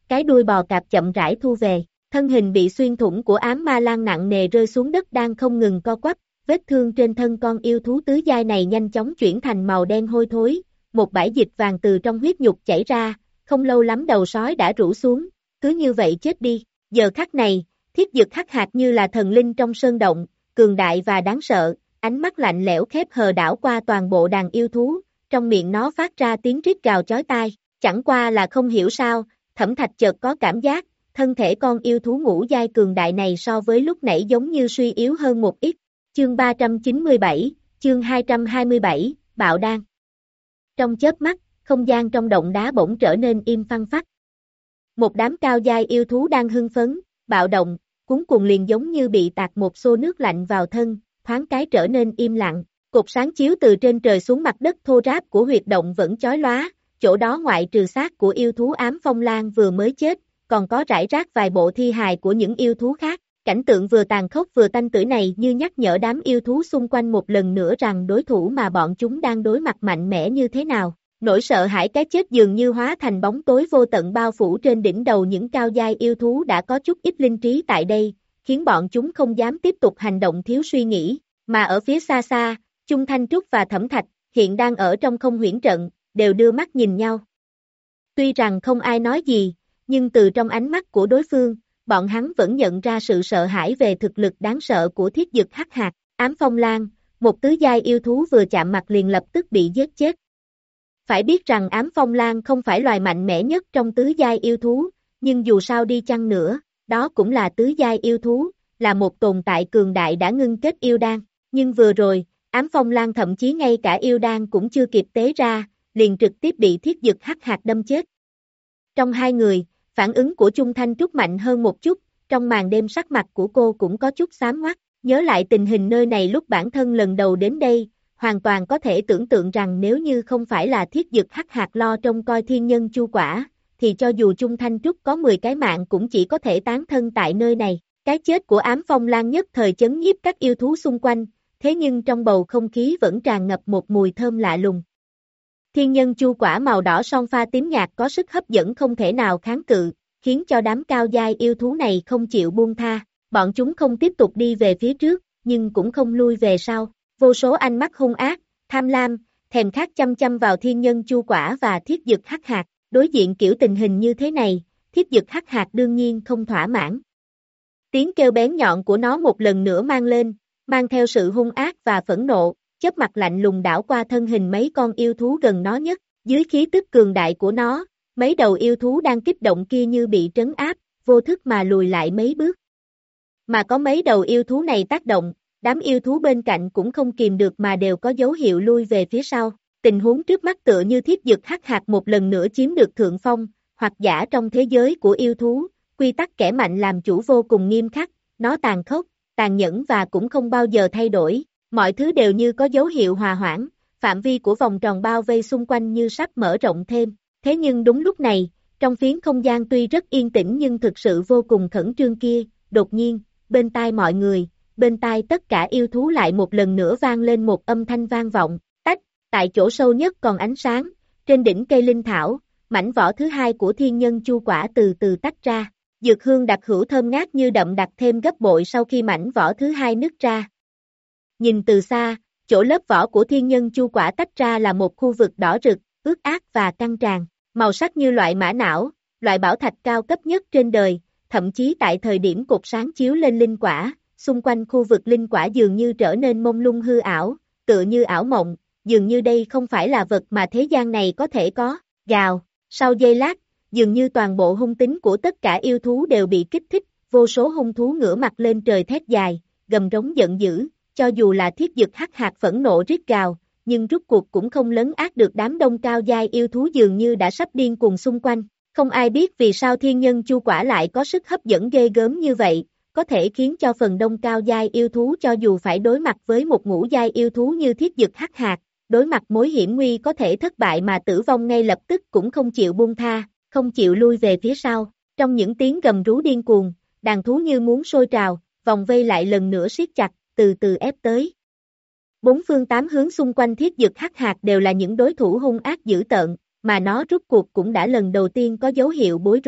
cái đuôi bò cạp chậm rãi thu về, thân hình bị xuyên thủng của ám ma lang nặng nề rơi xuống đất đang không ngừng co quắp, vết thương trên thân con yêu thú tứ giai này nhanh chóng chuyển thành màu đen hôi thối, một bãi dịch vàng từ trong huyết nhục chảy ra, không lâu lắm đầu sói đã rũ xuống, cứ như vậy chết đi, giờ khắc này, Thiết Dực Hắc Hạc như là thần linh trong sơn động, cường đại và đáng sợ, ánh mắt lạnh lẽo khép hờ đảo qua toàn bộ đàn yêu thú, trong miệng nó phát ra tiếng rít gào chói tai, chẳng qua là không hiểu sao, Thẩm Thạch chợt có cảm giác, thân thể con yêu thú ngũ giai cường đại này so với lúc nãy giống như suy yếu hơn một ít. Chương ba trăm chín mươi bảy, chương hai trăm hai mươi bảy, Bạo Đan. Trong chớp mắt, không gian trong động đá bỗng trở nên im phăng phắc. Một đám cao giai yêu thú đang hưng phấn, bạo động, cuống cuồng liền giống như bị tạt một xô nước lạnh vào thân, thoáng cái trở nên im lặng. Cột sáng chiếu từ trên trời xuống mặt đất thô ráp của huyệt động vẫn chói lóa, chỗ đó ngoại trừ xác của yêu thú ám phong lan vừa mới chết, còn có rải rác vài bộ thi hài của những yêu thú khác. Cảnh tượng vừa tàn khốc vừa tanh tưởi này như nhắc nhở đám yêu thú xung quanh một lần nữa rằng đối thủ mà bọn chúng đang đối mặt mạnh mẽ như thế nào. Nỗi sợ hãi cái chết dường như hóa thành bóng tối vô tận bao phủ trên đỉnh đầu những cao giai yêu thú đã có chút ít linh trí tại đây, khiến bọn chúng không dám tiếp tục hành động thiếu suy nghĩ, mà ở phía xa xa, Chung Thanh Trúc và Thẩm Thạch, hiện đang ở trong không huyễn trận, đều đưa mắt nhìn nhau. Tuy rằng không ai nói gì, nhưng từ trong ánh mắt của đối phương, bọn hắn vẫn nhận ra sự sợ hãi về thực lực đáng sợ của Thiết Dực Hắc Hạc, ám phong lan, một tứ giai yêu thú vừa chạm mặt liền lập tức bị giết chết. Phải biết rằng ám phong lan không phải loài mạnh mẽ nhất trong tứ giai yêu thú, nhưng dù sao đi chăng nữa, đó cũng là tứ giai yêu thú, là một tồn tại cường đại đã ngưng kết yêu đan, nhưng vừa rồi, ám phong lan thậm chí ngay cả yêu đan cũng chưa kịp tế ra, liền trực tiếp bị Thiết Dực Hắc Hạc đâm chết. Trong hai người, phản ứng của Chung Thanh Trúc mạnh hơn một chút, trong màn đêm sắc mặt của cô cũng có chút xám ngoắt, nhớ lại tình hình nơi này lúc bản thân lần đầu đến đây, hoàn toàn có thể tưởng tượng rằng nếu như không phải là Thiết Dực Hắc Hạc lo trông coi thiên nhân chu quả, thì cho dù Chung Thanh Trúc có mười cái mạng cũng chỉ có thể tán thân tại nơi này. Cái chết của ám phong lan nhất thời chấn nhiếp các yêu thú xung quanh, thế nhưng trong bầu không khí vẫn tràn ngập một mùi thơm lạ lùng. Thiên nhân chu quả màu đỏ son pha tím nhạt có sức hấp dẫn không thể nào kháng cự, khiến cho đám cao giai yêu thú này không chịu buông tha. Bọn chúng không tiếp tục đi về phía trước, nhưng cũng không lui về sau. Vô số ánh mắt hung ác, tham lam, thèm khát chăm chăm vào thiên nhân chu quả và Thiết Dực Hắc Hạc. Đối diện kiểu tình hình như thế này, Thiết Dực Hắc Hạc đương nhiên không thỏa mãn. Tiếng kêu bén nhọn của nó một lần nữa mang lên, mang theo sự hung ác và phẫn nộ, chớp mặt lạnh lùng đảo qua thân hình mấy con yêu thú gần nó nhất. Dưới khí tức cường đại của nó, mấy đầu yêu thú đang kích động kia như bị trấn áp, vô thức mà lùi lại mấy bước. Mà có mấy đầu yêu thú này tác động, đám yêu thú bên cạnh cũng không kìm được mà đều có dấu hiệu lui về phía sau. Tình huống trước mắt tựa như Thiết Dực Hắc Hạc một lần nữa chiếm được thượng phong, hoặc giả trong thế giới của yêu thú, quy tắc kẻ mạnh làm chủ vô cùng nghiêm khắc, nó tàn khốc, tàn nhẫn và cũng không bao giờ thay đổi, mọi thứ đều như có dấu hiệu hòa hoãn, phạm vi của vòng tròn bao vây xung quanh như sắp mở rộng thêm. Thế nhưng đúng lúc này, trong phiến không gian tuy rất yên tĩnh nhưng thực sự vô cùng khẩn trương kia, đột nhiên, bên tai mọi người, bên tai tất cả yêu thú lại một lần nữa vang lên một âm thanh vang vọng, tách, tại chỗ sâu nhất còn ánh sáng, trên đỉnh cây linh thảo, mảnh vỏ thứ hai của thiên nhân chu quả từ từ tách ra, dược hương đặc hữu thơm ngát như đậm đặc thêm gấp bội sau khi mảnh vỏ thứ hai nứt ra. Nhìn từ xa, chỗ lớp vỏ của thiên nhân chu quả tách ra là một khu vực đỏ rực, ướt át và căng tràn, màu sắc như loại mã não, loại bảo thạch cao cấp nhất trên đời, thậm chí tại thời điểm cột sáng chiếu lên linh quả, xung quanh khu vực linh quả dường như trở nên mông lung hư ảo, tựa như ảo mộng, dường như đây không phải là vật mà thế gian này có thể có. Gào, sau giây lát, dường như toàn bộ hung tính của tất cả yêu thú đều bị kích thích, vô số hung thú ngửa mặt lên trời thét dài, gầm rống giận dữ, cho dù là Thiết Dực Hắc Hạc phẫn nộ rít gào, nhưng rút cuộc cũng không lấn át được đám đông cao giai yêu thú dường như đã sắp điên cuồng xung quanh. Không ai biết vì sao thiên nhân chu quả lại có sức hấp dẫn ghê gớm như vậy, có thể khiến cho phần đông cao giai yêu thú cho dù phải đối mặt với một ngũ giai yêu thú như Thiết Dực Hắc Hạc, đối mặt mối hiểm nguy có thể thất bại mà tử vong ngay lập tức cũng không chịu buông tha, không chịu lui về phía sau. Trong những tiếng gầm rú điên cuồng, đàn thú như muốn sôi trào, vòng vây lại lần nữa siết chặt, từ từ ép tới. Bốn phương tám hướng xung quanh Thiết Dực Hắc Hạc đều là những đối thủ hung ác dữ tợn, mà nó rút cuộc cũng đã lần đầu tiên có dấu hiệu bối rối.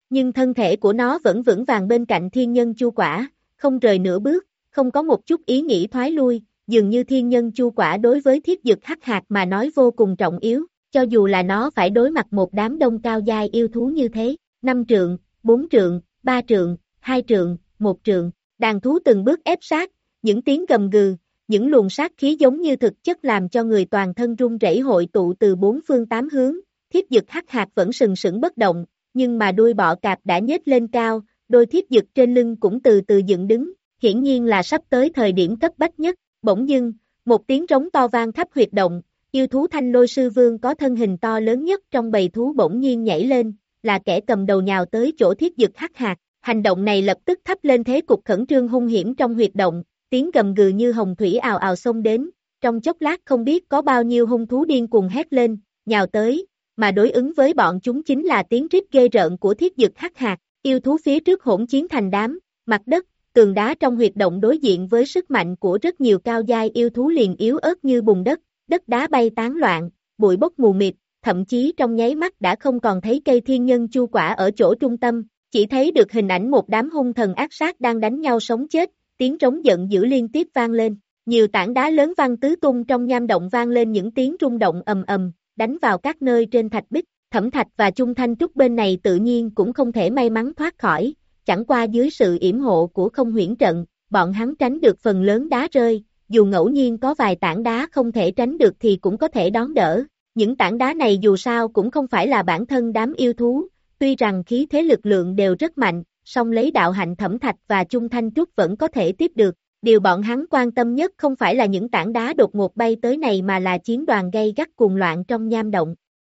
nhưng thân thể của nó vẫn vững vàng bên cạnh thiên nhân chu quả, không rời nửa bước, không có một chút ý nghĩ thoái lui, dường như thiên nhân chu quả đối với thiết dực hắc hạt mà nói vô cùng trọng yếu, cho dù là nó phải đối mặt một đám đông cao giai yêu thú như thế, năm trượng, bốn trượng, ba trượng, hai trượng, một trượng, đàn thú từng bước ép sát, những tiếng gầm gừ, những luồng sát khí giống như thực chất làm cho người toàn thân run rẩy hội tụ từ bốn phương tám hướng, thiết dực hắc hạt vẫn sừng sững bất động, nhưng mà đuôi bọ cạp đã nhếch lên cao, đôi thiết dực trên lưng cũng từ từ dựng đứng, hiển nhiên là sắp tới thời điểm cấp bách nhất, bỗng dưng, một tiếng trống to vang khắp huyệt động, yêu thú Thanh Lôi Sư Vương có thân hình to lớn nhất trong bầy thú bỗng nhiên nhảy lên, là kẻ cầm đầu nhào tới chỗ thiết dực hắc hạt, hành động này lập tức thắp lên thế cục khẩn trương hung hiểm trong huyệt động, tiếng gầm gừ như hồng thủy ào ào xông đến, trong chốc lát không biết có bao nhiêu hung thú điên cuồng hét lên, nhào tới, mà đối ứng với bọn chúng chính là tiếng rít ghê rợn của thiết dực hắc hạt, yêu thú phía trước hỗn chiến thành đám, mặt đất, tường đá trong huyệt động đối diện với sức mạnh của rất nhiều cao giai yêu thú liền yếu ớt như bùn đất, đất đá bay tán loạn, bụi bốc mù mịt, thậm chí trong nháy mắt đã không còn thấy cây thiên nhân chu quả ở chỗ trung tâm, chỉ thấy được hình ảnh một đám hung thần ác sát đang đánh nhau sống chết, tiếng trống giận dữ liên tiếp vang lên, nhiều tảng đá lớn văng tứ tung trong nham động vang lên những tiếng rung động ầm ầm, đánh vào các nơi trên thạch bích, Thẩm Thạch và Chung Thanh Trúc bên này tự nhiên cũng không thể may mắn thoát khỏi, chẳng qua dưới sự yểm hộ của Không Huyễn Trận, bọn hắn tránh được phần lớn đá rơi, dù ngẫu nhiên có vài tảng đá không thể tránh được thì cũng có thể đón đỡ, những tảng đá này dù sao cũng không phải là bản thân đám yêu thú, tuy rằng khí thế lực lượng đều rất mạnh, song lấy đạo hạnh Thẩm Thạch và Chung Thanh Trúc vẫn có thể tiếp được. Điều bọn hắn quan tâm nhất không phải là những tảng đá đột ngột bay tới này mà là chiến đoàn gay gắt cuồng loạn trong nham động.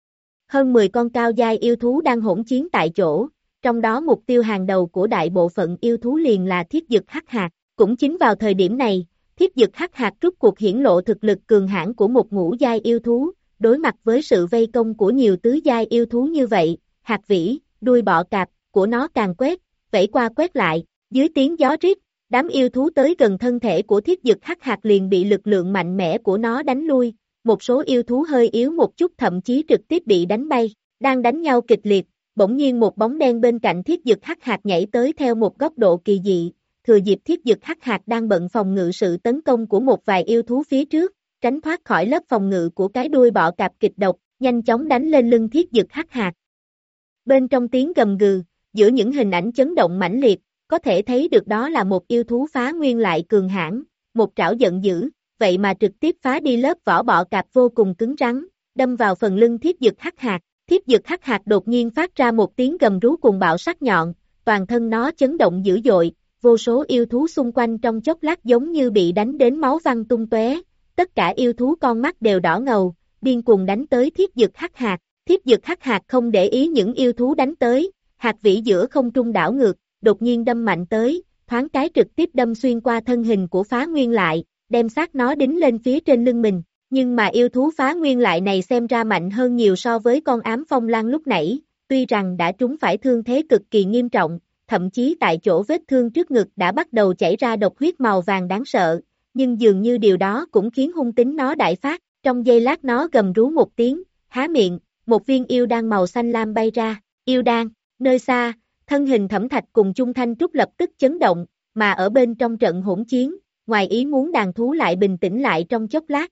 Hơn mười con cao giai yêu thú đang hỗn chiến tại chỗ, trong đó mục tiêu hàng đầu của đại bộ phận yêu thú liền là thiết dực hắc hạt. Cũng chính vào thời điểm này, thiết dực hắc hạt rút cuộc hiển lộ thực lực cường hãn của một ngũ giai yêu thú, đối mặt với sự vây công của nhiều tứ giai yêu thú như vậy, hạt vĩ, đuôi bọ cạp của nó càng quét, vẫy qua quét lại, dưới tiếng gió rít. Đám yêu thú tới gần thân thể của thiết dực hắc hạt liền bị lực lượng mạnh mẽ của nó đánh lui, một số yêu thú hơi yếu một chút thậm chí trực tiếp bị đánh bay, đang đánh nhau kịch liệt, bỗng nhiên một bóng đen bên cạnh thiết dực hắc hạt nhảy tới theo một góc độ kỳ dị, thừa dịp thiết dực hắc hạt đang bận phòng ngự sự tấn công của một vài yêu thú phía trước, tránh thoát khỏi lớp phòng ngự của cái đuôi bọ cạp kịch độc, nhanh chóng đánh lên lưng thiết dực hắc hạt. Bên trong tiếng gầm gừ, giữa những hình ảnh chấn động mãnh liệt, có thể thấy được đó là một yêu thú phá nguyên lại cường hãn, một trảo giận dữ, vậy mà trực tiếp phá đi lớp vỏ bọ cạp vô cùng cứng rắn, đâm vào phần lưng thiết dực hắc hạt. Thiết dực hắc hạt đột nhiên phát ra một tiếng gầm rú cuồng bạo sắc nhọn, toàn thân nó chấn động dữ dội, vô số yêu thú xung quanh trong chốc lát giống như bị đánh đến máu văng tung tóe, tất cả yêu thú con mắt đều đỏ ngầu, điên cuồng đánh tới thiết dực hắc hạt. Thiết dực hắc hạt không để ý những yêu thú đánh tới, hạt vĩ giữa không trung đảo ngược, đột nhiên đâm mạnh tới, thoáng cái trực tiếp đâm xuyên qua thân hình của phá nguyên lại, đem xác nó đính lên phía trên lưng mình. Nhưng mà yêu thú phá nguyên lại này xem ra mạnh hơn nhiều so với con ám phong lan lúc nãy, tuy rằng đã trúng phải thương thế cực kỳ nghiêm trọng, thậm chí tại chỗ vết thương trước ngực đã bắt đầu chảy ra độc huyết màu vàng đáng sợ, nhưng dường như điều đó cũng khiến hung tính nó đại phát, trong giây lát nó gầm rú một tiếng, há miệng, một viên yêu đan màu xanh lam bay ra, yêu đan, nơi xa, thân hình Thẩm Thạch cùng Chung Thanh Trúc lập tức chấn động, mà ở bên trong trận hỗn chiến, ngoài ý muốn đàn thú lại bình tĩnh lại trong chốc lát.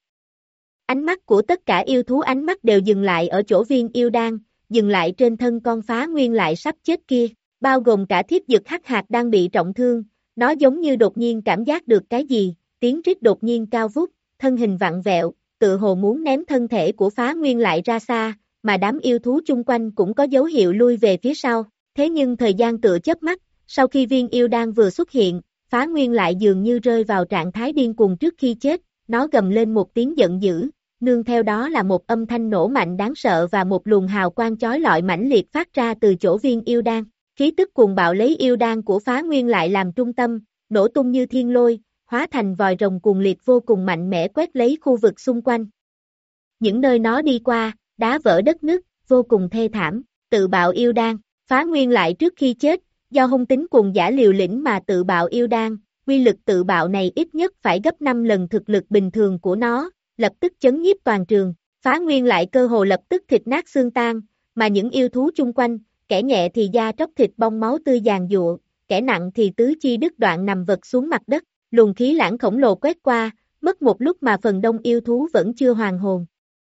Ánh mắt của tất cả yêu thú ánh mắt đều dừng lại ở chỗ viên yêu đan, dừng lại trên thân con phá nguyên lại sắp chết kia, bao gồm cả thiết dực hắc hạt đang bị trọng thương, nó giống như đột nhiên cảm giác được cái gì, tiếng rít đột nhiên cao vút, thân hình vặn vẹo, tự hồ muốn ném thân thể của phá nguyên lại ra xa, mà đám yêu thú chung quanh cũng có dấu hiệu lui về phía sau. Thế nhưng thời gian tựa chớp mắt, sau khi viên yêu đan vừa xuất hiện, phá nguyên lại dường như rơi vào trạng thái điên cuồng trước khi chết, nó gầm lên một tiếng giận dữ, nương theo đó là một âm thanh nổ mạnh đáng sợ và một luồng hào quang chói lọi mãnh liệt phát ra từ chỗ viên yêu đan. Khí tức cuồng bạo lấy yêu đan của phá nguyên lại làm trung tâm, nổ tung như thiên lôi, hóa thành vòi rồng cuồng liệt vô cùng mạnh mẽ quét lấy khu vực xung quanh. Những nơi nó đi qua, đá vỡ đất nứt, vô cùng thê thảm, tự bạo yêu đan. Phá nguyên lại trước khi chết, do hung tính cuồng dã liều lĩnh mà tự bạo yêu đan, quy lực tự bạo này ít nhất phải gấp năm lần thực lực bình thường của nó, lập tức chấn nhiếp toàn trường. Phá nguyên lại cơ hồ lập tức thịt nát xương tan, mà những yêu thú chung quanh, kẻ nhẹ thì da tróc thịt bong máu tươi giàn giụa, kẻ nặng thì tứ chi đứt đoạn nằm vật xuống mặt đất, luồng khí lãng khổng lồ quét qua, mất một lúc mà phần đông yêu thú vẫn chưa hoàn hồn.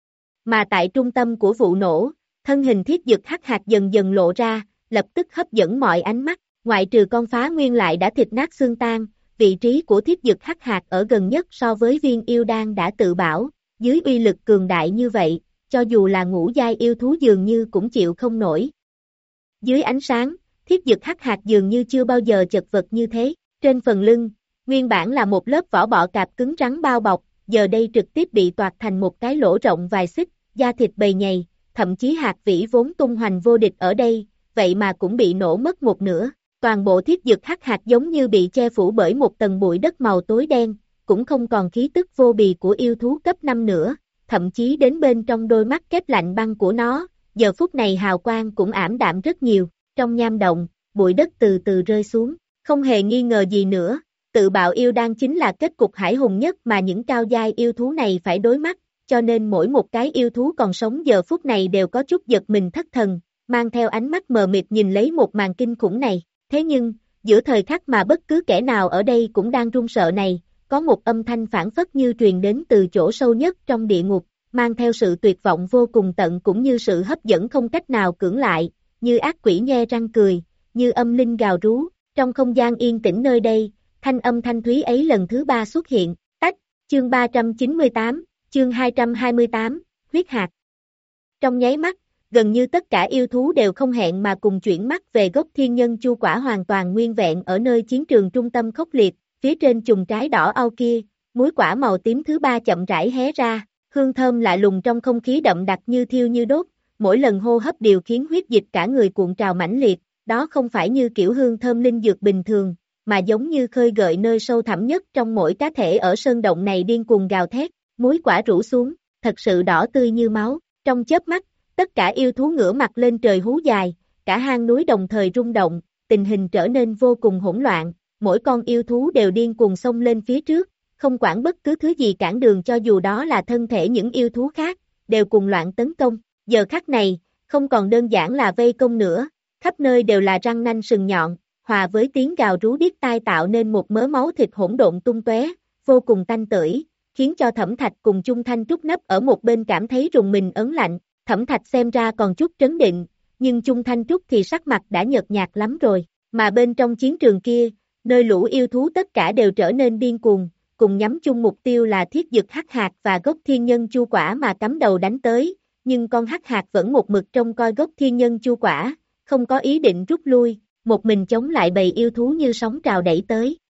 Mà tại trung tâm của vụ nổ, thân hình thiết dực hắc hạt dần dần lộ ra, lập tức hấp dẫn mọi ánh mắt, ngoại trừ con phá nguyên lại đã thịt nát xương tan, vị trí của thiết dực hắc hạt ở gần nhất so với viên yêu đan đã tự bảo, dưới uy lực cường đại như vậy, cho dù là ngũ giai yêu thú dường như cũng chịu không nổi. Dưới ánh sáng, thiết dực hắc hạt dường như chưa bao giờ chật vật như thế, trên phần lưng, nguyên bản là một lớp vỏ bọ cạp cứng rắn bao bọc, giờ đây trực tiếp bị toạc thành một cái lỗ rộng vài xích, da thịt bầy nhầy, thậm chí hạt vĩ vốn tung hoành vô địch ở đây, vậy mà cũng bị nổ mất một nửa. Toàn bộ thiết dực hắc hạt giống như bị che phủ bởi một tầng bụi đất màu tối đen, cũng không còn khí tức vô bì của yêu thú cấp năm nữa, thậm chí đến bên trong đôi mắt kép lạnh băng của nó, giờ phút này hào quang cũng ảm đạm rất nhiều, trong nham động, bụi đất từ từ rơi xuống, không hề nghi ngờ gì nữa, tự bạo yêu đan chính là kết cục hải hùng nhất mà những cao giai yêu thú này phải đối mặt, cho nên mỗi một cái yêu thú còn sống giờ phút này đều có chút giật mình thất thần, mang theo ánh mắt mờ mịt nhìn lấy một màn kinh khủng này. Thế nhưng, giữa thời khắc mà bất cứ kẻ nào ở đây cũng đang run sợ này, có một âm thanh phảng phất như truyền đến từ chỗ sâu nhất trong địa ngục, mang theo sự tuyệt vọng vô cùng tận cũng như sự hấp dẫn không cách nào cưỡng lại, như ác quỷ nhe răng cười, như âm linh gào rú, trong không gian yên tĩnh nơi đây, thanh âm thanh thúy ấy lần thứ ba xuất hiện, tách, chương ba trăm chín mươi tám, chương hai trăm hai mươi tám, huyết hạt. Trong nháy mắt, gần như tất cả yêu thú đều không hẹn mà cùng chuyển mắt về gốc thiên nhân chu quả hoàn toàn nguyên vẹn ở nơi chiến trường trung tâm khốc liệt, phía trên chùm trái đỏ au kia, muối quả màu tím thứ ba chậm rãi hé ra, hương thơm lạ lùng trong không khí đậm đặc như thiêu như đốt, mỗi lần hô hấp đều khiến huyết dịch cả người cuộn trào mãnh liệt, đó không phải như kiểu hương thơm linh dược bình thường, mà giống như khơi gợi nơi sâu thẳm nhất trong mỗi cá thể ở sơn động này điên cuồng gào thét, muối quả rủ xuống, thật sự đỏ tươi như máu, trong chớp mắt, tất cả yêu thú ngửa mặt lên trời hú dài, cả hang núi đồng thời rung động, tình hình trở nên vô cùng hỗn loạn, mỗi con yêu thú đều điên cuồng xông lên phía trước, không quản bất cứ thứ gì cản đường cho dù đó là thân thể những yêu thú khác, đều cùng loạn tấn công, giờ khắc này, không còn đơn giản là vây công nữa, khắp nơi đều là răng nanh sừng nhọn, hòa với tiếng gào rú điếc tai tạo nên một mớ máu thịt hỗn độn tung tóe, vô cùng tanh tưởi, khiến cho Thẩm Thạch cùng Chung Thanh Trúc nấp ở một bên cảm thấy rùng mình ớn lạnh. Thẩm Thạch xem ra còn chút trấn định, nhưng Chung Thanh Trúc thì sắc mặt đã nhợt nhạt lắm rồi, mà bên trong chiến trường kia, nơi lũ yêu thú tất cả đều trở nên điên cuồng, cùng nhắm chung mục tiêu là thiết dực hắc hạt và gốc thiên nhân chu quả mà cắm đầu đánh tới, nhưng con hắc hạt vẫn một mực trông coi gốc thiên nhân chu quả, không có ý định rút lui, một mình chống lại bầy yêu thú như sóng trào đẩy tới.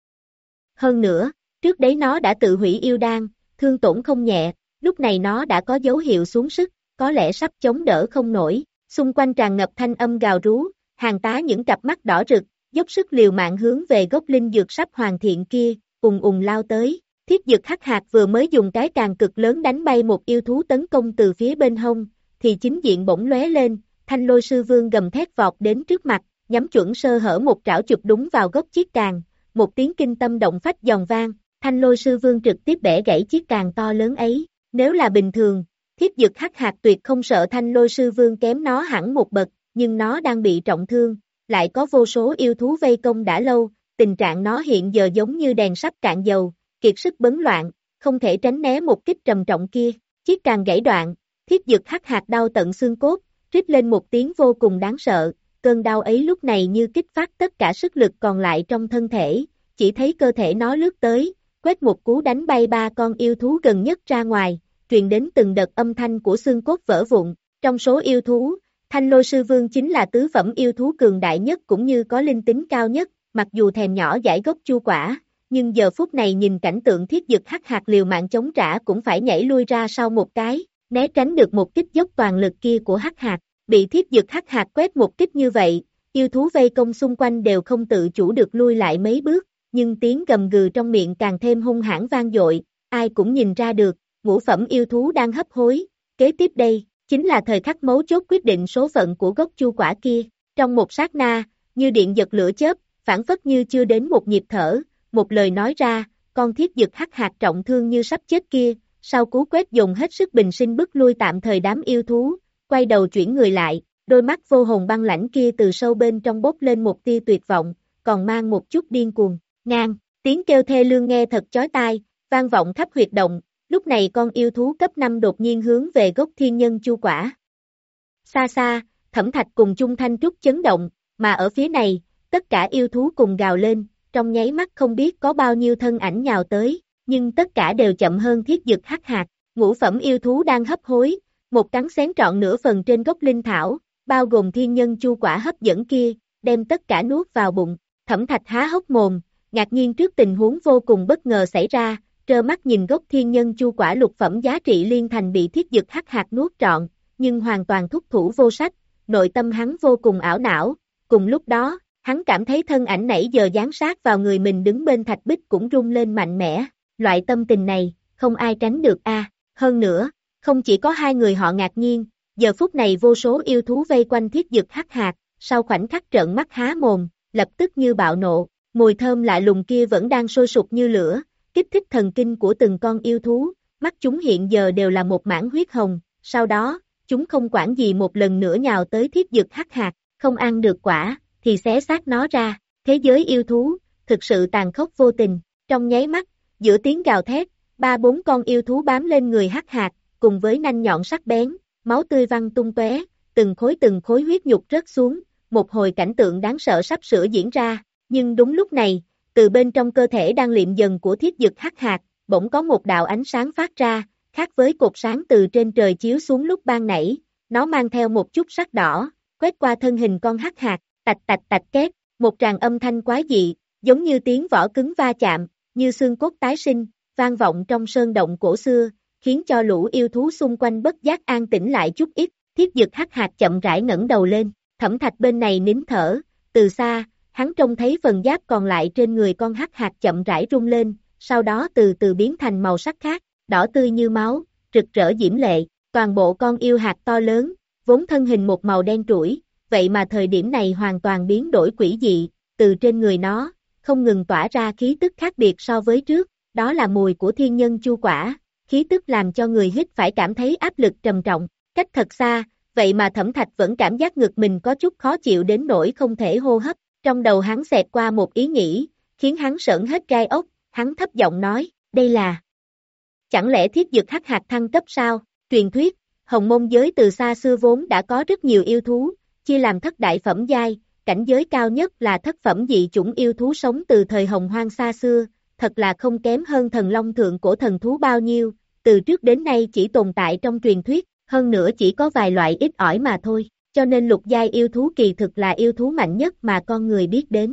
Hơn nữa, trước đấy nó đã tự hủy yêu đan, thương tổn không nhẹ, lúc này nó đã có dấu hiệu xuống sức, có lẽ sắp chống đỡ không nổi, xung quanh tràn ngập thanh âm gào rú, hàng tá những cặp mắt đỏ rực, dốc sức liều mạng hướng về gốc linh dược sắp hoàn thiện kia, ùng ùng lao tới, thiết dực hắc hạt vừa mới dùng cái càng cực lớn đánh bay một yêu thú tấn công từ phía bên hông, thì chính diện bỗng lóe lên, Thanh Lôi Sư Vương gầm thét vọt đến trước mặt, nhắm chuẩn sơ hở một trảo chụp đúng vào gốc chiếc càng, một tiếng kinh tâm động phách giòn vang, Thanh Lôi Sư Vương trực tiếp bẻ gãy chiếc càng to lớn ấy, nếu là bình thường, thiết dực hắc hạt tuyệt không sợ Thanh Lôi Sư Vương kém nó hẳn một bậc, nhưng nó đang bị trọng thương, lại có vô số yêu thú vây công đã lâu, tình trạng nó hiện giờ giống như đèn sắp cạn dầu, kiệt sức bấn loạn, không thể tránh né một kích trầm trọng kia, chiếc càng gãy đoạn, thiết dực hắc hạt đau tận xương cốt, rít lên một tiếng vô cùng đáng sợ, cơn đau ấy lúc này như kích phát tất cả sức lực còn lại trong thân thể, chỉ thấy cơ thể nó lướt tới, quét một cú đánh bay ba con yêu thú gần nhất ra ngoài, truyền đến từng đợt âm thanh của xương cốt vỡ vụn, trong số yêu thú, Thanh Lôi Sư Vương chính là tứ phẩm yêu thú cường đại nhất cũng như có linh tính cao nhất, mặc dù thèm nhỏ giải gốc chu quả, nhưng giờ phút này nhìn cảnh tượng thiết dực hắc hạt liều mạng chống trả cũng phải nhảy lui ra sau một cái, né tránh được một kích dốc toàn lực kia của hắc hạt, bị thiết dực hắc hạt quét một kích như vậy, yêu thú vây công xung quanh đều không tự chủ được lui lại mấy bước, nhưng tiếng gầm gừ trong miệng càng thêm hung hãn vang dội, ai cũng nhìn ra được, ngũ phẩm yêu thú đang hấp hối, kế tiếp đây, chính là thời khắc mấu chốt quyết định số phận của gốc chu quả kia, trong một sát na, như điện giật lửa chớp, phản phất như chưa đến một nhịp thở, một lời nói ra, con thiết dực hắc hạt trọng thương như sắp chết kia, sau cú quét dùng hết sức bình sinh bức lui tạm thời đám yêu thú, quay đầu chuyển người lại, đôi mắt vô hồn băng lãnh kia từ sâu bên trong bốc lên một tia tuyệt vọng, còn mang một chút điên cuồng, ngang, tiếng kêu thê lương nghe thật chói tai, vang vọng khắp huyệt động, lúc này con yêu thú cấp năm đột nhiên hướng về gốc thiên nhân chu quả. Xa xa, Thẩm Thạch cùng Chung Thanh Trúc chấn động, mà ở phía này, tất cả yêu thú cùng gào lên, trong nháy mắt không biết có bao nhiêu thân ảnh nhào tới, nhưng tất cả đều chậm hơn Thiết Dực Hắc Hạc, ngũ phẩm yêu thú đang hấp hối, một cắn xén trọn nửa phần trên gốc linh thảo, bao gồm thiên nhân chu quả hấp dẫn kia, đem tất cả nuốt vào bụng. Thẩm Thạch há hốc mồm, ngạc nhiên trước tình huống vô cùng bất ngờ xảy ra, trơ mắt nhìn gốc thiên nhân chu quả lục phẩm giá trị liên thành bị Thiết Dực Hắc Hạc nuốt trọn, nhưng hoàn toàn thúc thủ vô sách, nội tâm hắn vô cùng ảo não. Cùng lúc đó, hắn cảm thấy thân ảnh nãy giờ giáng sát vào người mình đứng bên thạch bích cũng rung lên mạnh mẽ, loại tâm tình này, không ai tránh được a. À. Hơn nữa, không chỉ có hai người họ ngạc nhiên, giờ phút này vô số yêu thú vây quanh Thiết Dực Hắc Hạc, sau khoảnh khắc trợn mắt há mồm, lập tức như bạo nộ, mùi thơm lạ lùng kia vẫn đang sôi sục như lửa, kích thích thần kinh của từng con yêu thú, mắt chúng hiện giờ đều là một mảng huyết hồng, sau đó, chúng không quản gì một lần nữa nhào tới Thiết Dực Hắc Hạc, không ăn được quả, thì xé xác nó ra, thế giới yêu thú, thực sự tàn khốc vô tình, trong nháy mắt, giữa tiếng gào thét, ba bốn con yêu thú bám lên người Hắc Hạc, cùng với nanh nhọn sắc bén, máu tươi văng tung tóe, từng khối từng khối huyết nhục rớt xuống, một hồi cảnh tượng đáng sợ sắp sửa diễn ra, nhưng đúng lúc này, từ bên trong cơ thể đang liệm dần của Thiết Dực Hắc Hạc, bỗng có một đạo ánh sáng phát ra, khác với cột sáng từ trên trời chiếu xuống lúc ban nãy, nó mang theo một chút sắc đỏ, quét qua thân hình con Hắc Hạc, tạch tạch tạch két, một tràng âm thanh quái dị, giống như tiếng vỏ cứng va chạm, như xương cốt tái sinh, vang vọng trong sơn động cổ xưa, khiến cho lũ yêu thú xung quanh bất giác an tĩnh lại chút ít. Thiết Dực Hắc Hạc chậm rãi ngẩng đầu lên, Thẩm Thạch bên này nín thở, từ xa, hắn trông thấy phần giáp còn lại trên người con Hắc Hạc chậm rãi rung lên, sau đó từ từ biến thành màu sắc khác, đỏ tươi như máu, rực rỡ diễm lệ, toàn bộ con yêu hạt to lớn, vốn thân hình một màu đen trũi, vậy mà thời điểm này hoàn toàn biến đổi quỷ dị, từ trên người nó, không ngừng tỏa ra khí tức khác biệt so với trước, đó là mùi của thiên nhân chu quả, khí tức làm cho người hít phải cảm thấy áp lực trầm trọng, cách thật xa, vậy mà Thẩm Thạch vẫn cảm giác ngực mình có chút khó chịu đến nỗi không thể hô hấp, trong đầu hắn xẹt qua một ý nghĩ, khiến hắn sởn hết gai ốc, hắn thấp giọng nói, đây là... Chẳng lẽ Thiết Dực Hắc Hạc thăng cấp sao? Truyền thuyết, Hồng Môn giới từ xa xưa vốn đã có rất nhiều yêu thú, chia làm thất đại phẩm giai, cảnh giới cao nhất là thất phẩm dị chủng yêu thú sống từ thời Hồng Hoang xa xưa, thật là không kém hơn thần long thượng cổ thần thú bao nhiêu, từ trước đến nay chỉ tồn tại trong truyền thuyết, hơn nữa chỉ có vài loại ít ỏi mà thôi, cho nên lục giai yêu thú kỳ thực là yêu thú mạnh nhất mà con người biết đến.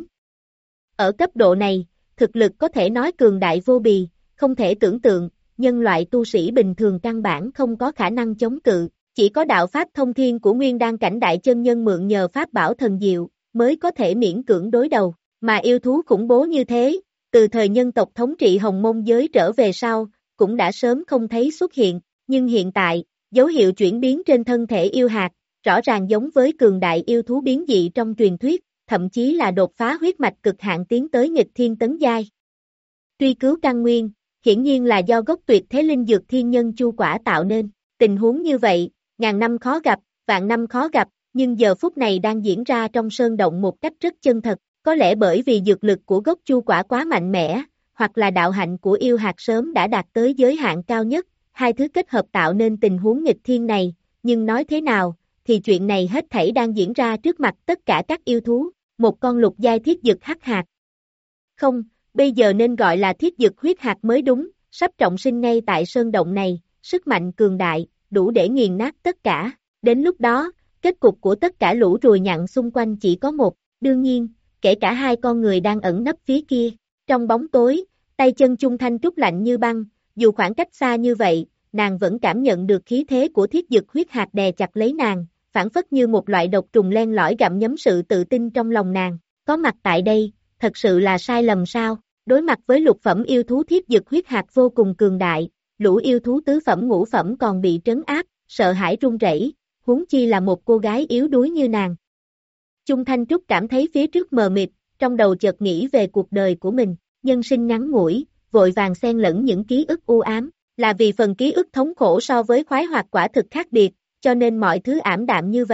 Ở cấp độ này, thực lực có thể nói cường đại vô bì, không thể tưởng tượng, nhân loại tu sĩ bình thường căn bản không có khả năng chống cự, chỉ có đạo pháp thông thiên của nguyên đan cảnh đại chân nhân mượn nhờ pháp bảo thần diệu, mới có thể miễn cưỡng đối đầu, mà yêu thú khủng bố như thế, từ thời nhân tộc thống trị Hồng Môn giới trở về sau, cũng đã sớm không thấy xuất hiện, nhưng hiện tại, dấu hiệu chuyển biến trên thân thể yêu hạt, rõ ràng giống với cường đại yêu thú biến dị trong truyền thuyết, thậm chí là đột phá huyết mạch cực hạn tiến tới nghịch thiên tấn giai. Truy cứu căn nguyên, hiển nhiên là do gốc tuyệt thế linh dược thiên nhân chu quả tạo nên, tình huống như vậy, ngàn năm khó gặp, vạn năm khó gặp, nhưng giờ phút này đang diễn ra trong sơn động một cách rất chân thật, có lẽ bởi vì dược lực của gốc chu quả quá mạnh mẽ, hoặc là đạo hạnh của yêu hạt sớm đã đạt tới giới hạn cao nhất, hai thứ kết hợp tạo nên tình huống nghịch thiên này, nhưng nói thế nào, thì chuyện này hết thảy đang diễn ra trước mặt tất cả các yêu thú, một con lục giai Thiết Dực Hắc Hạc. Không, bây giờ nên gọi là Thiết Dực huyết hạt mới đúng, sắp trọng sinh ngay tại sơn động này, sức mạnh cường đại, đủ để nghiền nát tất cả, đến lúc đó, kết cục của tất cả lũ ruồi nhặn xung quanh chỉ có một, đương nhiên, kể cả hai con người đang ẩn nấp phía kia, trong bóng tối, tay chân Chung Thanh Trúc lạnh như băng, dù khoảng cách xa như vậy, nàng vẫn cảm nhận được khí thế của Thiết Dực huyết hạt đè chặt lấy nàng, phản phất như một loại độc trùng len lỏi gặm nhấm sự tự tin trong lòng nàng, có mặt tại đây, thật sự là sai lầm sao, đối mặt với lục phẩm yêu thú Thiết Dực huyết hạt vô cùng cường đại, lũ yêu thú tứ phẩm ngũ phẩm còn bị trấn áp, sợ hãi run rẩy, huống chi là một cô gái yếu đuối như nàng. Chung Thanh Trúc cảm thấy phía trước mờ mịt, trong đầu chợt nghĩ về cuộc đời của mình, nhân sinh ngắn ngủi, vội vàng xen lẫn những ký ức u ám, là vì phần ký ức thống khổ so với khoái hoạt quả thực khác biệt, cho nên mọi thứ ảm đạm như vậy,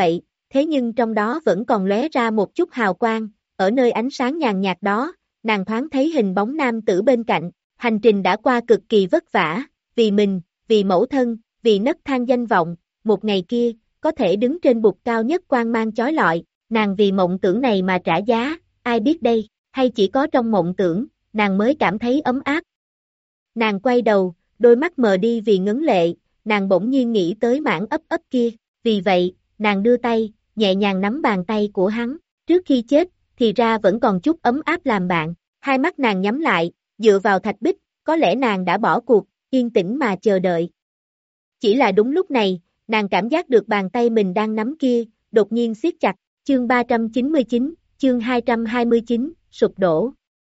thế nhưng trong đó vẫn còn lóe ra một chút hào quang, ở nơi ánh sáng nhàn nhạt đó, nàng thoáng thấy hình bóng nam tử bên cạnh, hành trình đã qua cực kỳ vất vả, vì mình, vì mẫu thân, vì nấc thang danh vọng, một ngày kia, có thể đứng trên bục cao nhất quang mang chói lọi, nàng vì mộng tưởng này mà trả giá, ai biết đây, hay chỉ có trong mộng tưởng, nàng mới cảm thấy ấm áp. Nàng quay đầu, đôi mắt mờ đi vì ngấn lệ, nàng bỗng nhiên nghĩ tới mảng ấp ấp kia, vì vậy, nàng đưa tay, nhẹ nhàng nắm bàn tay của hắn, trước khi chết, thì ra vẫn còn chút ấm áp làm bạn, hai mắt nàng nhắm lại, dựa vào thạch bích, có lẽ nàng đã bỏ cuộc, yên tĩnh mà chờ đợi. Chỉ là đúng lúc này, nàng cảm giác được bàn tay mình đang nắm kia, đột nhiên siết chặt, chương ba trăm chín mươi chín, chương hai trăm hai mươi chín, sụp đổ.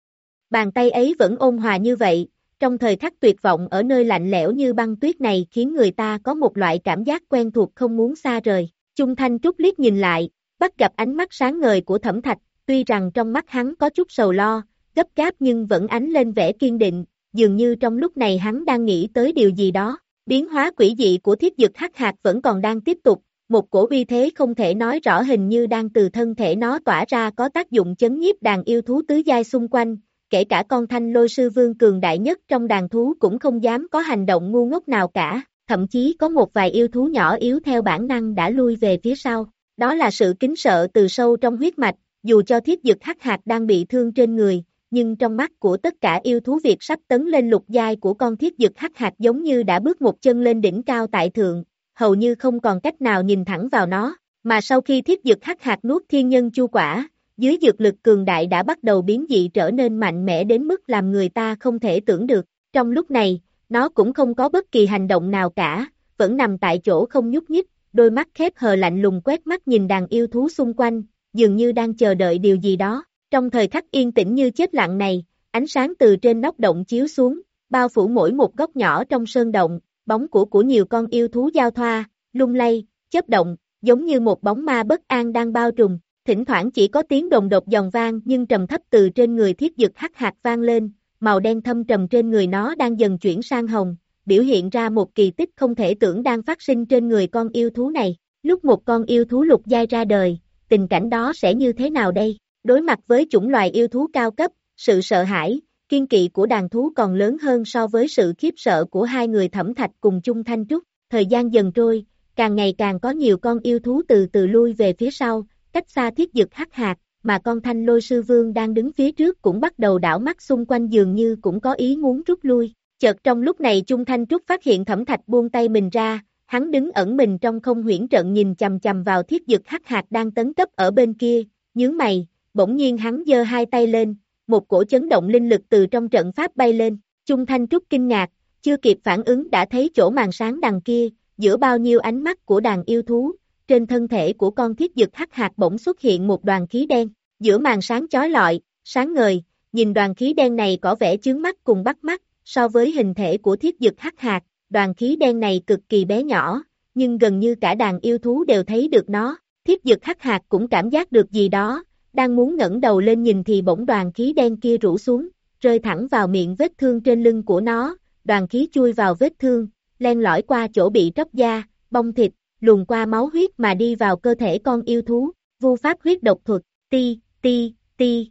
Bàn tay ấy vẫn ôn hòa như vậy, trong thời khắc tuyệt vọng ở nơi lạnh lẽo như băng tuyết này khiến người ta có một loại cảm giác quen thuộc không muốn xa rời. Chung Thanh Trúc liếc nhìn lại, bắt gặp ánh mắt sáng ngời của Thẩm Thạch, tuy rằng trong mắt hắn có chút sầu lo, gấp gáp nhưng vẫn ánh lên vẻ kiên định, dường như trong lúc này hắn đang nghĩ tới điều gì đó. Biến hóa quỷ dị của thiết dực hắc hạt vẫn còn đang tiếp tục, một cổ uy thế không thể nói rõ hình như đang từ thân thể nó tỏa ra có tác dụng chấn nhiếp đàn yêu thú tứ giai xung quanh, kể cả con Thanh Lôi Sư Vương cường đại nhất trong đàn thú cũng không dám có hành động ngu ngốc nào cả, thậm chí có một vài yêu thú nhỏ yếu theo bản năng đã lui về phía sau, đó là sự kính sợ từ sâu trong huyết mạch, dù cho thiết dực hắc hạt đang bị thương trên người. Nhưng trong mắt của tất cả yêu thú việc sắp tấn lên lục giai của con thiết dực hắc hạt giống như đã bước một chân lên đỉnh cao tại thượng, hầu như không còn cách nào nhìn thẳng vào nó, mà sau khi thiết dực hắc hạt nuốt thiên nhân chu quả, dưới dược lực cường đại đã bắt đầu biến dị trở nên mạnh mẽ đến mức làm người ta không thể tưởng được, trong lúc này, nó cũng không có bất kỳ hành động nào cả, vẫn nằm tại chỗ không nhúc nhích, đôi mắt khép hờ lạnh lùng quét mắt nhìn đàn yêu thú xung quanh, dường như đang chờ đợi điều gì đó. Trong thời khắc yên tĩnh như chết lặng này, ánh sáng từ trên nóc động chiếu xuống, bao phủ mỗi một góc nhỏ trong sơn động, bóng của của nhiều con yêu thú giao thoa, lung lay, chớp động, giống như một bóng ma bất an đang bao trùm, thỉnh thoảng chỉ có tiếng đùng đột giòn vang nhưng trầm thấp từ trên người thiết dực hắc hạt vang lên, màu đen thâm trầm trên người nó đang dần chuyển sang hồng, biểu hiện ra một kỳ tích không thể tưởng đang phát sinh trên người con yêu thú này, lúc một con yêu thú lục giai ra đời, tình cảnh đó sẽ như thế nào đây? Đối mặt với chủng loài yêu thú cao cấp, sự sợ hãi, kiên kỵ của đàn thú còn lớn hơn so với sự khiếp sợ của hai người Thẩm Thạch cùng Chung Thanh Trúc. Thời gian dần trôi, càng ngày càng có nhiều con yêu thú từ từ lui về phía sau, cách xa thiết dực hắc hạt, mà con Thanh Lôi Sư Vương đang đứng phía trước cũng bắt đầu đảo mắt xung quanh dường như cũng có ý muốn rút lui. Chợt trong lúc này Chung Thanh Trúc phát hiện Thẩm Thạch buông tay mình ra, hắn đứng ẩn mình trong không huyễn trận nhìn chằm chằm vào thiết dực hắc hạt đang tấn cấp ở bên kia, nhướng mày. Bỗng nhiên hắn giơ hai tay lên, một cổ chấn động linh lực từ trong trận pháp bay lên, Chung Thanh Trúc kinh ngạc, chưa kịp phản ứng đã thấy chỗ màn sáng đằng kia, giữa bao nhiêu ánh mắt của đàn yêu thú, trên thân thể của con thiết dực hắc hạt bỗng xuất hiện một đoàn khí đen, giữa màn sáng chói lọi, sáng ngời, nhìn đoàn khí đen này có vẻ chướng mắt cùng bắt mắt, so với hình thể của thiết dực hắc hạt, đoàn khí đen này cực kỳ bé nhỏ, nhưng gần như cả đàn yêu thú đều thấy được nó, thiết dực hắc hạt cũng cảm giác được gì đó. Đang muốn ngẩng đầu lên nhìn thì bỗng đoàn khí đen kia rủ xuống, rơi thẳng vào miệng vết thương trên lưng của nó, đoàn khí chui vào vết thương, len lỏi qua chỗ bị tróc da, bong thịt, luồn qua máu huyết mà đi vào cơ thể con yêu thú, vu pháp huyết độc thuật, ti, ti, ti.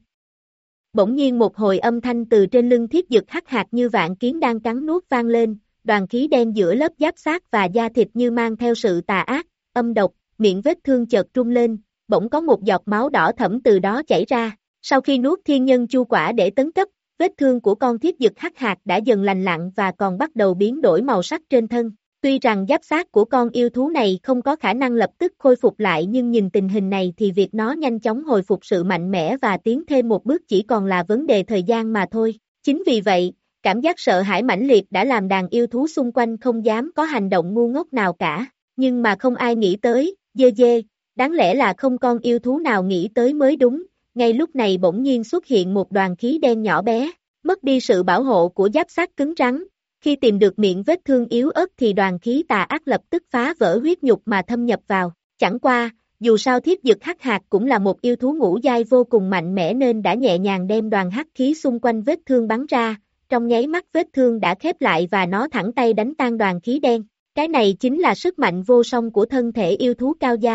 Bỗng nhiên một hồi âm thanh từ trên lưng thiết dực hắc hạt như vạn kiến đang cắn nuốt vang lên, đoàn khí đen giữa lớp giáp xác và da thịt như mang theo sự tà ác, âm độc, miệng vết thương chợt rung lên. Bỗng có một giọt máu đỏ thẫm từ đó chảy ra, sau khi nuốt thiên nhân chu quả để tấn cấp, vết thương của con thiết dực hắc hạt đã dần lành lặn và còn bắt đầu biến đổi màu sắc trên thân, tuy rằng giáp xác của con yêu thú này không có khả năng lập tức khôi phục lại nhưng nhìn tình hình này thì việc nó nhanh chóng hồi phục sự mạnh mẽ và tiến thêm một bước chỉ còn là vấn đề thời gian mà thôi, chính vì vậy, cảm giác sợ hãi mãnh liệt đã làm đàn yêu thú xung quanh không dám có hành động ngu ngốc nào cả, nhưng mà không ai nghĩ tới, dê dê. Đáng lẽ là không con yêu thú nào nghĩ tới mới đúng, ngay lúc này bỗng nhiên xuất hiện một đoàn khí đen nhỏ bé, mất đi sự bảo hộ của giáp xác cứng rắn, khi tìm được miệng vết thương yếu ớt thì đoàn khí tà ác lập tức phá vỡ huyết nhục mà thâm nhập vào, chẳng qua, dù sao thiết dực hắc hạt cũng là một yêu thú ngũ giai vô cùng mạnh mẽ nên đã nhẹ nhàng đem đoàn hắc khí xung quanh vết thương bắn ra, trong nháy mắt vết thương đã khép lại và nó thẳng tay đánh tan đoàn khí đen, cái này chính là sức mạnh vô song của thân thể yêu thú cao giai.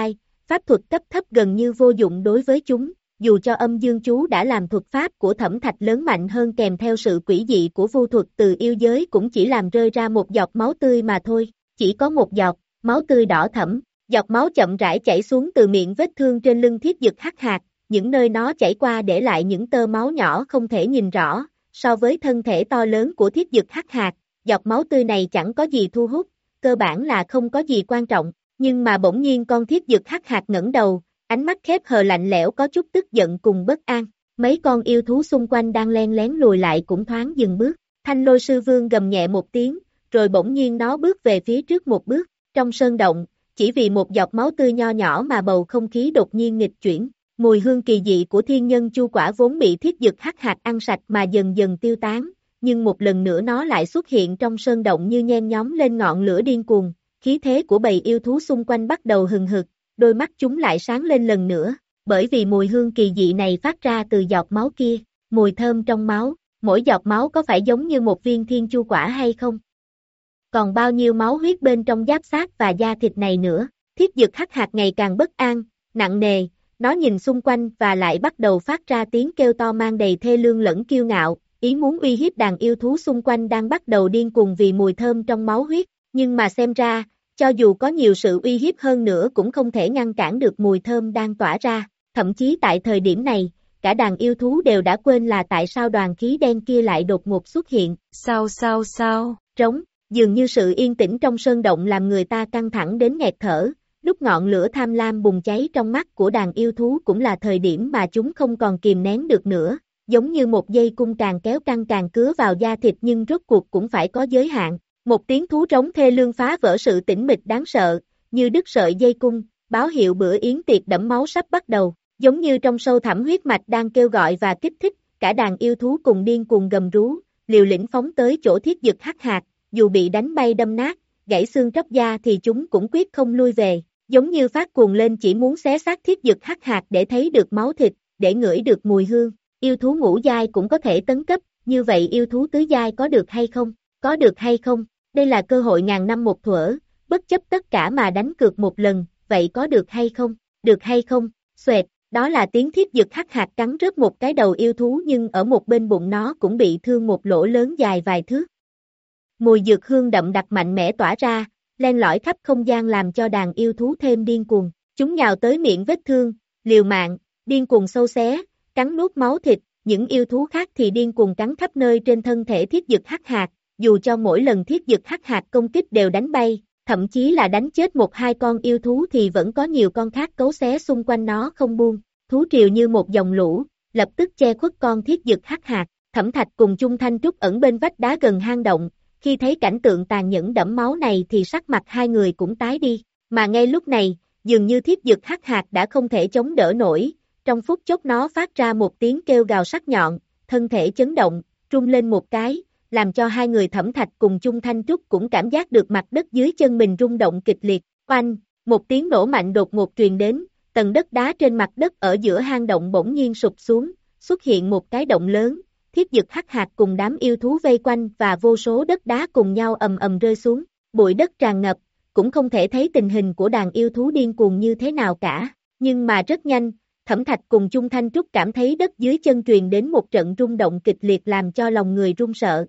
pháp thuật cấp thấp gần như vô dụng đối với chúng, dù cho âm dương chú đã làm thuật pháp của Thẩm Thạch lớn mạnh hơn kèm theo sự quỷ dị của vu thuật từ yêu giới cũng chỉ làm rơi ra một giọt máu tươi mà thôi, chỉ có một giọt, máu tươi đỏ thẫm, giọt máu chậm rãi chảy xuống từ miệng vết thương trên lưng Thiết Dực Hắc Hạc, những nơi nó chảy qua để lại những tơ máu nhỏ không thể nhìn rõ, so với thân thể to lớn của Thiết Dực Hắc Hạc, giọt máu tươi này chẳng có gì thu hút, cơ bản là không có gì quan trọng, nhưng mà bỗng nhiên con Thiết Dực Hắc Hạc ngẩng đầu, ánh mắt khép hờ lạnh lẽo có chút tức giận cùng bất an, mấy con yêu thú xung quanh đang len lén lùi lại cũng thoáng dừng bước, Thanh Lôi Sư Vương gầm nhẹ một tiếng, rồi bỗng nhiên nó bước về phía trước một bước, trong sơn động, chỉ vì một giọt máu tươi nho nhỏ mà bầu không khí đột nhiên nghịch chuyển, mùi hương kỳ dị của thiên nhân chu quả vốn bị Thiết Dực Hắc Hạc ăn sạch mà dần dần tiêu tán, nhưng một lần nữa nó lại xuất hiện trong sơn động như nhen nhóm lên ngọn lửa điên cuồng, khí thế của bầy yêu thú xung quanh bắt đầu hừng hực, đôi mắt chúng lại sáng lên lần nữa, bởi vì mùi hương kỳ dị này phát ra từ giọt máu kia, mùi thơm trong máu, mỗi giọt máu có phải giống như một viên thiên chu quả hay không? Còn bao nhiêu máu huyết bên trong giáp xác và da thịt này nữa, Thiết Dực Hắc Hạc ngày càng bất an, nặng nề, nó nhìn xung quanh và lại bắt đầu phát ra tiếng kêu to mang đầy thê lương lẫn kiêu ngạo, ý muốn uy hiếp đàn yêu thú xung quanh đang bắt đầu điên cuồng vì mùi thơm trong máu huyết, nhưng mà xem ra, cho dù có nhiều sự uy hiếp hơn nữa cũng không thể ngăn cản được mùi thơm đang tỏa ra, thậm chí tại thời điểm này, cả đàn yêu thú đều đã quên là tại sao đoàn khí đen kia lại đột ngột xuất hiện. Sao sao sao? Trống, dường như sự yên tĩnh trong sơn động làm người ta căng thẳng đến nghẹt thở, lúc ngọn lửa tham lam bùng cháy trong mắt của đàn yêu thú cũng là thời điểm mà chúng không còn kìm nén được nữa, giống như một dây cung càng kéo căng càng cứa vào da thịt nhưng rốt cuộc cũng phải có giới hạn. Một tiếng thú trống thê lương phá vỡ sự tĩnh mịch đáng sợ, như đứt sợi dây cung, báo hiệu bữa yến tiệc đẫm máu sắp bắt đầu, giống như trong sâu thẳm huyết mạch đang kêu gọi và kích thích, cả đàn yêu thú cùng điên cuồng gầm rú, liều lĩnh phóng tới chỗ Thiết Dực Hắc Hạc, dù bị đánh bay đâm nát, gãy xương tróc da thì chúng cũng quyết không lui về, giống như phát cuồng lên chỉ muốn xé xác Thiết Dực Hắc Hạc để thấy được máu thịt, để ngửi được mùi hương, yêu thú ngũ giai cũng có thể tấn cấp, như vậy yêu thú tứ giai có được hay không, có được hay không? Đây là cơ hội ngàn năm một thuở, bất chấp tất cả mà đánh cược một lần, vậy có được hay không, được hay không, xoẹt, đó là tiếng Thiết Dực Hắc Hạc cắn rớt một cái đầu yêu thú nhưng ở một bên bụng nó cũng bị thương một lỗ lớn dài vài thước. Mùi dược hương đậm đặc mạnh mẽ tỏa ra, len lỏi khắp không gian làm cho đàn yêu thú thêm điên cuồng, chúng nhào tới miệng vết thương, liều mạng, điên cuồng sâu xé, cắn nuốt máu thịt, những yêu thú khác thì điên cuồng cắn khắp nơi trên thân thể Thiết Dực Hắc Hạc. Dù cho mỗi lần Thiết Dực Hắc Hạc công kích đều đánh bay, thậm chí là đánh chết một hai con yêu thú thì vẫn có nhiều con khác cấu xé xung quanh nó không buông, thú triều như một dòng lũ, lập tức che khuất con Thiết Dực Hắc Hạc, Thẩm Thạch cùng Chung Thanh Trúc ẩn bên vách đá gần hang động, khi thấy cảnh tượng tàn nhẫn đẫm máu này thì sắc mặt hai người cũng tái đi, mà ngay lúc này, dường như Thiết Dực Hắc Hạc đã không thể chống đỡ nổi, trong phút chốc nó phát ra một tiếng kêu gào sắc nhọn, thân thể chấn động, rung lên một cái, làm cho hai người Thẩm Thạch cùng Chung Thanh Trúc cũng cảm giác được mặt đất dưới chân mình rung động kịch liệt, oanh, một tiếng nổ mạnh đột ngột truyền đến, tầng đất đá trên mặt đất ở giữa hang động bỗng nhiên sụp xuống, xuất hiện một cái động lớn, Thiết Dực Hắc Hạc cùng đám yêu thú vây quanh và vô số đất đá cùng nhau ầm ầm rơi xuống, bụi đất tràn ngập, cũng không thể thấy tình hình của đàn yêu thú điên cuồng như thế nào cả, nhưng mà rất nhanh, Thẩm Thạch cùng Chung Thanh Trúc cảm thấy đất dưới chân truyền đến một trận rung động kịch liệt làm cho lòng người run sợ.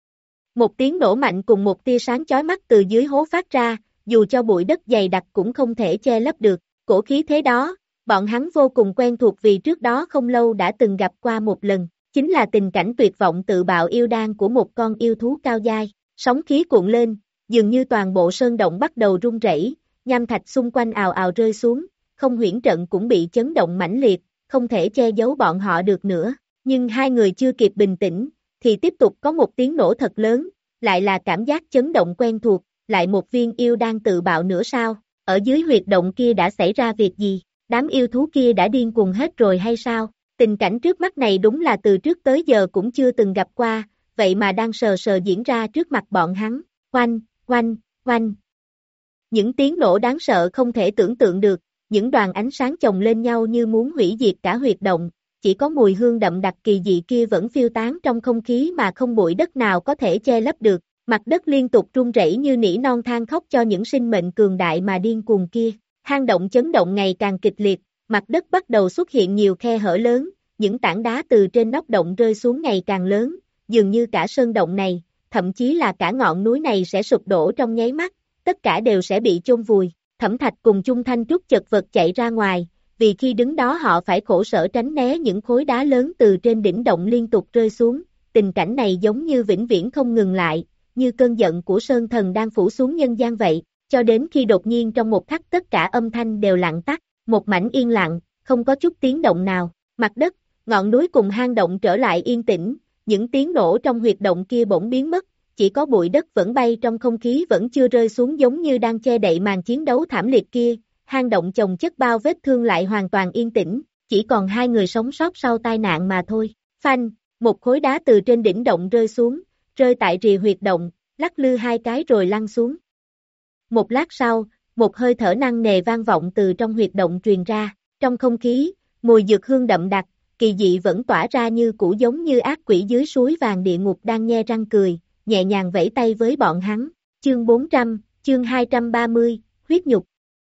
Một tiếng nổ mạnh cùng một tia sáng chói mắt từ dưới hố phát ra, dù cho bụi đất dày đặc cũng không thể che lấp được, cổ khí thế đó, bọn hắn vô cùng quen thuộc vì trước đó không lâu đã từng gặp qua một lần, chính là tình cảnh tuyệt vọng tự bạo yêu đan của một con yêu thú cao giai, sóng khí cuộn lên, dường như toàn bộ sơn động bắt đầu rung rẩy, nham thạch xung quanh ào ào rơi xuống, không huyễn trận cũng bị chấn động mãnh liệt, không thể che giấu bọn họ được nữa, nhưng hai người chưa kịp bình tĩnh, thì tiếp tục có một tiếng nổ thật lớn, lại là cảm giác chấn động quen thuộc, lại một viên yêu đang tự bạo nữa sao, ở dưới huyệt động kia đã xảy ra việc gì, đám yêu thú kia đã điên cuồng hết rồi hay sao, tình cảnh trước mắt này đúng là từ trước tới giờ cũng chưa từng gặp qua, vậy mà đang sờ sờ diễn ra trước mặt bọn hắn, oanh, oanh, oanh. Những tiếng nổ đáng sợ không thể tưởng tượng được, những đoàn ánh sáng chồng lên nhau như muốn hủy diệt cả huyệt động, chỉ có mùi hương đậm đặc kỳ dị kia vẫn phiêu tán trong không khí mà không bụi đất nào có thể che lấp được, mặt đất liên tục rung rẩy như nỉ non than khóc cho những sinh mệnh cường đại mà điên cuồng kia, Hang động chấn động ngày càng kịch liệt, mặt đất bắt đầu xuất hiện nhiều khe hở lớn, những tảng đá từ trên nóc động rơi xuống ngày càng lớn, dường như cả sơn động này, thậm chí là cả ngọn núi này sẽ sụp đổ trong nháy mắt, tất cả đều sẽ bị chôn vùi. Thẩm Thạch cùng Chung Thanh Trúc chật vật chạy ra ngoài, vì khi đứng đó họ phải khổ sở tránh né những khối đá lớn từ trên đỉnh động liên tục rơi xuống, tình cảnh này giống như vĩnh viễn không ngừng lại, như cơn giận của Sơn Thần đang phủ xuống nhân gian vậy, cho đến khi đột nhiên trong một khắc tất cả âm thanh đều lặng tắt, một mảnh yên lặng, không có chút tiếng động nào, mặt đất, ngọn núi cùng hang động trở lại yên tĩnh, những tiếng nổ trong huyệt động kia bỗng biến mất, chỉ có bụi đất vẫn bay trong không khí vẫn chưa rơi xuống giống như đang che đậy màn chiến đấu thảm liệt kia, hang động chồng chất bao vết thương lại hoàn toàn yên tĩnh, chỉ còn hai người sống sót sau tai nạn mà thôi. Phanh, một khối đá từ trên đỉnh động rơi xuống, rơi tại rìa huyệt động, lắc lư hai cái rồi lăn xuống. Một lát sau, một hơi thở nặng nề vang vọng từ trong huyệt động truyền ra, trong không khí, mùi dược hương đậm đặc, kỳ dị vẫn tỏa ra như cũ giống như ác quỷ dưới suối vàng địa ngục đang nhe răng cười, nhẹ nhàng vẫy tay với bọn hắn. Chương bốn trăm, chương hai trăm ba mươi, huyết nhục.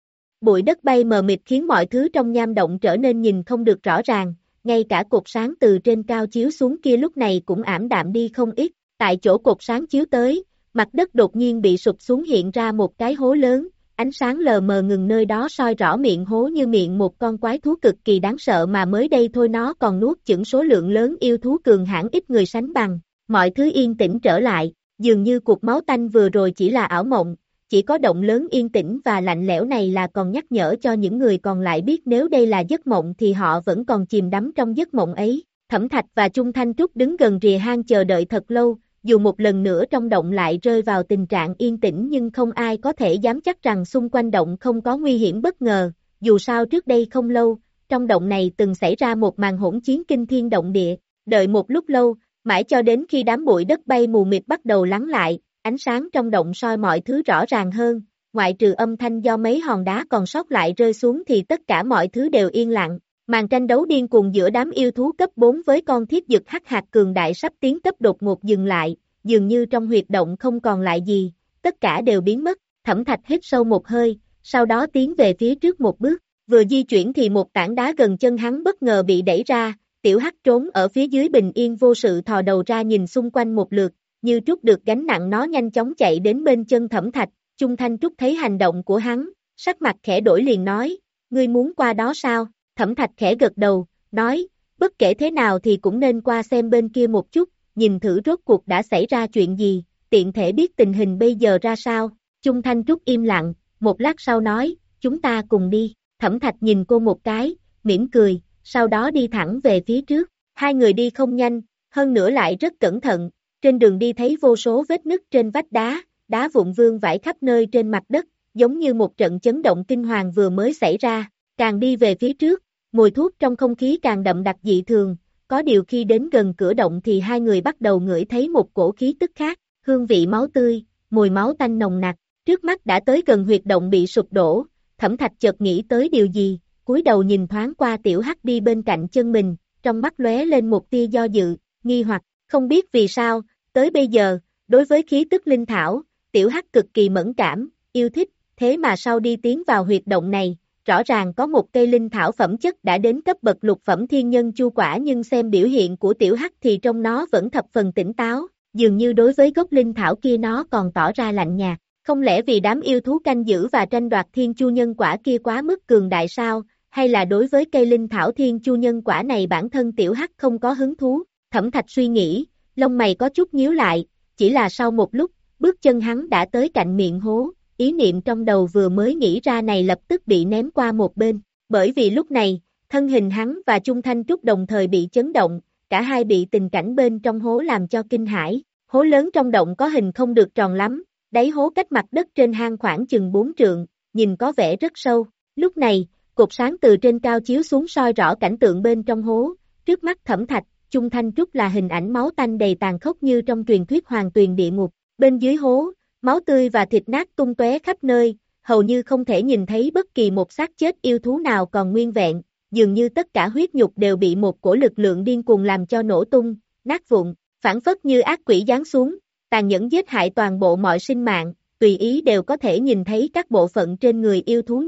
Bụi đất bay mờ mịt khiến mọi thứ trong nham động trở nên nhìn không được rõ ràng, ngay cả cột sáng từ trên cao chiếu xuống kia lúc này cũng ảm đạm đi không ít, tại chỗ cột sáng chiếu tới, mặt đất đột nhiên bị sụp xuống hiện ra một cái hố lớn, ánh sáng lờ mờ ngừng nơi đó soi rõ miệng hố như miệng một con quái thú cực kỳ đáng sợ mà mới đây thôi nó còn nuốt chửng số lượng lớn yêu thú cường hãn ít người sánh bằng, mọi thứ yên tĩnh trở lại, dường như cuộc máu tanh vừa rồi chỉ là ảo mộng, chỉ có động lớn yên tĩnh và lạnh lẽo này là còn nhắc nhở cho những người còn lại biết nếu đây là giấc mộng thì họ vẫn còn chìm đắm trong giấc mộng ấy. Thẩm Thạch và Chung Thanh Trúc đứng gần rìa hang chờ đợi thật lâu, dù một lần nữa trong động lại rơi vào tình trạng yên tĩnh nhưng không ai có thể dám chắc rằng xung quanh động không có nguy hiểm bất ngờ, dù sao trước đây không lâu, trong động này từng xảy ra một màn hỗn chiến kinh thiên động địa, đợi một lúc lâu, mãi cho đến khi đám bụi đất bay mù mịt bắt đầu lắng lại, ánh sáng trong động soi mọi thứ rõ ràng hơn, ngoại trừ âm thanh do mấy hòn đá còn sót lại rơi xuống thì tất cả mọi thứ đều yên lặng. Màn tranh đấu điên cuồng giữa đám yêu thú cấp bốn với con thiết dực hắc hạt cường đại sắp tiến cấp đột ngột dừng lại, dường như trong huyệt động không còn lại gì, tất cả đều biến mất. Thẩm Thạch hít sâu một hơi, sau đó tiến về phía trước một bước, vừa di chuyển thì một tảng đá gần chân hắn bất ngờ bị đẩy ra, tiểu hắc trốn ở phía dưới bình yên vô sự thò đầu ra nhìn xung quanh một lượt, như trút được gánh nặng nó nhanh chóng chạy đến bên chân Thẩm Thạch. Chung Thanh Trúc thấy hành động của hắn, sắc mặt khẽ đổi liền nói, ngươi muốn qua đó sao? Thẩm Thạch khẽ gật đầu, nói, bất kể thế nào thì cũng nên qua xem bên kia một chút, nhìn thử rốt cuộc đã xảy ra chuyện gì, tiện thể biết tình hình bây giờ ra sao. Chung Thanh Trúc im lặng, một lát sau nói, chúng ta cùng đi. Thẩm Thạch nhìn cô một cái, mỉm cười, sau đó đi thẳng về phía trước. Hai người đi không nhanh, hơn nữa lại rất cẩn thận, trên đường đi thấy vô số vết nứt trên vách đá, đá vụn vương vãi khắp nơi trên mặt đất, giống như một trận chấn động kinh hoàng vừa mới xảy ra. Càng đi về phía trước, mùi thuốc trong không khí càng đậm đặc dị thường, có điều khi đến gần cửa động thì hai người bắt đầu ngửi thấy một cổ khí tức khác, hương vị máu tươi, mùi máu tanh nồng nặc, trước mắt đã tới gần huyệt động bị sụp đổ, Thẩm Thạch chợt nghĩ tới điều gì, cúi đầu nhìn thoáng qua tiểu hắc đi bên cạnh chân mình, trong mắt lóe lên một tia do dự, nghi hoặc, không biết vì sao, tới bây giờ, đối với khí tức linh thảo, tiểu hắc cực kỳ mẫn cảm, yêu thích, thế mà sau đi tiến vào huyệt động này, rõ ràng có một cây linh thảo phẩm chất đã đến cấp bậc lục phẩm thiên nhân chu quả nhưng xem biểu hiện của tiểu hắc thì trong nó vẫn thập phần tỉnh táo, dường như đối với gốc linh thảo kia nó còn tỏ ra lạnh nhạt, không lẽ vì đám yêu thú canh giữ và tranh đoạt thiên chu nhân quả kia quá mức cường đại sao, hay là đối với cây linh thảo thiên chu nhân quả này bản thân tiểu hắc không có hứng thú. Thẩm Thạch suy nghĩ, lông mày có chút nhíu lại, chỉ là sau một lúc, bước chân hắn đã tới cạnh miệng hố. Ý niệm trong đầu vừa mới nghĩ ra này lập tức bị ném qua một bên, bởi vì lúc này, thân hình hắn và Chung Thanh Trúc đồng thời bị chấn động, cả hai bị tình cảnh bên trong hố làm cho kinh hãi. Hố lớn trong động có hình không được tròn lắm, đáy hố cách mặt đất trên hang khoảng chừng bốn trượng, nhìn có vẻ rất sâu. Lúc này, cột sáng từ trên cao chiếu xuống soi rõ cảnh tượng bên trong hố, trước mắt Thẩm Thạch, Chung Thanh Trúc là hình ảnh máu tanh đầy tàn khốc như trong truyền thuyết hoàng tuyền địa ngục, bên dưới hố, máu tươi và thịt nát tung tóe khắp nơi, hầu như không thể nhìn thấy bất kỳ một xác chết yêu thú nào còn nguyên vẹn, dường như tất cả huyết nhục đều bị một cổ lực lượng điên cuồng làm cho nổ tung, nát vụn, phảng phất như ác quỷ giáng xuống, tàn nhẫn giết hại toàn bộ mọi sinh mạng, tùy ý đều có thể nhìn thấy các bộ phận trên người yêu thú như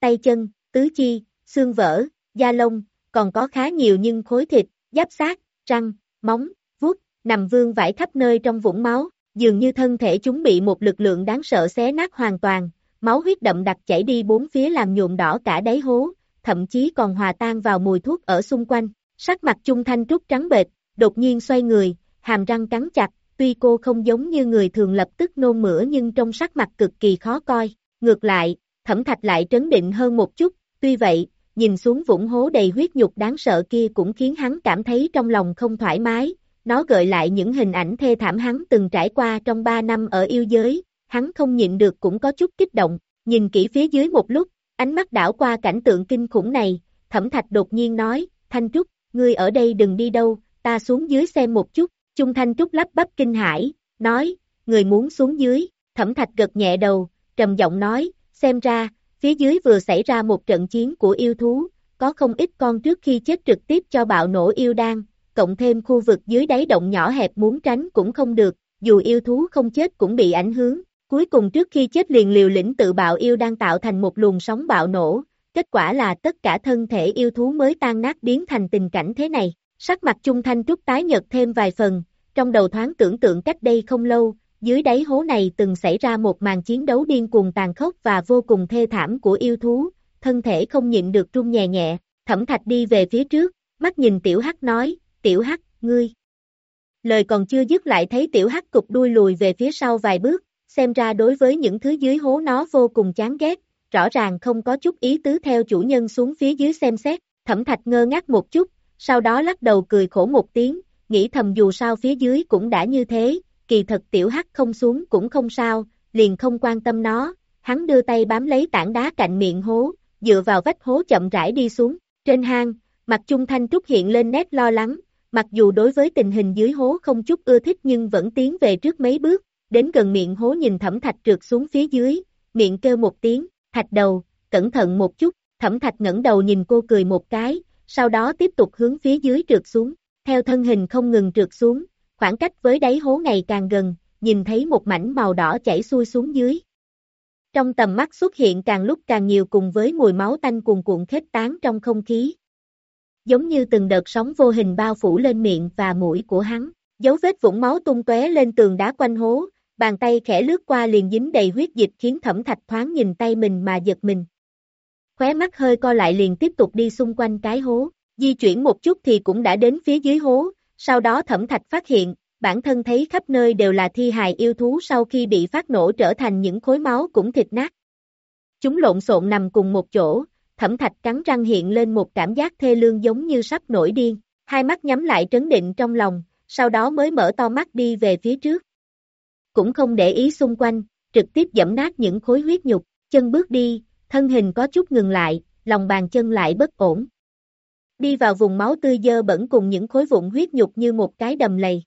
tay chân, tứ chi, xương vỡ, da lông, còn có khá nhiều nhưng khối thịt, giáp xác, răng, móng, vuốt, nằm vương vãi khắp nơi trong vũng máu, dường như thân thể chúng bị một lực lượng đáng sợ xé nát hoàn toàn, máu huyết đậm đặc chảy đi bốn phía làm nhuộm đỏ cả đáy hố, thậm chí còn hòa tan vào mùi thuốc ở xung quanh. Sắc mặt Chung Thanh Trúc trắng bệch, đột nhiên xoay người, hàm răng cắn chặt, tuy cô không giống như người thường lập tức nôn mửa nhưng trong sắc mặt cực kỳ khó coi. Ngược lại, Thẩm Thạch lại trấn định hơn một chút, tuy vậy, nhìn xuống vũng hố đầy huyết nhục đáng sợ kia cũng khiến hắn cảm thấy trong lòng không thoải mái, nó gợi lại những hình ảnh thê thảm hắn từng trải qua trong ba năm ở yêu giới, hắn không nhịn được cũng có chút kích động, nhìn kỹ phía dưới một lúc, ánh mắt đảo qua cảnh tượng kinh khủng này, Thẩm Thạch đột nhiên nói, Thanh Trúc, ngươi ở đây đừng đi đâu, ta xuống dưới xem một chút, Chung Thanh Trúc lắp bắp kinh hãi, nói, người muốn xuống dưới, Thẩm Thạch gật nhẹ đầu, trầm giọng nói, xem ra, phía dưới vừa xảy ra một trận chiến của yêu thú, có không ít con trước khi chết trực tiếp cho bạo nổ yêu đan, cộng thêm khu vực dưới đáy động nhỏ hẹp muốn tránh cũng không được, dù yêu thú không chết cũng bị ảnh hưởng, cuối cùng trước khi chết liền liều lĩnh tự bạo yêu đan tạo thành một luồng sóng bạo nổ, kết quả là tất cả thân thể yêu thú mới tan nát biến thành tình cảnh thế này, sắc mặt Chung Thanh Trúc tái nhợt thêm vài phần, trong đầu thoáng tưởng tượng cách đây không lâu, dưới đáy hố này từng xảy ra một màn chiến đấu điên cuồng tàn khốc và vô cùng thê thảm của yêu thú, thân thể không nhịn được run nhẹ nhẹ, Thẩm Thạch đi về phía trước, mắt nhìn Tiểu Hắc nói, Tiểu Hắc, ngươi. Lời còn chưa dứt lại thấy Tiểu Hắc cụp đuôi lùi về phía sau vài bước, xem ra đối với những thứ dưới hố nó vô cùng chán ghét, rõ ràng không có chút ý tứ theo chủ nhân xuống phía dưới xem xét, Thẩm Thạch ngơ ngác một chút, sau đó lắc đầu cười khổ một tiếng, nghĩ thầm dù sao phía dưới cũng đã như thế, kỳ thật Tiểu Hắc không xuống cũng không sao, liền không quan tâm nó, hắn đưa tay bám lấy tảng đá cạnh miệng hố, dựa vào vách hố chậm rãi đi xuống, trên hang, mặt Chung Thanh Trúc hiện lên nét lo lắng, mặc dù đối với tình hình dưới hố không chút ưa thích nhưng vẫn tiến về trước mấy bước, đến gần miệng hố nhìn Thẩm Thạch trượt xuống phía dưới, miệng kêu một tiếng, Thạch đầu, cẩn thận một chút, Thẩm Thạch ngẩng đầu nhìn cô cười một cái, sau đó tiếp tục hướng phía dưới trượt xuống, theo thân hình không ngừng trượt xuống, khoảng cách với đáy hố ngày càng gần, nhìn thấy một mảnh màu đỏ chảy xuôi xuống dưới. Trong tầm mắt xuất hiện càng lúc càng nhiều cùng với mùi máu tanh cuồn cuộn khuếch tán trong không khí. Giống như từng đợt sóng vô hình bao phủ lên miệng và mũi của hắn, dấu vết vũng máu tung tóe lên tường đá quanh hố, bàn tay khẽ lướt qua liền dính đầy huyết dịch khiến Thẩm Thạch thoáng nhìn tay mình mà giật mình. Khóe mắt hơi co lại liền tiếp tục đi xung quanh cái hố, di chuyển một chút thì cũng đã đến phía dưới hố, sau đó Thẩm Thạch phát hiện, bản thân thấy khắp nơi đều là thi hài yêu thú sau khi bị phát nổ trở thành những khối máu cũng thịt nát. Chúng lộn xộn nằm cùng một chỗ, Thẩm Thạch cắn răng hiện lên một cảm giác thê lương giống như sắp nổi điên, hai mắt nhắm lại trấn định trong lòng, sau đó mới mở to mắt đi về phía trước. Cũng không để ý xung quanh, trực tiếp giẫm nát những khối huyết nhục, chân bước đi, thân hình có chút ngừng lại, lòng bàn chân lại bất ổn. Đi vào vùng máu tươi dơ bẩn cùng những khối vụn huyết nhục như một cái đầm lầy.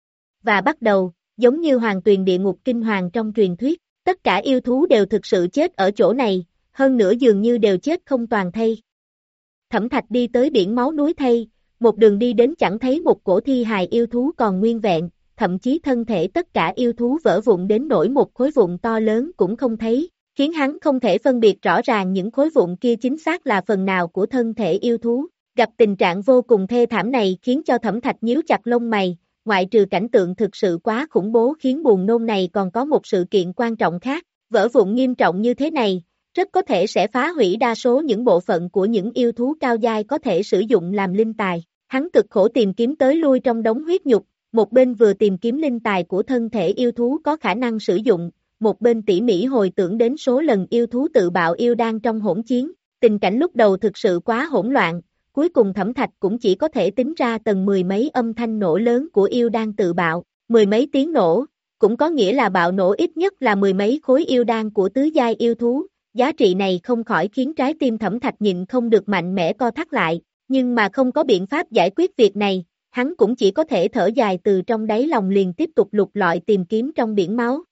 Và bắt đầu, giống như hoàng tuyền địa ngục kinh hoàng trong truyền thuyết, tất cả yêu thú đều thực sự chết ở chỗ này, hơn nữa dường như đều chết không toàn thây. Thẩm Thạch đi tới biển máu núi thây, một đường đi đến chẳng thấy một cổ thi hài yêu thú còn nguyên vẹn, thậm chí thân thể tất cả yêu thú vỡ vụn đến nỗi một khối vụn to lớn cũng không thấy, khiến hắn không thể phân biệt rõ ràng những khối vụn kia chính xác là phần nào của thân thể yêu thú. Gặp tình trạng vô cùng thê thảm này khiến cho Thẩm Thạch nhíu chặt lông mày, ngoại trừ cảnh tượng thực sự quá khủng bố khiến buồn nôn này còn có một sự kiện quan trọng khác, vỡ vụn nghiêm trọng như thế này, rất có thể sẽ phá hủy đa số những bộ phận của những yêu thú cao giai có thể sử dụng làm linh tài. Hắn cực khổ tìm kiếm tới lui trong đống huyết nhục, một bên vừa tìm kiếm linh tài của thân thể yêu thú có khả năng sử dụng, một bên tỉ mỉ hồi tưởng đến số lần yêu thú tự bạo yêu đan trong hỗn chiến, tình cảnh lúc đầu thực sự quá hỗn loạn. Cuối cùng Thẩm Thạch cũng chỉ có thể tính ra tầng mười mấy âm thanh nổ lớn của yêu đan tự bạo, mười mấy tiếng nổ, cũng có nghĩa là bạo nổ ít nhất là mười mấy khối yêu đan của tứ giai yêu thú, giá trị này không khỏi khiến trái tim Thẩm Thạch nhịn không được mạnh mẽ co thắt lại, nhưng mà không có biện pháp giải quyết việc này, hắn cũng chỉ có thể thở dài từ trong đáy lòng liền tiếp tục lục lọi tìm kiếm trong biển máu.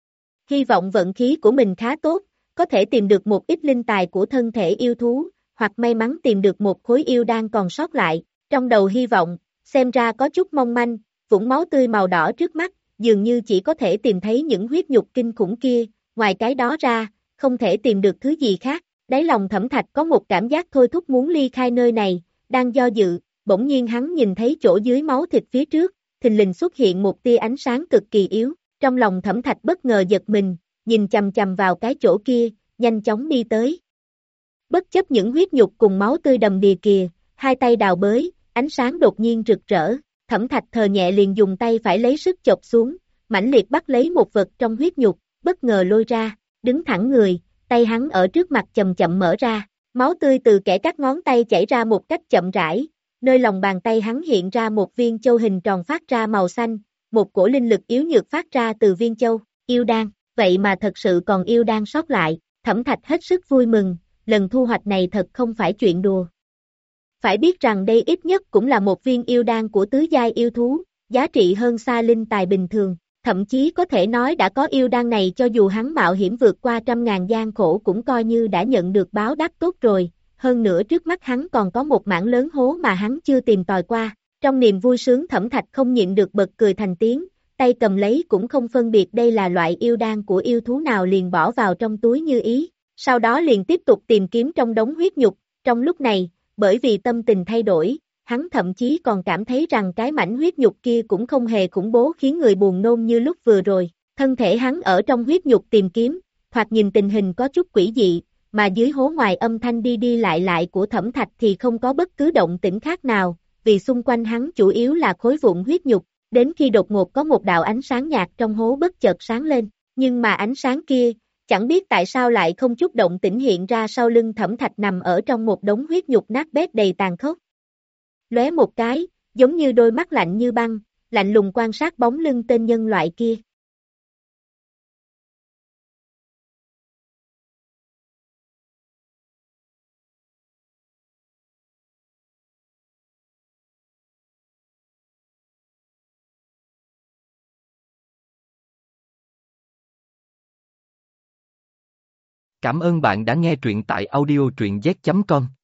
Hy vọng vận khí của mình khá tốt, có thể tìm được một ít linh tài của thân thể yêu thú, hoặc may mắn tìm được một khối yêu đan còn sót lại, trong đầu hy vọng, xem ra có chút mong manh, vũng máu tươi màu đỏ trước mắt, dường như chỉ có thể tìm thấy những huyết nhục kinh khủng kia, ngoài cái đó ra, không thể tìm được thứ gì khác, Đáy lòng Thẩm Thạch có một cảm giác thôi thúc muốn ly khai nơi này, đang do dự, bỗng nhiên hắn nhìn thấy chỗ dưới máu thịt phía trước, thình lình xuất hiện một tia ánh sáng cực kỳ yếu, trong lòng Thẩm Thạch bất ngờ giật mình, nhìn chằm chằm vào cái chỗ kia, nhanh chóng đi tới. Bất chấp những huyết nhục cùng máu tươi đầm đìa kìa, hai tay đào bới, ánh sáng đột nhiên rực rỡ, Thẩm Thạch thờ nhẹ liền dùng tay phải lấy sức chộp xuống, mãnh liệt bắt lấy một vật trong huyết nhục, bất ngờ lôi ra, đứng thẳng người, tay hắn ở trước mặt chậm chậm mở ra, máu tươi từ kẽ các ngón tay chảy ra một cách chậm rãi, nơi lòng bàn tay hắn hiện ra một viên châu hình tròn phát ra màu xanh, một cổ linh lực yếu nhược phát ra từ viên châu, yêu đan, vậy mà thật sự còn yêu đan sót lại, Thẩm Thạch hết sức vui mừng, lần thu hoạch này thật không phải chuyện đùa. Phải biết rằng đây ít nhất cũng là một viên yêu đan của tứ giai yêu thú, giá trị hơn xa linh tài bình thường, thậm chí có thể nói đã có yêu đan này cho dù hắn mạo hiểm vượt qua trăm ngàn gian khổ cũng coi như đã nhận được báo đáp tốt rồi, hơn nữa trước mắt hắn còn có một mảng lớn hố mà hắn chưa tìm tòi qua, trong niềm vui sướng Thẩm Thạch không nhịn được bật cười thành tiếng, tay cầm lấy cũng không phân biệt đây là loại yêu đan của yêu thú nào liền bỏ vào trong túi như ý, sau đó liền tiếp tục tìm kiếm trong đống huyết nhục, trong lúc này, bởi vì tâm tình thay đổi, hắn thậm chí còn cảm thấy rằng cái mảnh huyết nhục kia cũng không hề khủng bố khiến người buồn nôn như lúc vừa rồi, thân thể hắn ở trong huyết nhục tìm kiếm, thoạt nhìn tình hình có chút quỷ dị, mà dưới hố ngoài âm thanh đi đi lại lại của Thẩm Thạch thì không có bất cứ động tĩnh khác nào, vì xung quanh hắn chủ yếu là khối vụn huyết nhục, đến khi đột ngột có một đạo ánh sáng nhạt trong hố bất chợt sáng lên, nhưng mà ánh sáng kia, chẳng biết tại sao lại không chút động tĩnh hiện ra sau lưng Thẩm Thạch nằm ở trong một đống huyết nhục nát bét đầy tàn khốc. Lóe một cái, giống như đôi mắt lạnh như băng, lạnh lùng quan sát bóng lưng tên nhân loại kia. Cảm ơn bạn đã nghe truyện tại audio truyện z chấm com.